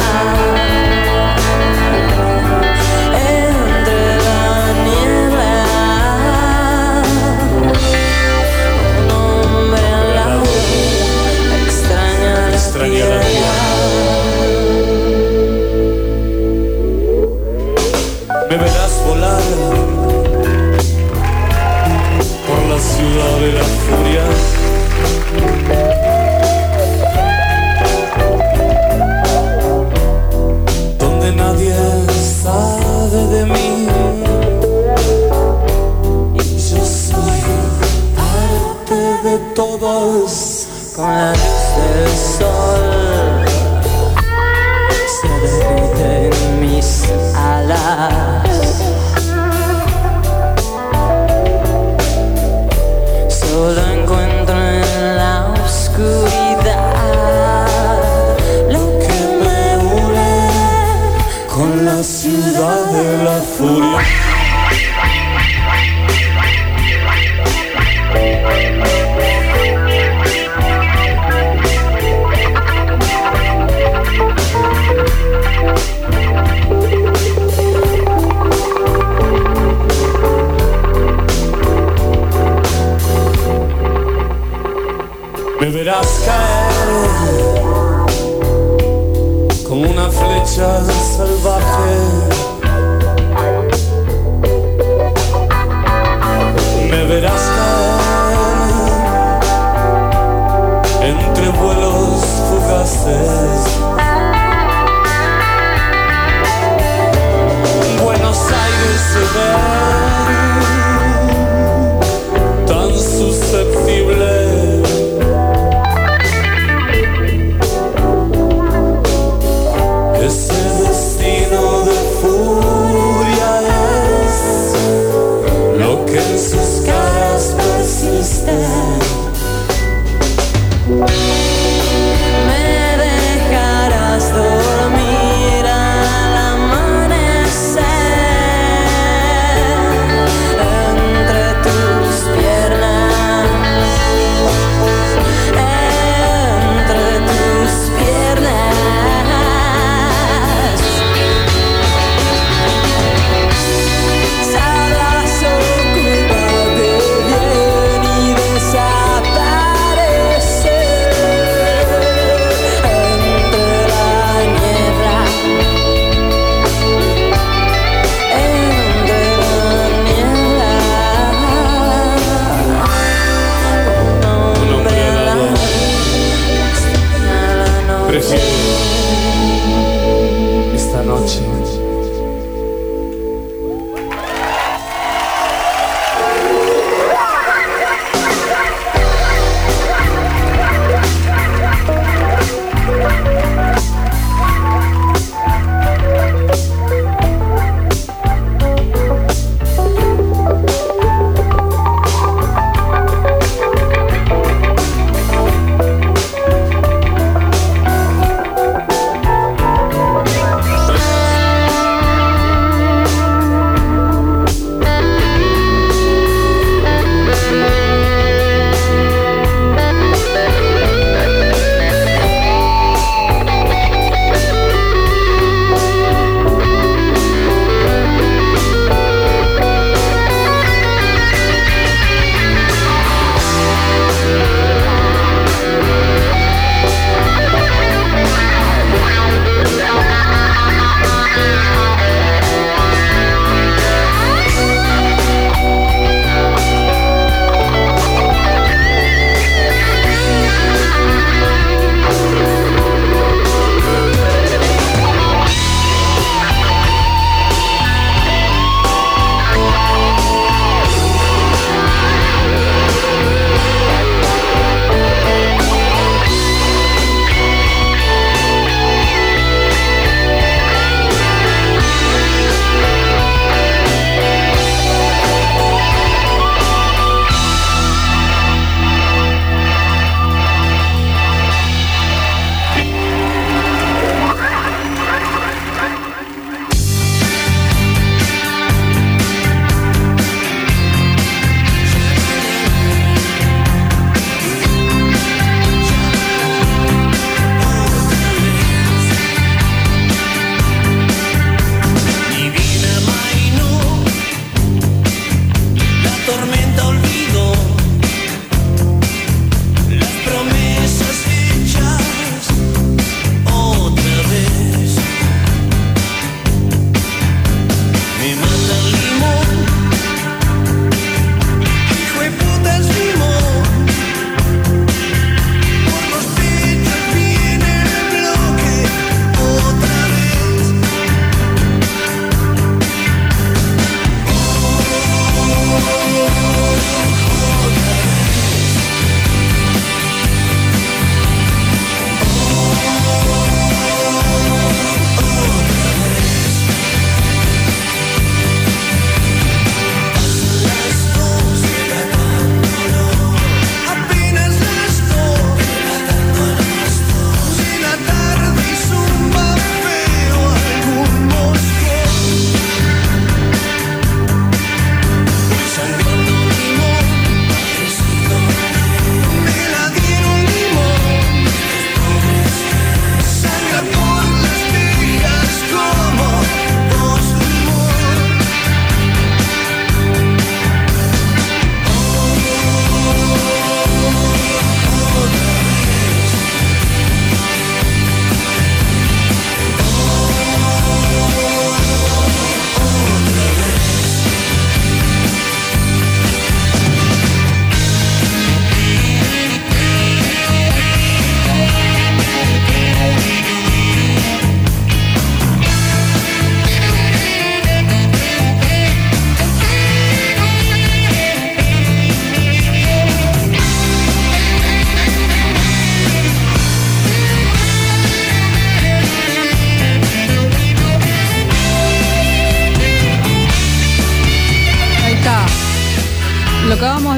entre la niebla. Un hombre al lado extraña la Extraña la tierra. Me verás volar por la ciudad de la furia. Donde nadie sabe de mí y yo soy parte de todos. Con la luz del sol se derriten mis alas. Solo encuentro en la oscuridad lo que me une Con la ciudad de la furia. Me verás caer como una flecha salvaje. Me verás caer entre vuelos fugaces. Buenos Aires se ve tan susceptible. Ese destino de furia es lo que en sus caras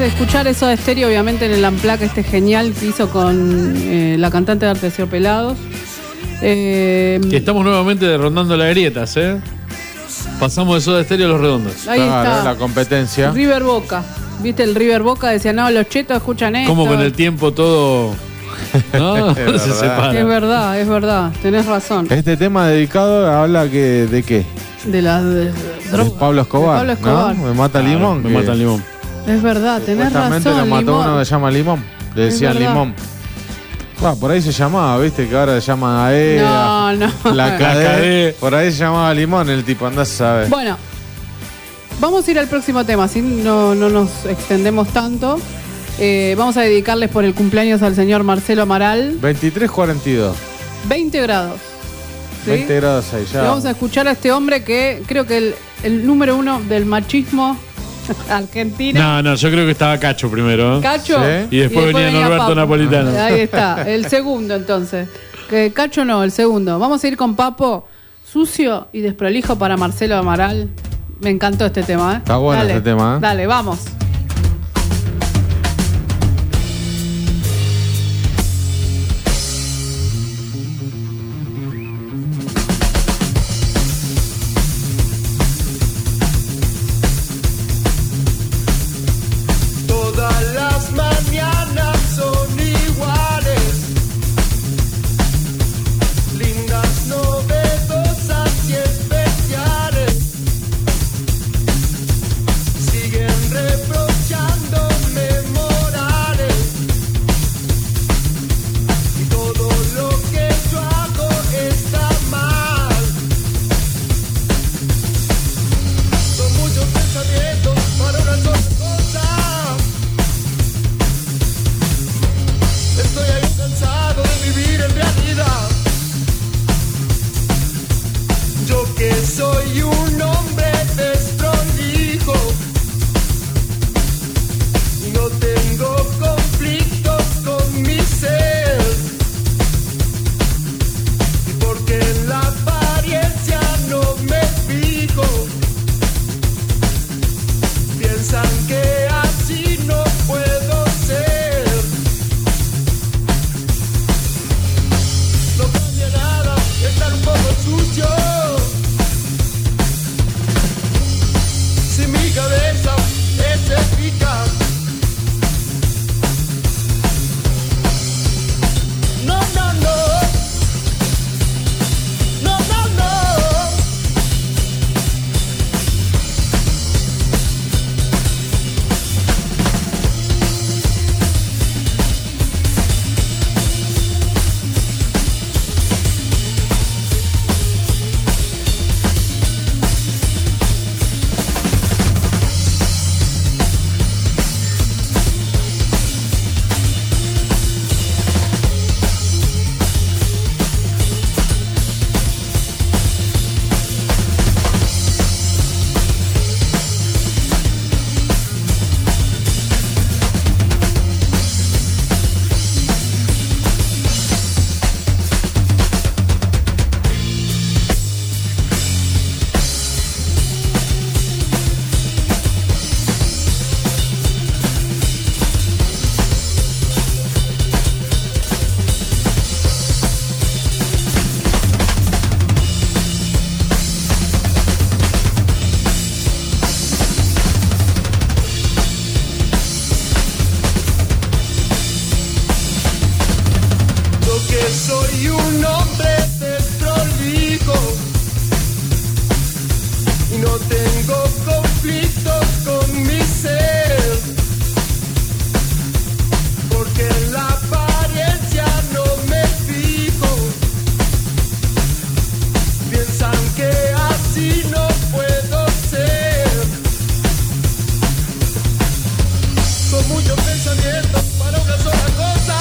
de escuchar eso de Stereo, obviamente en el Unplugged este genial que hizo con eh, la cantante de Aterciopelados. Eh, Y estamos nuevamente rondando las grietas, ¿eh? Pasamos de Soda Stereo a Los Redondos. Ahí Claro, está. la competencia. River Boca. ¿Viste el River Boca? Decía, no, los chetos escuchan esto. Como con el tiempo todo. ¿No? Es Se verdad. separa. Es verdad, es verdad. Tenés razón. Este tema dedicado habla que, de qué? De las de, De drogas. Pablo Escobar. De Pablo Escobar. ¿No? Me mata Claro, limón. me que mata el limón. Es verdad, tenés Supuestamente razón. lo mató Limón. uno que se llama Limón. Le Es decían verdad. Limón. Bueno, por ahí se llamaba, viste, que ahora se llama A E A. No, no. La La K D. Cadé. Por ahí se llamaba Limón el tipo, andás a saber. Bueno, vamos a ir al próximo tema, así no, no nos extendemos tanto. Eh, vamos a dedicarles por el cumpleaños al señor Marcelo Amaral. veintitrés cuarenta y dos. veinte grados. ¿sí? veinte grados ahí Y ya. vamos a escuchar a este hombre que creo que el, el número uno del machismo argentino. No, no, yo creo que estaba Cacho primero. ¿eh? Cacho. Y después venía Norberto Papo. Napolitano. Ahí está, el segundo entonces. Que Cacho no, el segundo. Vamos a ir con Papo, sucio y desprolijo para Marcelo Amaral. Me encantó este tema, ¿eh? Está bueno Dale, este tema, ¿eh? Dale, vamos. Todas las mañanas son iguales, lindas, novedosas y especiales. Siguen reprochándome morales, y todo lo que yo hago está mal. Son muchos pensamientos para una sola cosa. Estoy algo cansado de vivir en realidad. Yo que soy un hombre desprolijo y no tengo conflictos con mi ser, y porque en la apariencia no me fijo, piensan que así no puedo ser. No cambia nada estar un poco sucio, si mi cabeza es eficaz. No, no, no. No, no, no. Yo que soy un hombre desprolijo y no tengo conflictos con mi ser, porque en la apariencia no me fijo, piensan que así no puedo ser. Son muchos pensamientos para una sola cosa.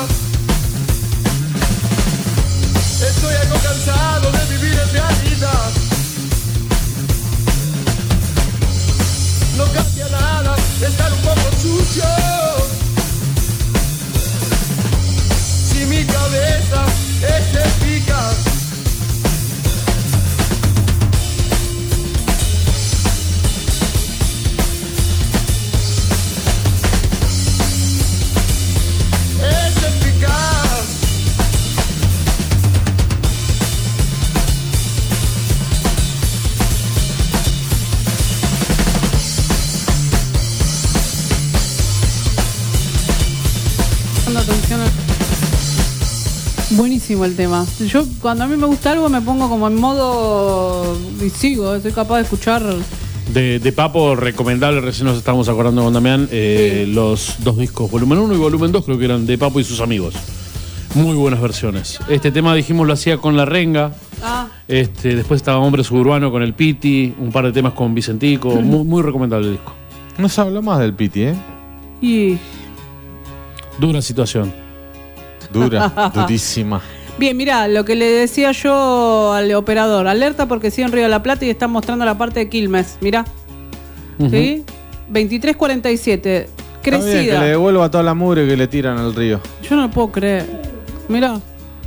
Estoy algo cansado de vivir en realidad. prestando atención. A... Buenísimo el tema. Yo cuando a mí me gusta algo me pongo como en modo y sigo, soy capaz de escuchar. De, de Papo, recomendable, recién nos estábamos acordando con Damián, eh, sí. Los dos discos, volumen uno y volumen dos, creo que eran de Papo y sus amigos. Muy buenas versiones. Este tema, dijimos, lo hacía con La Renga. Ah. Este, después estaba Hombre Suburbano con el Piti, un par de temas con Vicentico. Mm. Muy, muy recomendable el disco. No se habló más del Piti, ¿eh? Y... Dura situación. Dura, durísima. Bien, mirá, lo que le decía yo al operador. Alerta porque sigue en Río de la Plata y están mostrando la parte de Quilmes. Mirá. Uh-huh. ¿Sí? veintitrés cuarenta y siete. Crecida. Está bien, que le devuelva toda la mugre que le tiran al río. Yo no lo puedo creer. Mirá.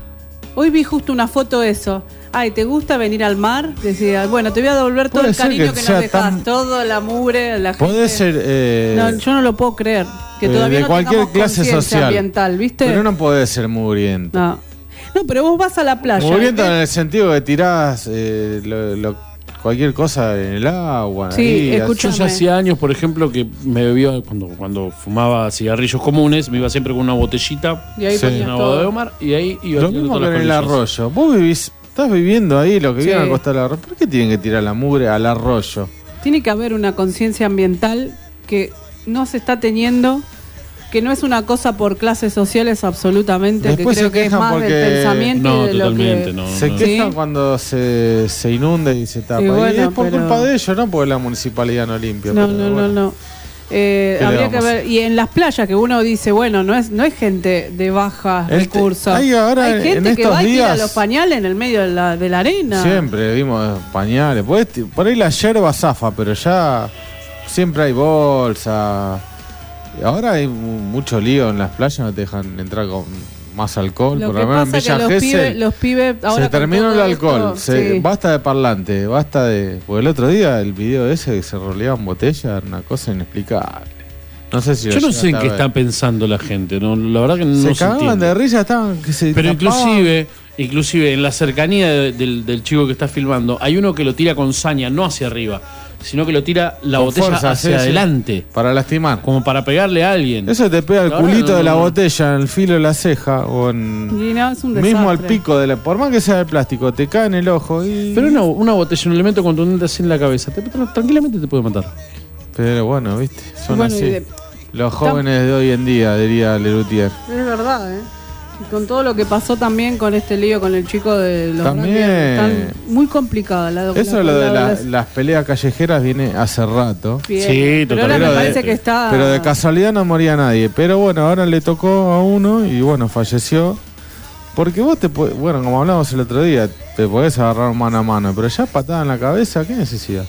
Hoy vi justo una foto de eso. Ay, ¿te gusta venir al mar? Decía, bueno, te voy a devolver todo el cariño que, que nos dejas. Tan... Toda la mugre, la gente. Puede ser... Eh... No, yo no lo puedo creer. Que todavía de no cualquier clase social ambiental, ¿viste? Pero no puede ser mugriento. No. No, pero vos vas a la playa. Mugriento en el sentido que tirás eh, lo, lo, cualquier cosa en el agua. Sí, ahí, escuchame. Yo ya hacía años, por ejemplo, que me bebía, cuando, cuando fumaba cigarrillos comunes, me iba siempre con una botellita, y ahí sí. una boda de Omar, y ahí iba lo mismo que en el arroyo. Vos vivís, estás viviendo ahí lo que sí. viene a costar el arroyo. ¿Por qué tienen que tirar la mugre al arroyo? Tiene que haber una conciencia ambiental que no se está teniendo, que no es una cosa por clases sociales absolutamente. Después que creo que es más del pensamiento no, y de lo que... no, se no. quejan ¿Sí? cuando se, se inunda y se tapa. Y, bueno, y es por pero... culpa de ellos, no porque la municipalidad no limpia. No, pero no, bueno. no, no. Eh, habría que ver. Y en las playas que uno dice, bueno, no es no es gente de bajos este, recursos. Hay, ahora, hay gente en que estos va y tira días, los pañales en el medio de la, de la arena. Siempre vimos pañales. Por ahí la yerba zafa, pero ya siempre hay bolsa. Ahora hay mucho lío en las playas, no te dejan entrar con más alcohol. Lo por que lo menos en pasa Villa que los Gesell pibes, los pibes ahora se terminó el alcohol. Esto, se, sí. Basta de parlante, basta de. Porque el otro día el video ese que se roleaban botellas era una cosa inexplicable. No sé si yo no sé en qué está pensando la gente, no, la verdad que no se se cagaban entiende. de risa, estaban que se Pero tapaban. inclusive, inclusive en la cercanía de, del, del chico que está filmando, hay uno que lo tira con saña, no hacia arriba, sino que lo tira la Con botella fuerza, hacia sí, adelante. Sí, para lastimar. Como para pegarle a alguien. Eso te pega el La culito verdad, no, de la no, botella en el filo de la ceja o en. Y no, es un mismo al desastre. pico de la. Por más que sea de plástico, te cae en el ojo y. Pero una, una botella, un elemento contundente así en la cabeza, te, tranquilamente te puede matar. Pero bueno, viste, son Bueno, así. y de- Los jóvenes de hoy en día, diría Lerutier. Es verdad, ¿eh? Y con todo lo que pasó también con este lío con el chico de los También. Rangers, están muy complicada la Eso la- lo de la- la- las peleas callejeras viene hace rato. Bien. Sí, pero ahora totalmente. me Pero parece de- que está Pero de casualidad no moría nadie. Pero bueno, ahora le tocó a uno y bueno, falleció. Porque vos te podés, bueno, como hablamos el otro día, te podés agarrar mano a mano, pero ya patada en la cabeza, ¿qué necesidad?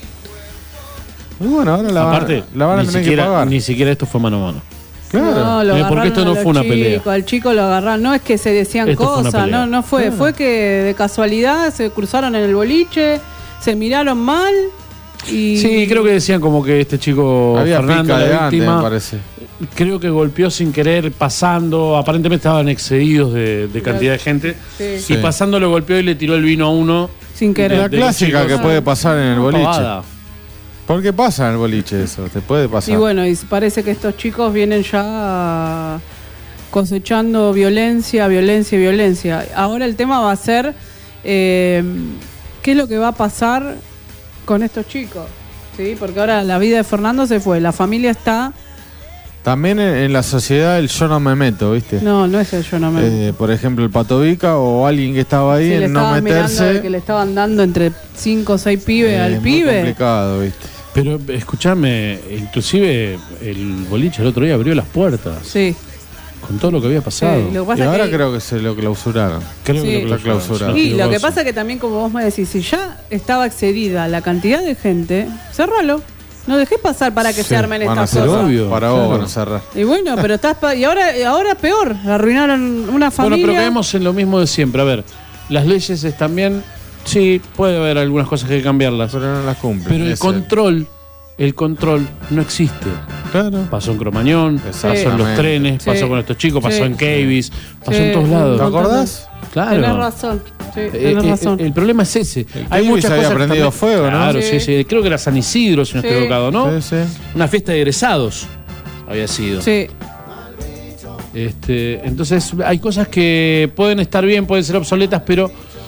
Y bueno, ahora la, Aparte, van, la van a ni tener siquiera, que pagar. Ni siquiera esto fue mano a mano. Claro. No, lo Eh, porque esto no agarraron a fue los una pelea. chicos, al chico lo agarraron, no es que se decían Esto fue una cosas, pelea. no, no fue, Claro. fue que de casualidad se cruzaron en el boliche, se miraron mal y Sí, creo que decían como que este chico Había Fernando, pica la de antes, víctima, me parece. creo que golpeó sin querer, pasando, aparentemente estaban excedidos de, de cantidad de gente, Sí. y Sí. pasando lo golpeó y le tiró el vino a uno. sin querer. La de los clásica chicos. que puede pasar en el Una boliche. pavada. ¿Por qué pasa en el boliche eso? Te puede pasar. Y bueno, y parece que estos chicos vienen ya cosechando violencia, violencia, violencia. Ahora el tema va a ser eh, qué es lo que va a pasar con estos chicos, ¿sí? Porque ahora la vida de Fernando se fue, la familia está... También en, en la sociedad el yo no me meto, ¿viste? No, no es el yo no me... Eh, por ejemplo, el Patovica o alguien que estaba ahí, Sí, le en no estaban mirando meterse. de que le estaban dando entre cinco o seis pibes eh, al es muy pibe. complicado, ¿viste? Pero escúchame, inclusive el boliche el otro día abrió las puertas Sí. con todo lo que había pasado. Sí, lo que Y pasa ahora que- creo que se lo clausuraron. Creo Sí. que lo Está clausurado. Y lo que pasa es que también, como vos me decís, si ya estaba excedida la cantidad de gente, cerralo. No dejés pasar para que Sí, se armen van a estas cerrar. cosas. obvio, Para claro. vos van a cerrar. Y bueno, pero estás pa- y ahora y ahora peor, arruinaron una familia. Bueno, pero caemos en lo mismo de siempre. A ver, las leyes están bien, sí, puede haber algunas cosas que hay que cambiarlas, Pero no las cumplen. pero el Ese- control, el control no existe. Claro. Pasó en Cromañón, pasó en los Exactamente. trenes, Sí. pasó con estos chicos, pasó Sí. en Cavis, pasó Sí. en todos lados. ¿Te acordás? Claro. Tenés razón. Sí, Eh, tenés eh, razón. el problema es ese. Hay Cavis muchas había cosas que prendido también- fuego, ¿no? Claro, Sí. sí, sí. Creo que era San Isidro, si no estoy Sí. equivocado, ¿no? Sí, sí. Una fiesta de egresados había sido. Sí. Este, entonces hay cosas que pueden estar bien, pueden ser obsoletas, pero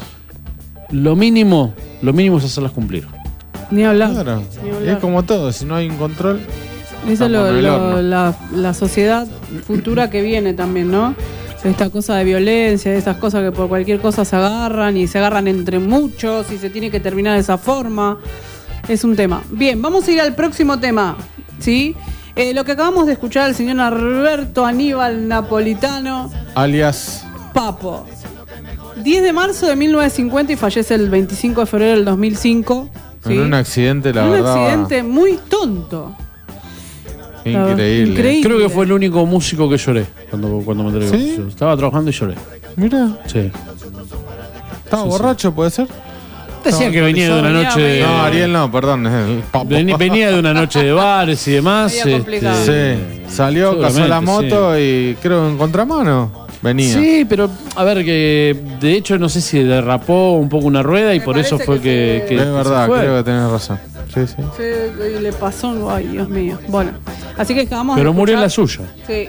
lo mínimo, lo mínimo es hacerlas cumplir. Ni hablar. Claro. Ni Y hablar. es como todo, si no hay un control. Eso es lo- estamos en el lo- horno. la, la sociedad futura que viene también, ¿no? Esta cosa de violencia, esas cosas que por cualquier cosa se agarran y se agarran entre muchos y se tiene que terminar de esa forma. Es un tema. Bien, vamos a ir al próximo tema, ¿sí? Eh, lo que acabamos de escuchar al señor Alberto Aníbal Napolitano, Alias. Papo. diez de marzo de mil novecientos cincuenta y fallece el veinticinco de febrero del dos mil cinco. ¿sí? En un accidente, la un verdad. accidente muy tonto. Increíble. Increíble. Creo que fue el único músico que lloré cuando, cuando me enteré. ¿Sí? Yo estaba trabajando y lloré. Mira. Sí. ¿Estaba Sí, borracho, puede ser? Decía que venía de una noche de... No, Ariel no, perdón. es el Papo. Veni- Venía de una noche de bares y demás. Medio complicado. este, Sí, salió, cazó la seguramente, moto y creo en contramano venía. Sí, pero a ver, que de hecho no sé si derrapó un poco una rueda y por eso fue que, que es verdad, se fue. creo que tenés razón. Sí, sí. Sí, y le pasó, ay Dios mío. Bueno, así que acabamos Pero de murió en la escuchar- suya. Sí.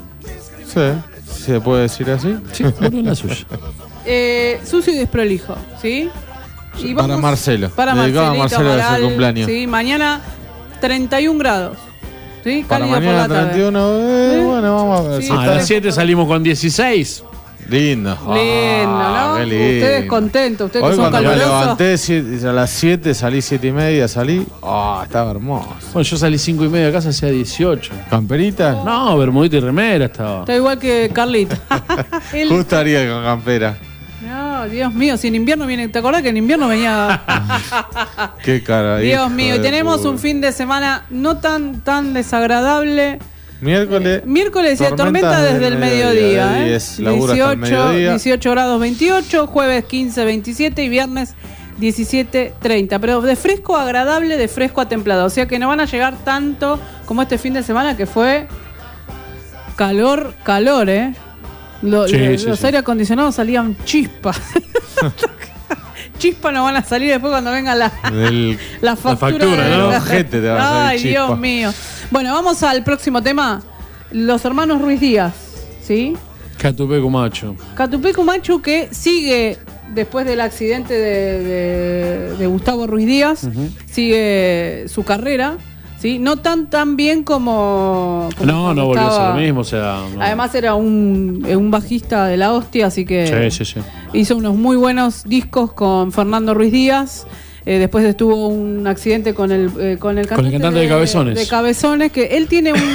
Sí, ¿se puede decir así? Sí, murió en la suya. Eh, sucio y desprolijo, ¿sí? Y Para Marcelo. Para Dedicado a Marcelito Marcelo de su Amaral, cumpleaños. Sí, mañana treinta y un grados. ¿Sí? Para Cálido mañana por la tarde. treinta y uno, eh, bueno, vamos a ver. Sí, si Ah, a está- las siete salimos con dieciséis. Lindo. Lindo, Ah, ¿no? qué lindo. Ustedes contentos, ustedes Hoy que son cuando me calurosos. levanté siete- a las siete, salí siete y media, salí. Ah, estaba hermoso. Bueno, yo salí cinco y media de casa, hacía dieciocho. ¿Camperita? No, bermudita y remera estaba. Está igual que Carlito. Él- Justo haría con campera. No, Dios mío, si en invierno viene, ¿te acordás que en invierno venía? Qué cara. Dios hijo mío, y de tenemos puta. un fin de semana no tan tan desagradable. Miércoles. Miércoles y tormenta, tormentas desde el mediodía, de ¿eh? diez, laburo hasta el mediodía. dieciocho grados veintiocho, jueves quince veintisiete y viernes diecisiete treinta. Pero de fresco a agradable, de fresco a templado. O sea que no van a llegar tanto como este fin de semana que fue calor, calor, ¿eh? Lo- Sí, lo- sí, los sí. aire acondicionados salían chispas. Chispas no van a salir después cuando venga la, Del- la factura. factura, de- ¿no? Ojete te va a salir Ay, chispa. Dios mío. Bueno, vamos al próximo tema. Los hermanos Ruiz Díaz, ¿sí? Catupecu macho. Catupecu Machu que sigue después del accidente de, de- de Gustavo Ruiz Díaz, sigue su carrera, ¿sí? No tan tan bien como... como No, cuando no volvió a estaba- ser lo mismo, o sea. no. Además era un, eh, un bajista de la hostia, así que Sí, sí, sí. hizo unos muy buenos discos con Fernando Ruiz Díaz. Eh, después estuvo un accidente con el, eh, con el Con el cantante de Cabezones. de Cabezones, que él tiene un,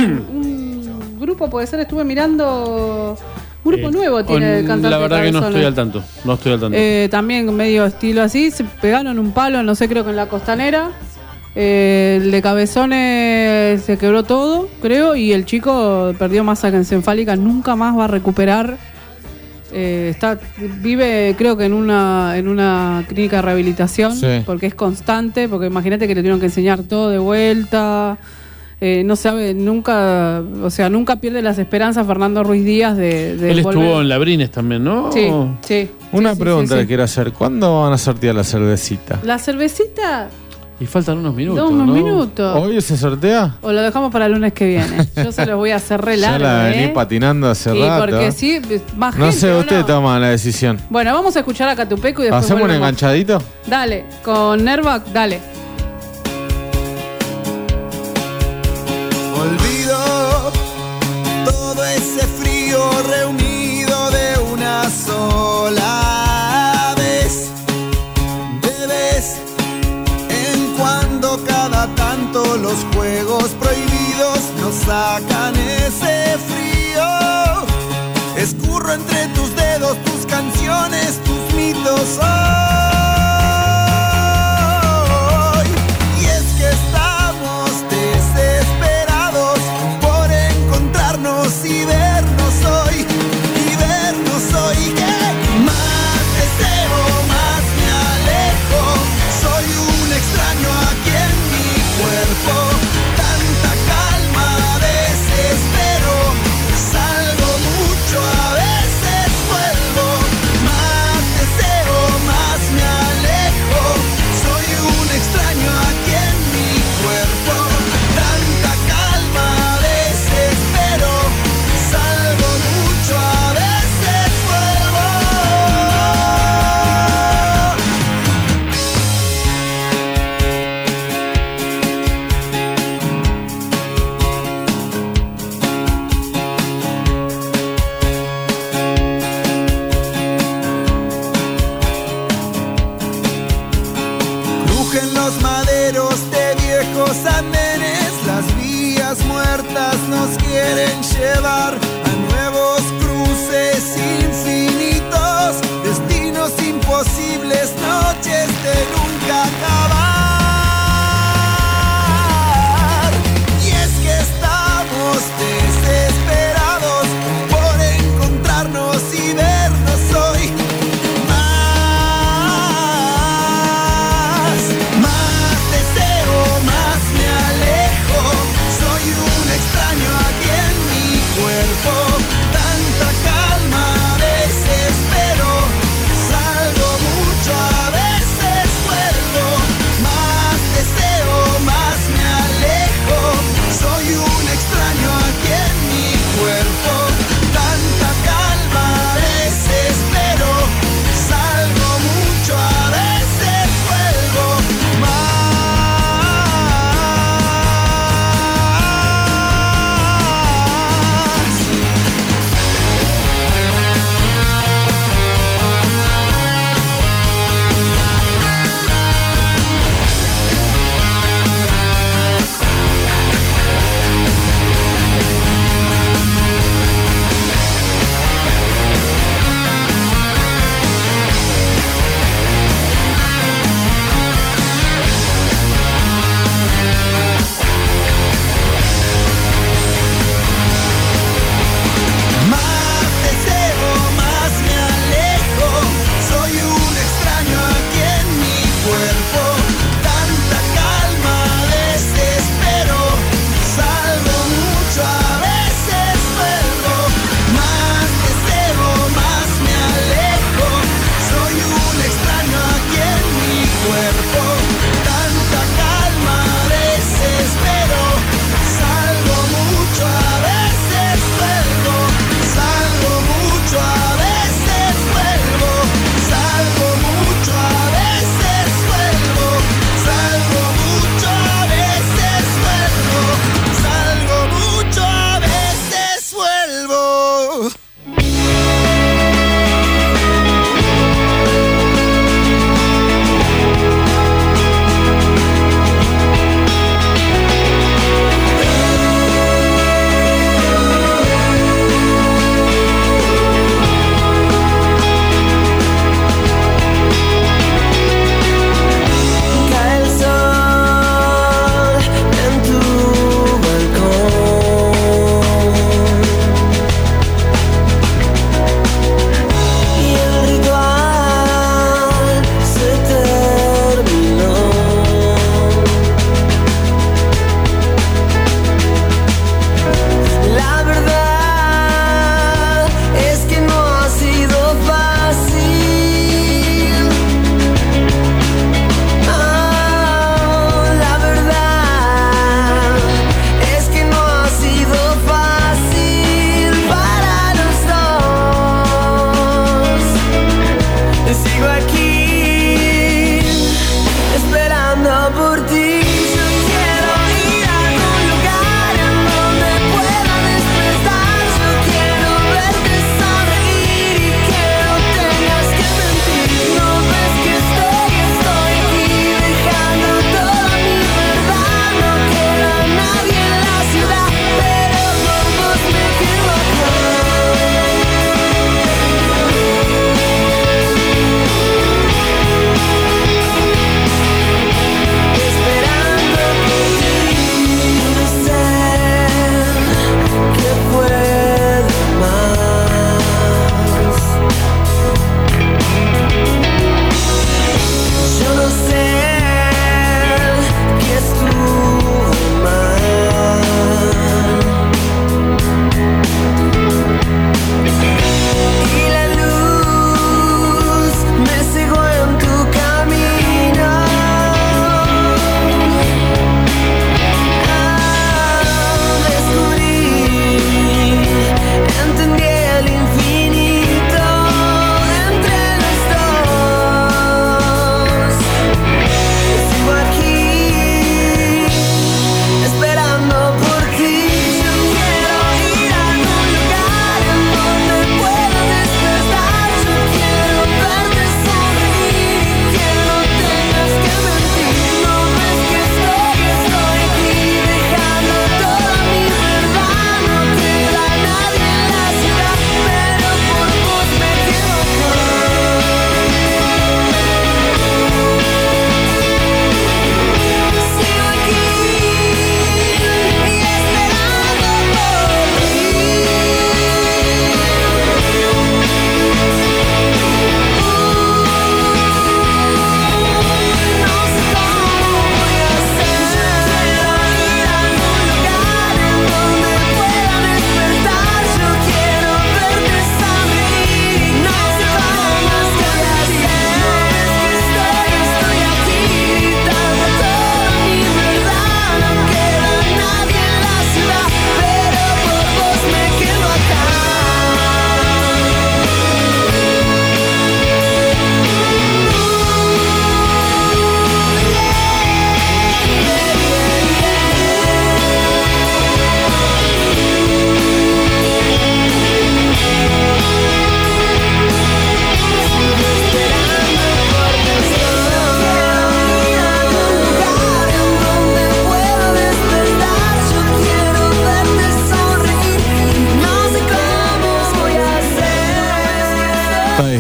un grupo, puede ser, estuve mirando... Un grupo Eh, nuevo tiene el on- cantante La verdad de que no Cabezones. estoy al tanto. No estoy al tanto. Eh, también medio estilo así, se pegaron un palo, no sé, creo que en la costanera. Eh, el de Cabezones se quebró todo, creo, y el chico perdió masa encefálica, nunca más va a recuperar. Eh, está vive, creo que en una en una clínica de rehabilitación, Sí. porque es constante, porque imagínate que le tuvieron que enseñar todo de vuelta. Eh, no sabe, nunca, o sea, nunca pierde las esperanzas Fernando Ruiz Díaz de, de Él volver. estuvo en Labrines también, ¿no? Sí, sí. Una sí, sí, pregunta sí, sí. que quiero hacer. ¿Cuándo van a sortear la cervecita? La cervecita, Y faltan unos minutos. da unos ¿no? minutos. ¿Hoy se sortea? O lo dejamos para el lunes que viene. Yo se los voy a hacer re Ya largo, la vení ¿eh? patinando hace Y rato. porque sí, más No gente, sé, ¿o usted no? toma la decisión. Bueno, vamos a escuchar a Catupecu y después ¿Hacemos un volvemos. enganchadito? Dale, con Nervac, dale. Olvido todo ese frío reunido de una sola vez. De vez en cuando, cada tanto, los juegos prohibidos nos sacan ese frío. Escurro entre tus dedos tus canciones, tus mitos hoy. Y es que estamos desesperados por encontrarnos y vernos hoy, y vernos hoy. Que más deseo, más me alejo. Soy un extraño aquí en mi cuerpo. Tanta calma, desespero. Salgo mucho, a veces vuelvo. Más deseo, más me alejo. Soy un extraño aquí en mi cuerpo. Tanta calma, desespero. Salgo llevar a nuevos cruces infinitos, destinos imposibles, noches de nunca acabar. Y es que estamos desesperados por encontrarnos y vernos hoy. Más, más deseo, más me alejo. Soy un extraño aquí en mi cuerpo.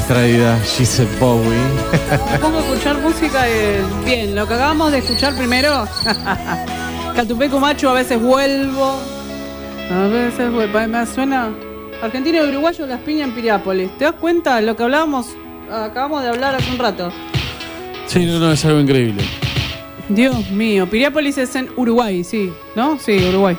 distraída, Giselle Bowie. Me pongo a escuchar música y... Bien, lo que acabamos de escuchar primero. Catupecu Macho, a veces vuelvo. A veces vuelvo. Me suena... Argentino y uruguayo, las piñas en Piriápolis. ¿Te das cuenta de lo que hablábamos? Acabamos de hablar hace un rato. Sí, no, no, es algo increíble. Dios mío, Piriápolis es en Uruguay, sí, ¿no? Sí, Uruguay.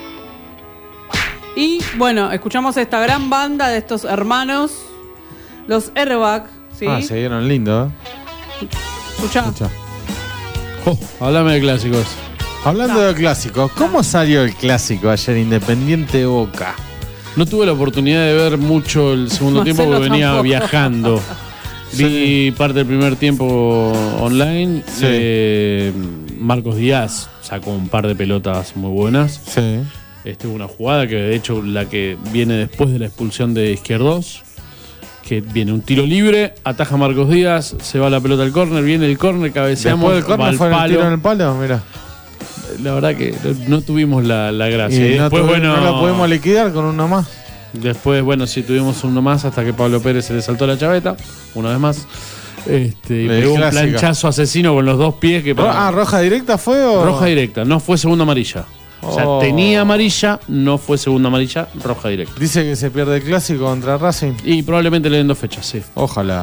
Y bueno, escuchamos esta gran banda de estos hermanos, los Airbag, ¿sí? Ah, se vieron lindo, ¿eh? Escuchá. Escuchá. Oh, háblame de clásicos. Hablando Ah. de clásicos, ¿cómo salió el clásico ayer Independiente Boca? No tuve la oportunidad de ver mucho el segundo Marcelo tiempo porque venía tampoco. viajando. Vi parte del primer tiempo online. Sí. Eh, Marcos Díaz sacó un par de pelotas muy buenas. Sí. Este, una jugada que de hecho la que viene después de la expulsión de Izquierdos, que viene un tiro libre, ataja Marcos Díaz, se va la pelota al córner, viene el córner, cabeceamos, Después del va córner al fue el palo. tiro en el palo, mira. La verdad que no, no tuvimos la, la gracia. Y Y no, después, tuve- bueno, no lo pudimos liquidar con uno más. Después, bueno, sí tuvimos uno más hasta que Pablo Pérez se le saltó la chaveta, una vez más. Este, y El pegó un clásico. planchazo asesino con los dos pies que Ro- para- ah, ¿roja directa fue o...? roja directa, no fue segunda amarilla. O sea, Oh. tenía amarilla, no fue segunda amarilla, roja directa. Dice que se pierde el clásico contra Racing. Y probablemente le den dos fechas, sí. Ojalá.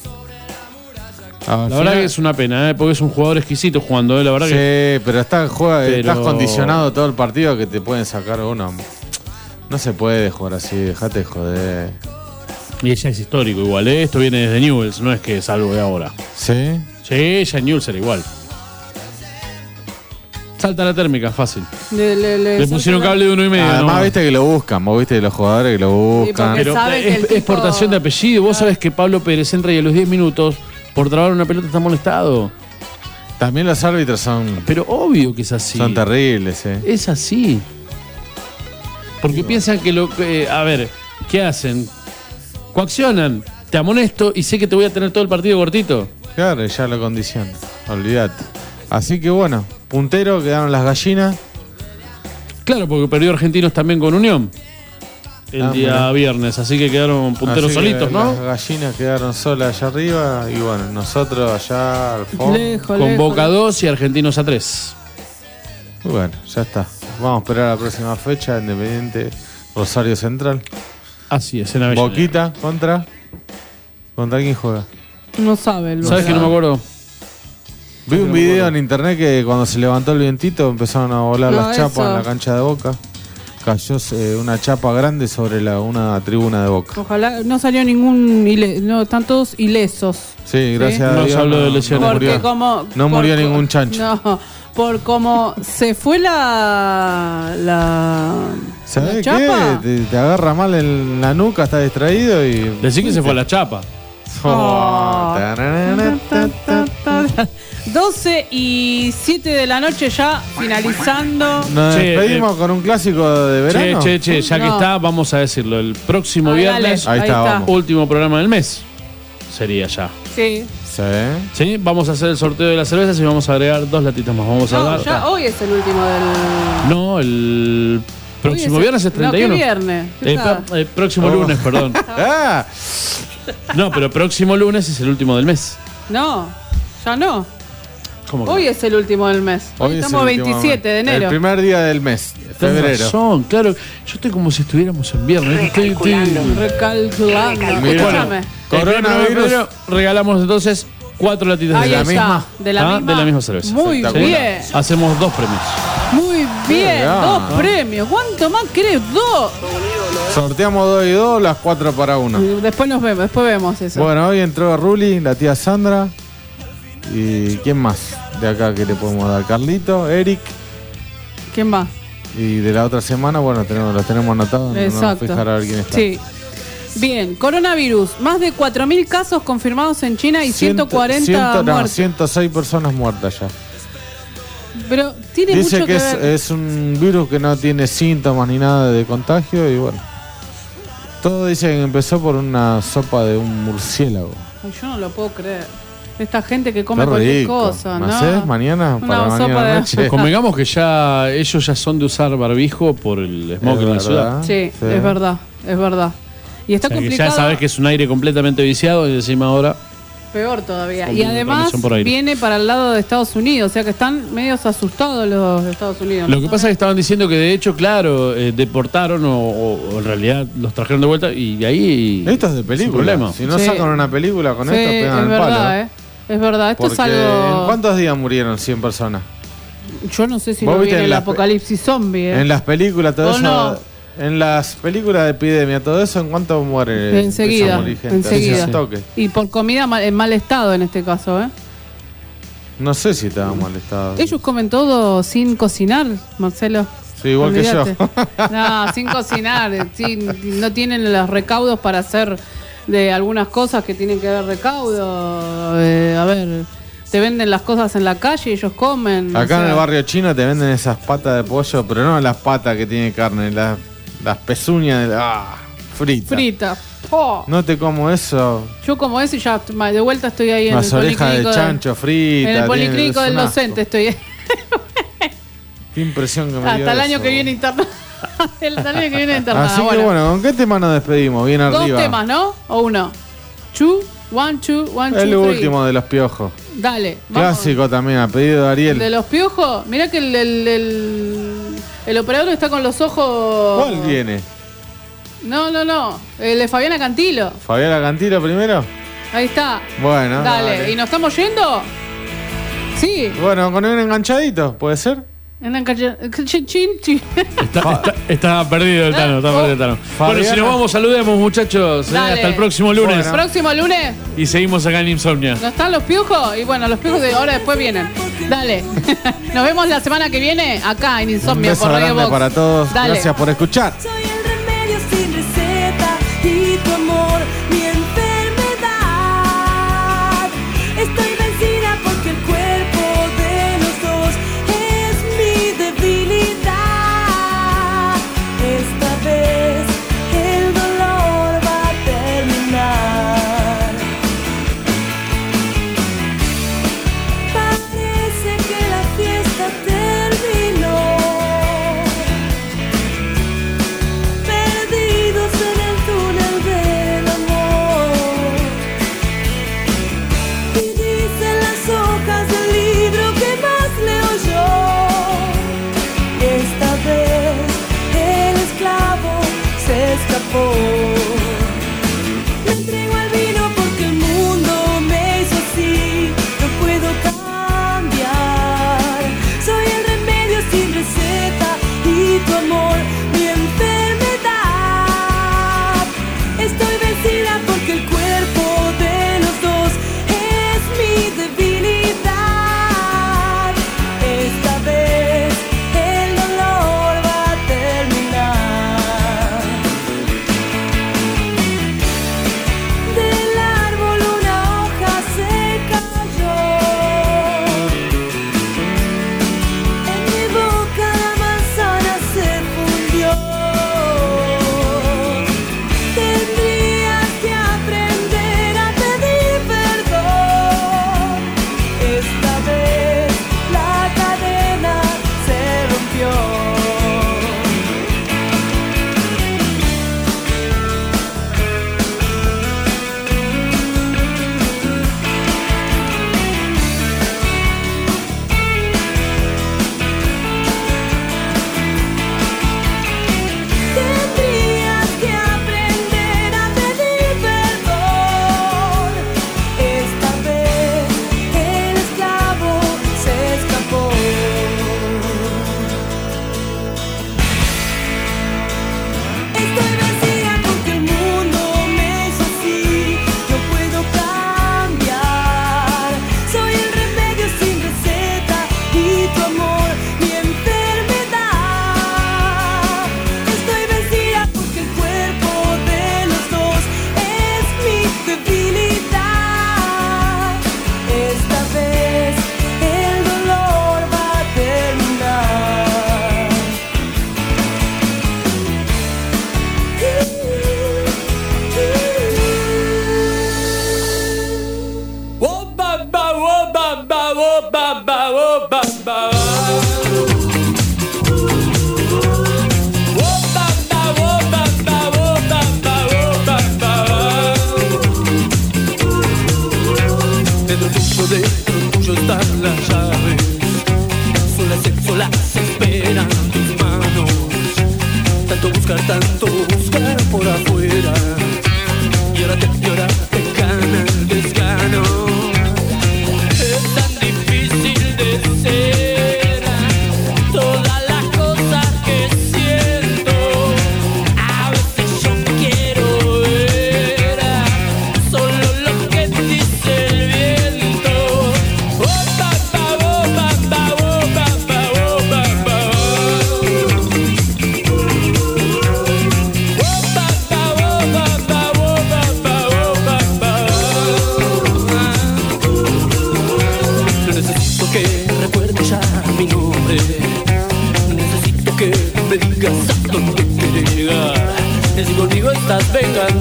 Ah, La verdad que es una pena, ¿eh? Porque es un jugador exquisito jugando, ¿eh? La verdad sí, que. pero está, juega, Pero- estás condicionado todo el partido que te pueden sacar uno. No se puede jugar así, dejate de joder. Y ella es histórico igual, ¿eh? Esto viene desde Newell's, no es que es algo de ahora. ¿Sí? Sí, ya en Newell's era igual. Salta la térmica, fácil. Le, le- le- Le pusieron salta- cable de uno y medio. Además, ¿no? viste que lo buscan, vos viste los jugadores que lo buscan. porque Pero sabe que es, el tipo- exportación de apellido. Vos sabés que Pablo Pérez entra y a los diez minutos, por trabar una pelota, está molestado. También los árbitros son, Pero obvio que es así. son terribles, eh. Es así. Porque piensan que lo que. A ver, ¿qué hacen? Coaccionan. Te amonesto y sé que te voy a tener todo el partido cortito. Claro, ya lo condicionan. Olvídate. Así que bueno, puntero, quedaron las gallinas. Claro, porque perdió Argentinos también con Unión. El Ah, día mira. viernes. Así que quedaron punteros Así que solitos, ¿no? Las gallinas quedaron solas allá arriba y bueno, nosotros allá al fondo. Lejos, Con lejos. Boca dos y Argentinos a tres. Y bueno, ya está. Vamos a esperar la próxima fecha, Independiente Rosario Central. Así es, en Avellaneda. Boquita contra. ¿Contra quién juega? No sabe el ¿Sabes que no me acuerdo? Vi un video en internet que cuando se levantó el vientito empezaron a volar No, las chapas eso. en la cancha de Boca. Cayó eh, una chapa grande sobre la, una tribuna de Boca. Ojalá no salió ningún ile- no, están todos ilesos. Sí, gracias a No se Dios. habló de lesiones. Porque murió, como no por murió co- ningún chancho. No, por como se fue la la, ¿Sabés la qué? chapa. Te, te agarra mal en la nuca, estás distraído y. Decí que se fue a la chapa. Oh, tararara, ta, ta, ta. doce y siete de la noche ya finalizando. Nos Che, despedimos con un clásico de verano. Che, che, che, ya que No. está, vamos a decirlo. El próximo Ay, viernes, dale, Ahí está, vamos. último programa del mes. Sería ya. Sí. Sí. ¿Sí? Vamos a hacer el sorteo de las cervezas y vamos a agregar dos latitas más. Vamos a No, dar. ya hoy es el último del. No, el próximo Hoy viernes es el- no, ¿qué treinta y uno. viernes? ¿Qué Eh, está? pa- eh, próximo Oh. lunes, perdón. Ah, No, pero próximo lunes es el último del mes. No, ya no. ¿Cómo que Hoy no? es el último del mes. Hoy, es estamos el último veintisiete de mes. enero. El primer día del mes, Tenés febrero. razón, claro. Yo estoy como si estuviéramos en viernes. Estoy, estoy- Recalculando. Mira, Escúchame. el primero de Coronavirus. febrero regalamos entonces cuatro latitas Ahí de está, cerveza. de la Ah, misma- de la misma cerveza. Muy Espectacular. bien. Hacemos dos premios. Muy bien. Bien, Dos ¿no? premios. ¿Cuánto más querés? Dos. Sorteamos dos y dos, las cuatro para uno. Después nos vemos, después vemos eso. Bueno, hoy entró Ruli, la tía Sandra. ¿Y quién más de acá que le podemos dar? Carlito, Eric. ¿Quién va? Y de la otra semana, bueno, tenemos, los tenemos anotados. No nos vamos a Exacto. fijar a ver quién está. Sí. Bien, coronavirus. Más de cuatro mil casos confirmados en China y ciento cuarenta ciento, no, muertos. ciento seis personas muertas ya. Pero tiene Dice mucho que que, es, ver. es un virus que no tiene síntomas ni nada de contagio y bueno. Todo dice que empezó por una sopa de un murciélago. Ay, yo no lo puedo creer. Esta gente que come Qué cualquier rico. cosa, ¿Me ¿no? hacés mañana? Una Para sopa mañana de- noche. Convengamos que ya ellos ya son de usar barbijo por el smoke Es en la verdad. ciudad. Sí, Sí. es verdad, es verdad. Y está O sea, que complicado. ya sabes que es un aire completamente viciado y encima ahora. Peor todavía. Con Y además transmisión por aire. viene para el lado de Estados Unidos, o sea que están medios asustados los de Estados Unidos. Lo que pasa es que estaban diciendo que de hecho, claro, eh, deportaron o, o- o en realidad los trajeron de vuelta y de ahí. Esto es de sin película. problema. Si no Sí. sacan una película con Sí, esto, pegan es el verdad, palo. ¿eh? Es verdad, esto Porque es algo. ¿en cuántos días murieron cien personas? Yo no sé si ¿Vos no viste viene en el las pe- apocalipsis zombie. ¿eh? En las películas, todo ¿O eso. no? En las películas de epidemia, todo eso, ¿en cuánto muere? Enseguida, empieza a morir gente? enseguida. Así al toque. Y por comida mal- en mal estado en este caso, ¿eh? No sé si estaba mal estado. Ellos comen todo sin cocinar, Marcelo. Sí, igual Olvídate. que yo. No, sin cocinar. sin- no tienen los recaudos para hacer de algunas cosas que tienen que dar recaudo. Eh, a ver, te venden las cosas en la calle y ellos comen. Acá o sea, en el barrio chino te venden esas patas de pollo, pero no las patas que tiene carne, las, las pezuñas de la, ah, fritas. Frita. Oh, No te como eso. yo como eso y ya de vuelta estoy ahí en Las el orejas de policlínico. chancho fritas. En el tiene- policlínico es del un asco. docente estoy ahí. Qué impresión que me dio Hasta el año eso. que viene internado. el año que viene internado. Así que bueno, ¿con qué tema nos despedimos? Bien Dos arriba. temas, ¿no? O uno. Two, one, two, one, two, El three. último de los piojos. Dale. Vamos. Clásico también, a pedido de Ariel. De los piojos. Mirá que el, el, el, el operador está con los ojos. ¿Cuál viene? No, no, no. El de Fabiana Cantilo. ¿Fabiola Cantilo primero? Ahí está. Bueno, Dale. dale. ¿Y nos estamos yendo? Sí. Bueno, con un enganchadito, ¿puede ser? En la calle- chin, chin, chin. Está, está- está perdido el Tano, está perdido el Tano. Bueno, si Fabiana. nos vamos, saludemos, muchachos. eh, Dale. hasta el próximo lunes. Próximo lunes. Y seguimos acá en Insomnia. ¿No están los piojos? Y bueno, los piojos de ahora después vienen. Dale. Nos vemos la semana que viene acá en Un Insomnia beso por Radio grande Box. para todos. Dale. Gracias por escuchar. Soy el remedio sin receta y tu amor mi enfermedad. Estoy vencida porque el cuerpo de los dos es mi debilidad. Esta vez el dolor va a terminar. Parece que la fiesta terminó. Perdí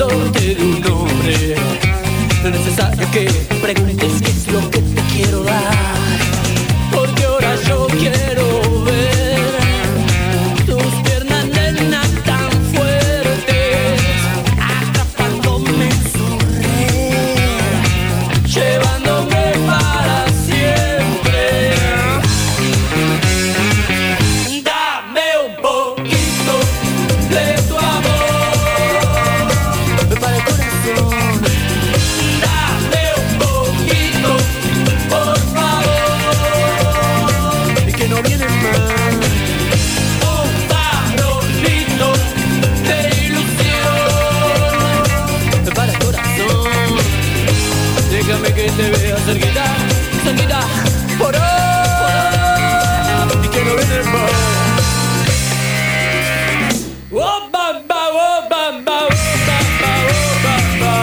dándote de un nombre. No es necesario que preguntes qué es lo que te quiero dar, porque ahora yo quiero ver tus piernas, nena, tan fuertes, atrapándome en su red, llevándome para siempre. Dame un poquito de tu amor para el corazón. Dame un poquito, por favor, y que no viene más. Un farolito de ilusión para el corazón. Déjame que te vea cerquita, cerquita, por hoy, y que no viene más. Oh, bamba, oh, bamba, oh, bamba, oh, bamba.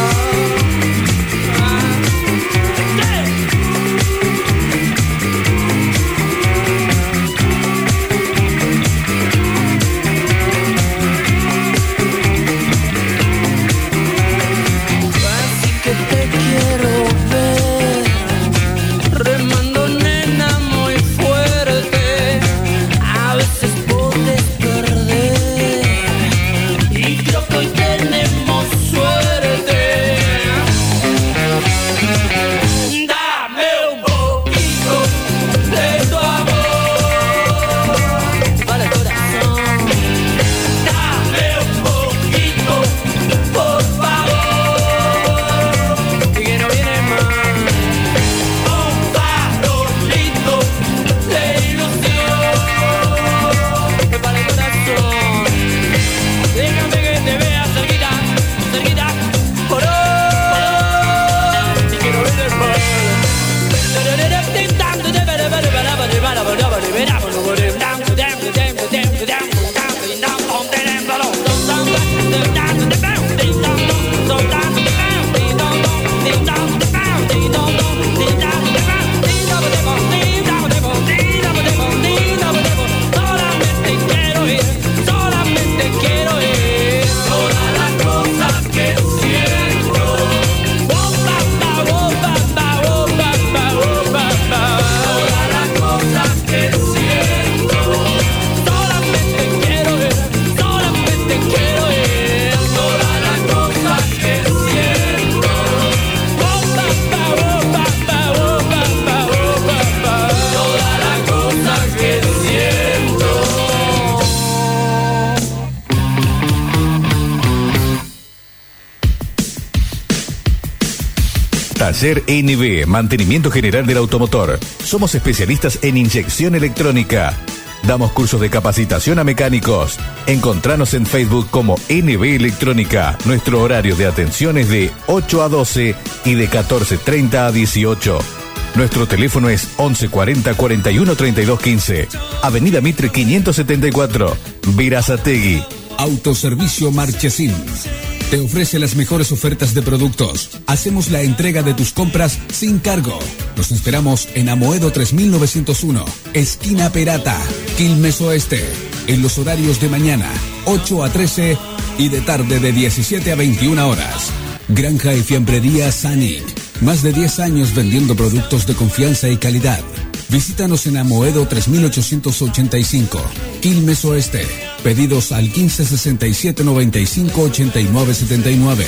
Así que te quiero ver remando, nena, muy fuerte. A veces puedes perder y creo que hoy tenemos suerte. Dame un poquito de tu amor para el corazón. Dame un poquito, por favor, y que no viene más. Un farolito de ilusión para el corazón. Déjame que te vea cerquita, cerquita, por hoy, y que no viene más. Solamente quiero ir, solamente quiero ir. Todas las cosas que siento. Oh, bamba, oh, bamba, oh, bamba, oh, bamba. Todas las cosas que siento. Solamente quiero ir, solamente quiero ir. Todas las cosas que siento. Oh, bamba, oh, bamba, oh, bamba, oh, bamba. Todas las cosas que siento. Taller N B, Mantenimiento General del Automotor. Somos especialistas en inyección electrónica. Damos cursos de capacitación a mecánicos. Encontranos en Facebook como N B Electrónica. Nuestro horario de atención es de ocho a doce y de catorce treinta a dieciocho. Nuestro teléfono es once cuarenta cuarenta y uno treinta y dos quince. Avenida Mitre quinientos setenta y cuatro, Verazategui. Autoservicio Marchesín te ofrece las mejores ofertas de productos. Hacemos la entrega de tus compras sin cargo. Nos esperamos en Amoedo tres mil novecientos uno, esquina Perata, Quilmes Oeste, en los horarios de mañana, ocho a trece y de tarde de diecisiete a veintiuna horas. Granja y Fiambrería Sanic. Más de diez años vendiendo productos de confianza y calidad. Visítanos en Amoedo tres mil ochocientos ochenta y cinco, Quilmes Oeste. Pedidos al quince sesenta y siete noventa y cinco ochenta y nueve setenta y nueve.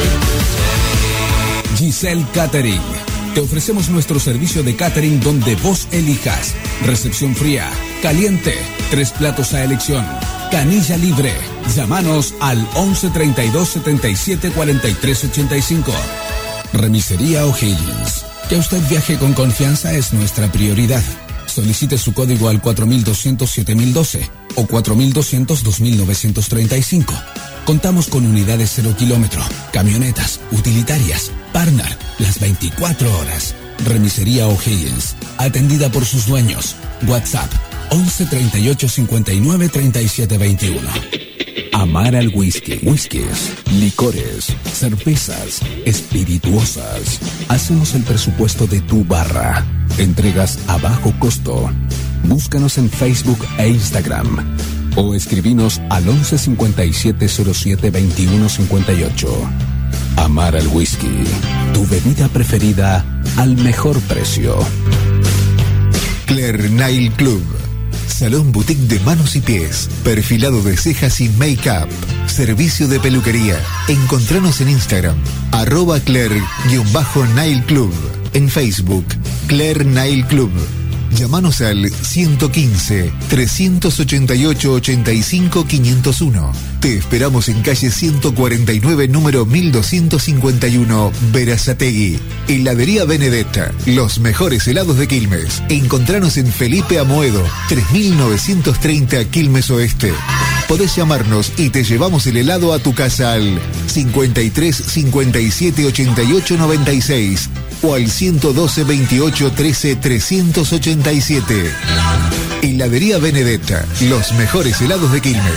Giselle Catering. Te ofrecemos nuestro servicio de catering donde vos elijas. Recepción fría, caliente, tres platos a elección, canilla libre. Llámanos al once treinta y dos setenta y siete cuarenta y tres ochenta y cinco. Remisería O'Higgins. Que usted viaje con confianza es nuestra prioridad. Solicite su código al cuatro mil doscientos siete mil doce o cuatro mil doscientos dos mil novecientos treinta y cinco. Contamos con unidades cero kilómetro, camionetas, utilitarias, Partner, las veinticuatro horas. Remisería O'Higgins, atendida por sus dueños. WhatsApp once treinta y ocho cincuenta y nueve treinta y siete veintiuno. Amar al whisky, whiskies, licores, cervezas, espirituosas. Hacemos el presupuesto de tu barra. Entregas a bajo costo. Búscanos en Facebook e Instagram. o escribinos al once cincuenta y siete cero siete veintiuno cincuenta y ocho. Amar al whisky, tu bebida preferida al mejor precio. Claire Nail Club. Salón boutique de manos y pies, perfilado de cejas y make-up, servicio de peluquería. Encontranos en Instagram, arroba Claire-Nail Club. En Facebook, Claire Nail Club. Llámanos al ciento quince, trescientos ochenta y ocho, ochenta y cinco, quinientos uno. Te esperamos en calle ciento cuarenta y nueve, número mil doscientos cincuenta y uno, Berazategui. Heladería Benedetta, los mejores helados de Quilmes. Encontranos en Felipe Amoedo, tres mil novecientos treinta, Quilmes Oeste. Podés llamarnos y te llevamos el helado a tu casa al cincuenta y tres, cincuenta y siete, ochenta y ocho, noventa y seis o al ciento doce, veintiocho, trece, trescientos ochenta y siete. Heladería Benedetta, los mejores helados de Quilmes.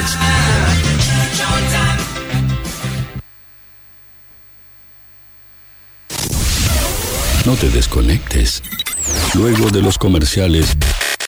No te desconectes. Luego de los comerciales,